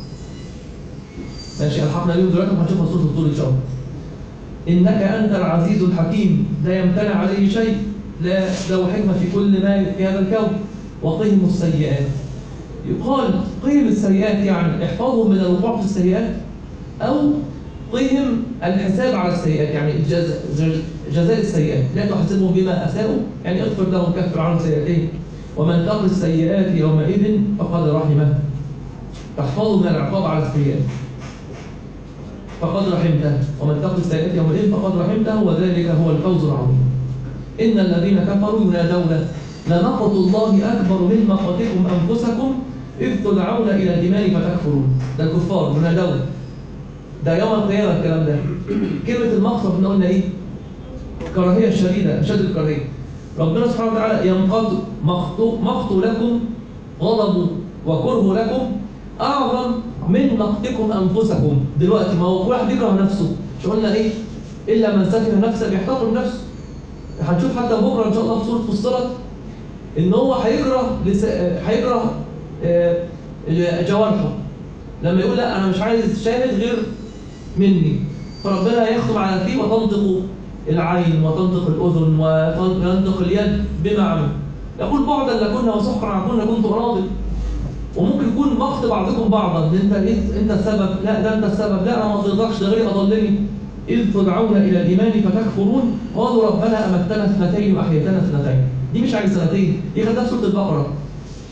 ماشي ألحقنا بهم دلوقتي وهنشوف صوت الطور إن شاء الله. إنك أنت العزيز الحكيم لا يمتنع عليه شيء لا له حكمة في كل ما في هذا الكون. وقهم السيئات. يقال قهم السيئات يعني احفظهم من الوقوع في السيئات أو قهم الحساب على السيئات يعني جزاء السيئات. لا تحسبهم بما أساءوا يعني اغفر لهم كفر عنهم سيئاتهم ومن تقي السيئات يومئذ فقد رحمه. تحفظهم من العقاب على السيئات فقد رحمته ومن تقي السيئات يومئذ فقد رحمته وذلك هو الفوز العظيم. إن الذين كفروا ينادون لمقت الله أكبر من مقتكم أنفسكم إذ تدعون إلى الإيمان فتكفرون. ده الكفار ينادون ده يوم القيامة الكلام ده. كلمة المقت احنا قلنا إيه؟ كراهية شديدة أشد الكراهية. ربنا سبحانه وتعالى ينقض مقت لكم غضب وكره لكم أعظم من مقتكم أنفسكم. دلوقتي ما هو كل واحد يكره نفسه. مش قلنا إيه؟ إلا من سكن نفسه بيحتقر نفسه. هنشوف حتى بكرة إن شاء الله في سورة فصلت إن هو هيكره لس... هيكره جوارحه لما يقول لا أنا مش عايز شاهد غير مني. فربنا يختم على فيه وتنطق العين وتنطق الأذن وتنطق اليد بما عمل. يقول بعدا لكنا وسحقا عكنا كنت راضي. وممكن يكون مقت بعضكم بعضا انت انت السبب لا ده انت السبب لا انا ما ترضاش ده غير اضلني. إذ تدعون إلى الإيمان فتكفرون قالوا ربنا أمتنا اثنتين وأحييتنا اثنتين. دي مش عايز سنتين دي خدها في سورة البقرة.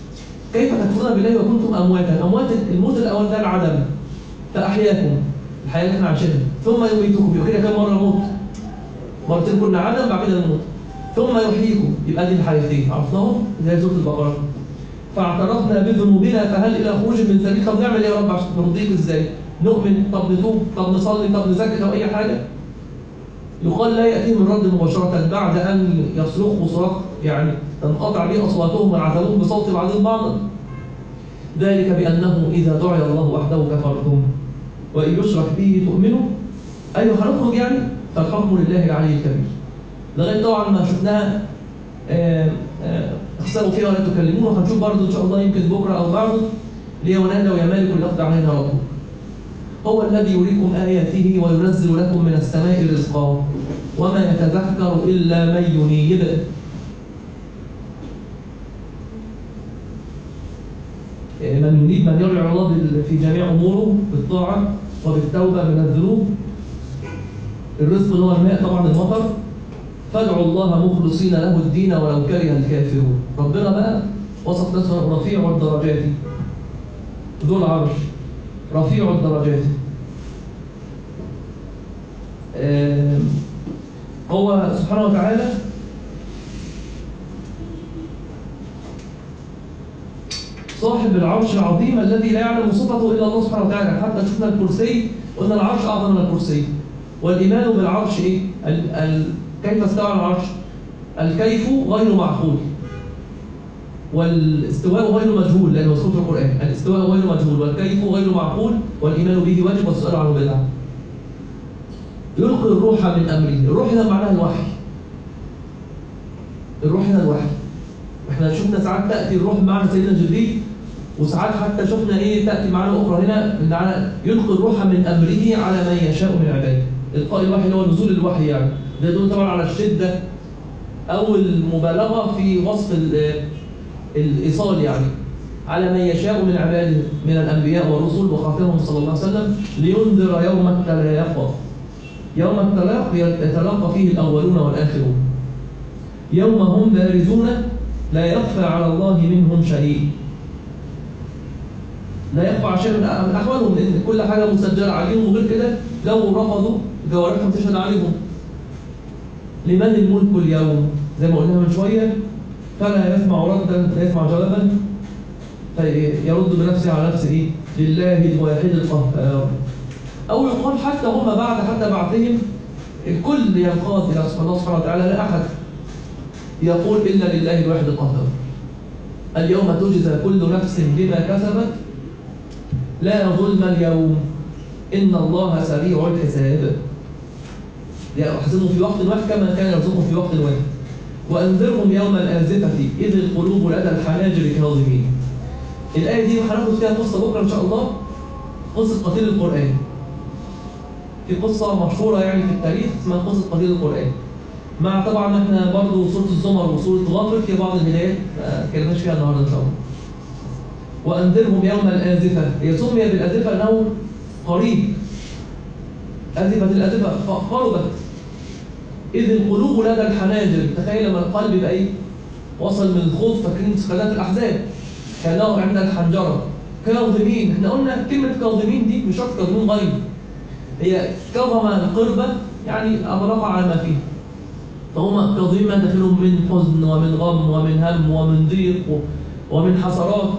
كيف تكفرون بالله وكنتم امواتا؟ اموات الموت الاول ده العدم فاحياكم الحياه اللي احنا عايشينها ثم يميتكم. يبقى كده كام مره موت؟ مرتين كنا عدم بعد كده الموت ثم يحييكم. يبقى دي الحياتين عرفناهم زي سوره البقره. فاعترفنا بذنوبنا فهل الى خروج من سبيل. طب نعمل ايه يا رب عشان نرضيك ازاي؟ نؤمن، طب نتوب، طب نصلي، طب نزكي، طب اي حاجه. يقال لا ياتيهم الرد مباشره بعد ان يصرخوا صراخ يعني تنقطع به اصواتهم ويعذبون بصوت بعضهم بعضا. ذلك بانه اذا دعي الله وحده كفرتم وان يشرك به تؤمنوا. ايوه هنخرج يعني فالحكم لله العلي الكبير. لغايه طبعا ما شفناها اخسروا فيها ولا تكلمون. وهنشوف برضه ان شاء الله يمكن بكره او بعده ليه ونادى ويا مالك ليقضي علينا ربك. هو الذي يريكم آياته وينزل لكم من السماء رزقا وما يتذكر إلا من ينيب. من ينيب من يرجع الله في جميع أموره بالطاعة وبالتوبة من الذنوب. الرزق اللي هو الماء طبعا المطر. فادعوا الله مخلصين له الدين ولو كره الكافرون. ربنا بقى وصف نفسه رفيع الدرجات ذو العرش رفيع الدرجات. هو سبحانه وتعالى صاحب العرش العظيم الذي لا يعلم صفته الا الله سبحانه وتعالى. حتى شفنا الكرسي قلنا العرش اعظم من الكرسي. والايمان بالعرش ايه؟ ال ال كيف استوى العرش؟ الكيف غير معقول والاستواء غير مجهول لانه مذكور في القران. الاستواء غير مجهول والكيف غير معقول والايمان به واجب والسؤال عنه بدعه. يلقي الروح من امره. الروح ده معناها الوحي. الروح هنا الوحي. احنا شفنا ساعات تاتي الروح بمعنى سيدنا جبريل وساعات حتى شفنا ايه تاتي معنى اخرى هنا من على يلقي الروح من امره على من يشاء من عباده. القاء الوحي اللي هو نزول الوحي يعني. ده يدل طبعا على الشده او المبالغه في وصف الايصال يعني على من يشاء من عباده من الانبياء والرسل وخاتمهم صلى الله عليه وسلم لينذر يوم التلاقى. يوم التلاقى يتلاقى فيه الاولون والاخرون. يوم هم بارزون لا يخفى على الله منهم شيء. لا يخفى على شيء من احوالهم لان كل حاجه مسجله عليهم وغير كده لو رفضوا جوارحهم تشهد عليهم. لمن الملك اليوم زي ما قلنا من شويه فلا يسمع ردا لا يسمع جوابا فيرد بنفسه على نفسه ايه؟ لله الواحد القهار. او يقال حتى هم بعد حتى بعثهم الكل ينقاد الى الله سبحانه وتعالى لا احد يقول الا لله الواحد القهار. اليوم تجزى كل نفس بما كسبت لا ظلم اليوم ان الله سريع الحساب. يحسبهم في وقت واحد كما كان يرزقهم في وقت واحد. وأنذرهم يوم الآزفة إذ القلوب لدى الحناجر كاظمين. الآية دي هناخد فيها قصة بكرة إن شاء الله. قصة قتيل القرآن. في قصة مشهورة يعني في التاريخ اسمها قصة قتيل القرآن. مع طبعا احنا برضه سورة الزمر وسورة غافر في بعض الهدايات ما اتكلمناش فيها النهارده إن شاء الله. وأنذرهم يوم الآزفة. هي سمي بالآزفة أنه قريب. آزفة الآزفة قربت. إذ القلوب لدى الحناجر. تخيل لما القلب يبقى إيه؟ وصل من الخوف. فاكرين سكنات الأحزاب كانوا عند الحنجرة كاظمين. احنا قلنا كلمة كاظمين دي مش شرط كاظمين غيب. هي كظم القربة يعني أغلق على ما فيه. فهم كاظمين ما داخلهم من حزن ومن غم ومن هم ومن ضيق ومن حسرات.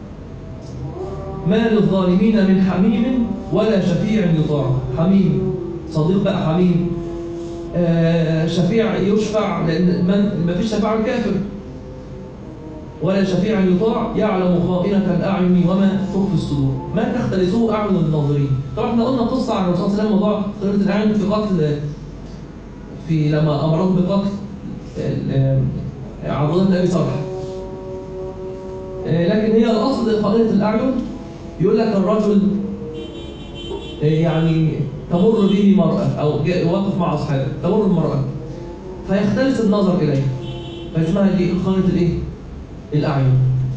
ما للظالمين من حميم ولا شفيع يطاع. حميم صديق بقى حميم. آه شفيع يشفع لأن من ما فيش شفاعة الكافر. ولا شفيع يطاع يعلم خائنة الأعين وما تخفي الصدور. ما تختلسه أعين الناظرين. طبعا احنا قلنا قصة عن الرسول صلى الله عليه وسلم موضوع خائنة الأعين في قتل في لما أمرهم بقتل عبد الله بن أبي صالح. آه لكن هي الأصل خائنة الأعين يقول لك الرجل آه يعني تمر به مرأة أو واقف مع أصحابه تمر المرأة فيختلس النظر إليه فاسمها دي خانة الإيه؟ الأعين.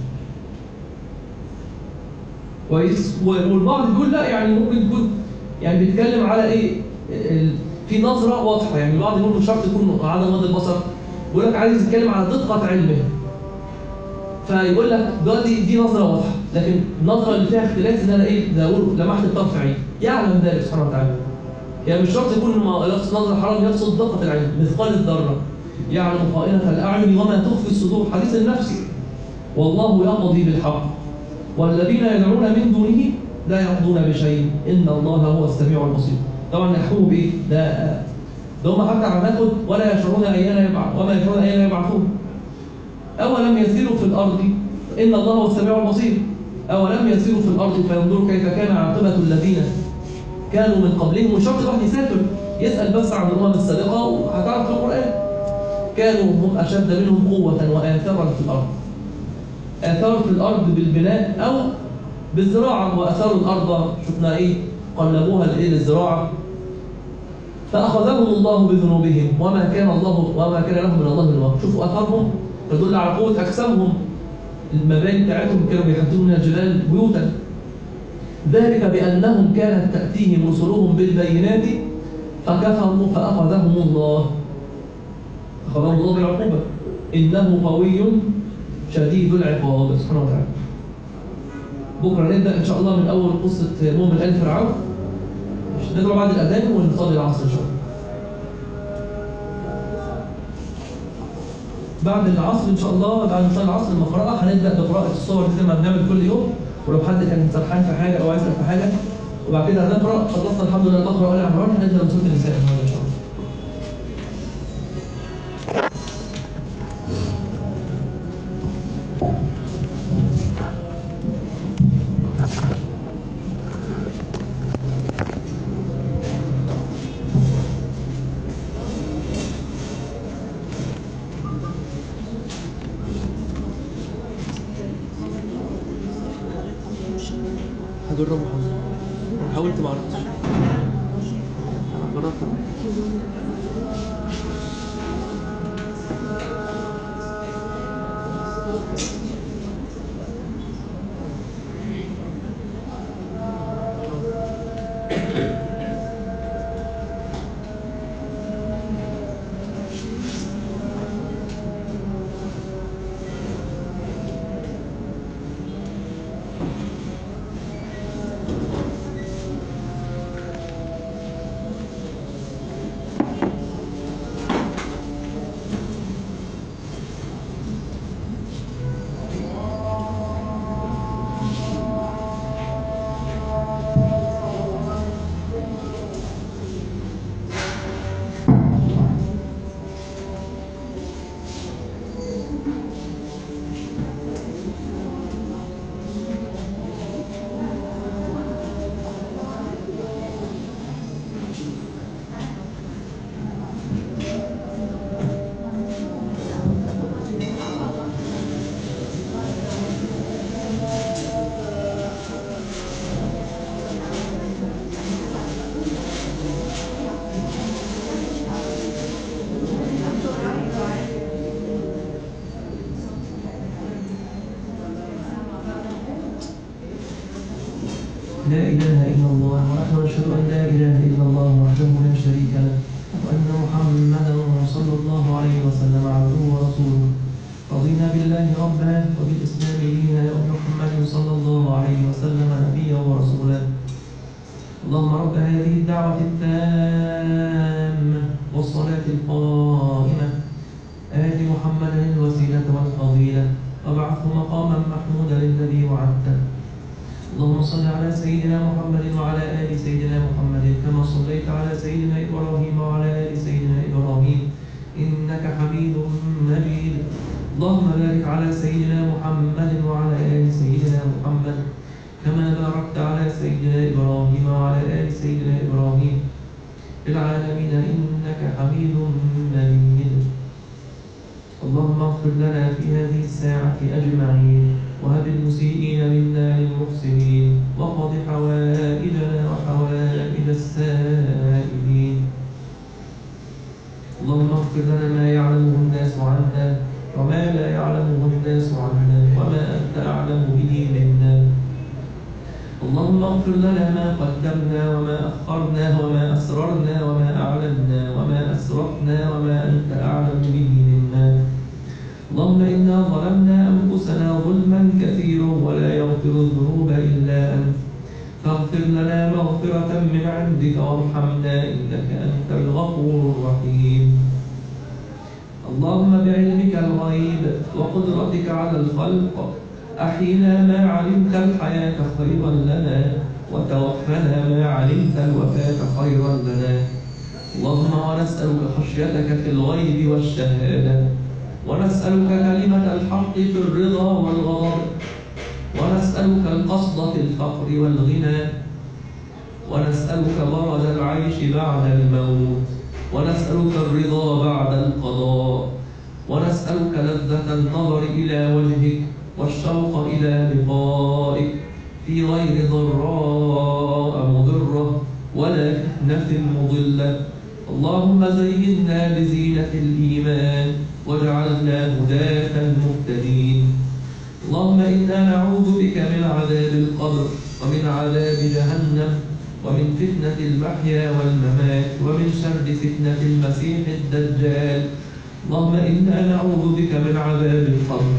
كويس. والبعض بيقول لا يعني ممكن تكون يعني بيتكلم على إيه؟ في نظرة واضحة يعني البعض يقول مش شرط يكون عدم مد البصر. بيقول لك عايز يتكلم على دقة علمه فيقول لك دلوقتي دي نظره واضحه، لكن النظره اللي فيها اختلاف ان انا ايه زي ما بقول لمحت الطرف عين، يعلم ذلك سبحانه وتعالى. يعني مش شرط يكون نظر حرام يقصد دقه العين مثقال الذره، يعلم خائنة الاعين وما تخفي الصدور، حديث النفس. والله يقضي بالحق والذين يدعون من دونه لا يقضون بشيء ان الله هو السميع البصير. طبعا يحكموا بايه؟ ده ده هم حتى هناخد ولا يشعرون ايان يبعث وما يشعرون ايان يبعثون. اولم يسيروا في الارض ان الله هو السميع البصير. اولم يسيروا في الارض فينظروا كيف كان عاقبه الذين كانوا من قبلهم. مش شرط الواحد يسافر، يسال بس عن الامم السابقه وهتعرف في القران. كانوا هم اشد منهم قوه واثارا في الارض. اثار في الارض بالبناء او بالزراعه، واثاروا الارض شفنا ايه؟ قلبوها لايه؟ للزراعه. فاخذهم الله بذنوبهم وما كان الله وما كان لهم من الله من واق. شوفوا اثارهم تدل على قوه اجسامهم، المباني بتاعتهم كانوا بيحدثون من الجبال بيوتا. ذلك بانهم كانت تاتيهم رسلهم بالبينات فكفروا فاخذهم الله. اخذهم الله بالعقوبه انه قوي شديد العقاب سبحانه وتعالى. بكره نبدا ان شاء الله من اول قصه مؤمن ال فرعون. نقرا بعد الاذان ونصلي العصر ان شاء الله. بعد العصر ان شاء الله، بعد ما نصلي العصر المقرأة هنبدا بقراءه الصور زي ما بنعمل كل يوم، ولو حد كان سرحان في حاجه او عايز يسال في حاجه، وبعد كده هنقرا. خلصنا الحمد لله البقره وال عمران، هنبدا بسوره النساء النهارده ان شاء الله. هجربه حاضر. حاولت ما عرفتش. جربت. لا إله إلا الله ونحن نشهد أن لا إله إلا الله وحده لا شريك له وأن محمدا صلى الله عليه وسلم عبده ورسوله. رضينا بالله ربا وبالإسلام دينا وبمحمد صلى الله عليه وسلم نبيا ورسولا. اللهم رب هذه الدعوة التامة والصلاة القائمة آت محمدا الوسيلة والفضيلة وابعثه مقاما محمودا الذي وعدته. اللهم صل على سيدنا محمد وعلى آل سيدنا محمد كما صليت على سيدنا إبراهيم وعلى آل سيدنا إبراهيم إنك حميد مجيد. اللهم بارك على سيدنا محمد وعلى آل سيدنا محمد كما باركت على سيدنا إبراهيم وعلى آل سيدنا إبراهيم في العالمين إنك حميد مجيد. اللهم اغفر لنا في هذه الساعة أجمعين وهب المسيئين منا للمحسنين وقض حوائجنا وحوائج السائلين. اللهم اغفر لنا ما يعلمه الناس عنا وما لا يعلمه الناس عنا وما أنت أعلم به منا. اللهم اغفر لنا ما قدمنا وما أخرنا وما أسررنا وما أعلنا وما أسرفنا وما أنت أعلم به منا. اللهم إنا ظلمنا أنفسنا مغفرة من عندك وارحمنا إنك أنت الغفور الرحيم. اللهم بعلمك الغيب وقدرتك على الخلق أحينا ما علمت الحياة خيرا لنا وتوفنا ما علمت الوفاة خيرا لنا. اللهم ونسألك خشيتك في الغيب والشهادة، ونسألك كلمة الحق في الرضا والغضب، ونسألك القصد في الفقر والغنى، ونسألك برد العيش بعد الموت، ونسألك الرضا بعد القضاء، ونسألك لذة النظر إلى وجهك والشوق إلى لقائك في غير ضراء مضرة ولا فتنة مضلة. اللهم زينا بزينة الإيمان واجعلنا هداة مهتدين. اللهم إنا نعوذ بك من عذاب القبر ومن عذاب جهنم ومن فتنة المحيا والممات ومن شر فتنة المسيح الدجال. اللهم إنا نعوذ بك من عذاب القبر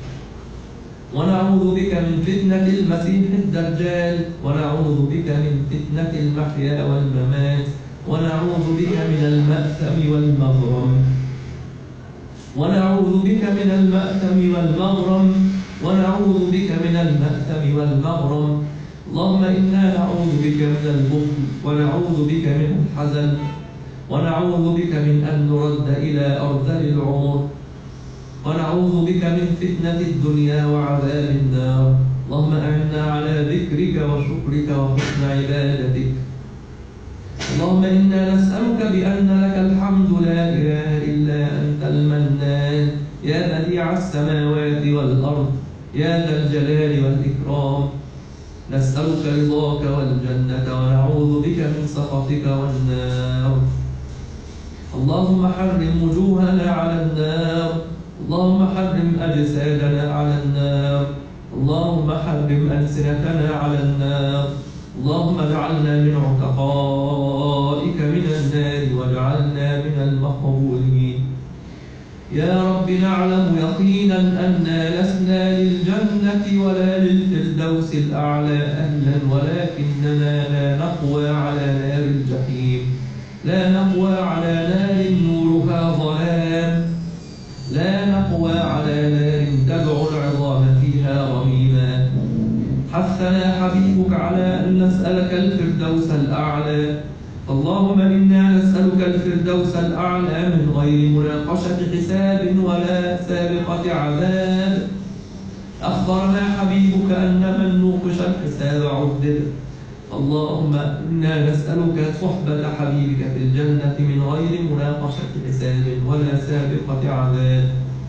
ونعوذ بك من فتنة المسيح الدجال ونعوذ بك من فتنة المحيا والممات ونعوذ بك من المأثم والمغرم ونعوذ بك من المأثم والمغرم ونعوذ بك من المأثم والمغرم. اللهم إنا نعوذ بك من البخل ونعوذ بك من الحزن ونعوذ بك من أن نرد إلى أرذل العمر ونعوذ بك من فتنة الدنيا وعذاب النار. اللهم أعنا على ذكرك وشكرك وحسن عبادتك. اللهم إنا نسألك بأن لك الحمد لا إله إلا أنت المنان يا بديع السماوات والأرض يا ذا الجلال والإكرام. نسألك رضاك والجنة ونعوذ بك من سخطك والنار. اللهم حرم وجوهنا على النار، اللهم حرم أجسادنا على النار، اللهم حرم ألسنتنا على النار. اللهم اجعلنا من عتقائك من النار واجعلنا من المقبولين. يا رب نعلم يقينا أننا لسنا للجنة ولا للفردوس الأعلى أهلا، ولكننا لا نقوى على نار الجحيم، لا نقوى على نار نورها ظلام، لا نقوى على نار تدعو العظام فيها رميما. حثنا حبيبك على أن نسألك الفردوس الأعلى. اللهم إنا نسألك الفردوس الأعلى من غير مناقشة حساب ولا سابقة عذاب. أخبرنا حبيبك أن من نوقش الحساب عذب. اللهم إنا نسألك صحبة حبيبك في الجنة من غير مناقشة حساب ولا سابقة عذاب.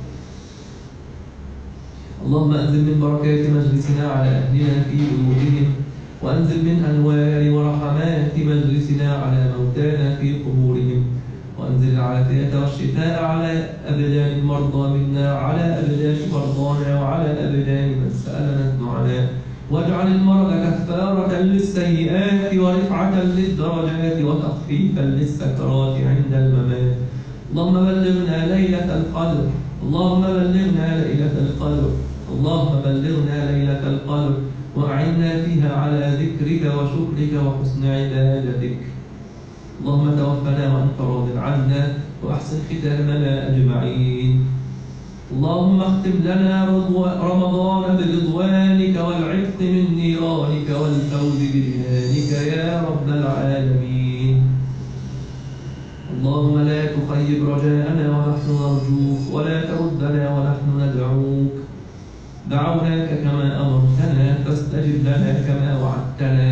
اللهم أنزل من بركات مجلسنا على أهلنا في بيوتهم، وأنزل من أنوار ورحمات مجلسنا على موتانا في قبورهم، وأنزل العافية والشفاء على أبدان المرضى منا، على أبدان مرضانا وعلى أبدان من سألنا الدعاء. واجعل المرض كفارة للسيئات ورفعة للدرجات وتخفيفا للسكرات عند الممات. اللهم بلغنا ليلة القدر، اللهم بلغنا ليلة القدر، اللهم بلغنا ليلة القدر وأعنا فيها على ذكرك وشكرك وحسن عبادتك. اللهم توفنا وأنت راض عنا وأحسن ختامنا أجمعين. اللهم اختم لنا رمضان برضوانك والعتق من نيرانك والفوز برهانك يا رب العالمين. اللهم لا تخيب رجاءنا ونحن نرجوك، ولا تردنا ونحن ندعوك. دعوناك كما أمرتنا فاستجب لنا كما وعدتنا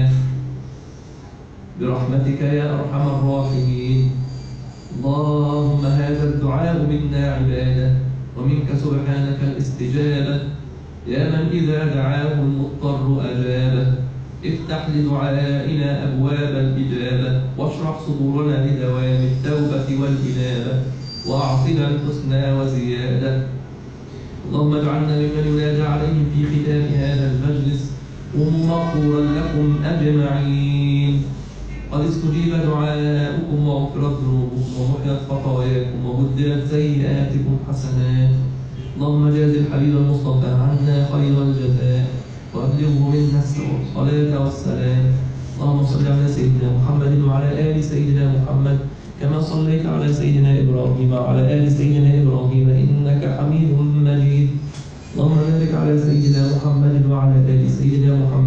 برحمتك يا أرحم الراحمين. اللهم هذا الدعاء منا عبادة ومنك سبحانك الاستجابة. يا من إذا دعاه المضطر أجابه، افتح لدعائنا أبواب الإجابة، واشرح صدورنا لدوام التوبة والإنابة، وأعطنا الحسنى وزيادة. اللهم اجعلنا ممن ينادى عليهم في ختام هذا المجلس ومغفورا لكم أجمعين. قد استجيب دعاؤكم وغفرت ذنوبكم ومحيت خطاياكم وبدلت سيئاتكم حسنات. اللهم جاز الحبيب المصطفى عنا خير الجزاء، وأبلغه منا الصلاة والسلام اللهم صل على سيدنا محمد وعلى آل سيدنا محمد كما صليت على سيدنا إبراهيم وعلى آل سيدنا إبراهيم إنك حميد مجيد. اللهم بارك على سيدنا محمد وعلى آل سيدنا محمد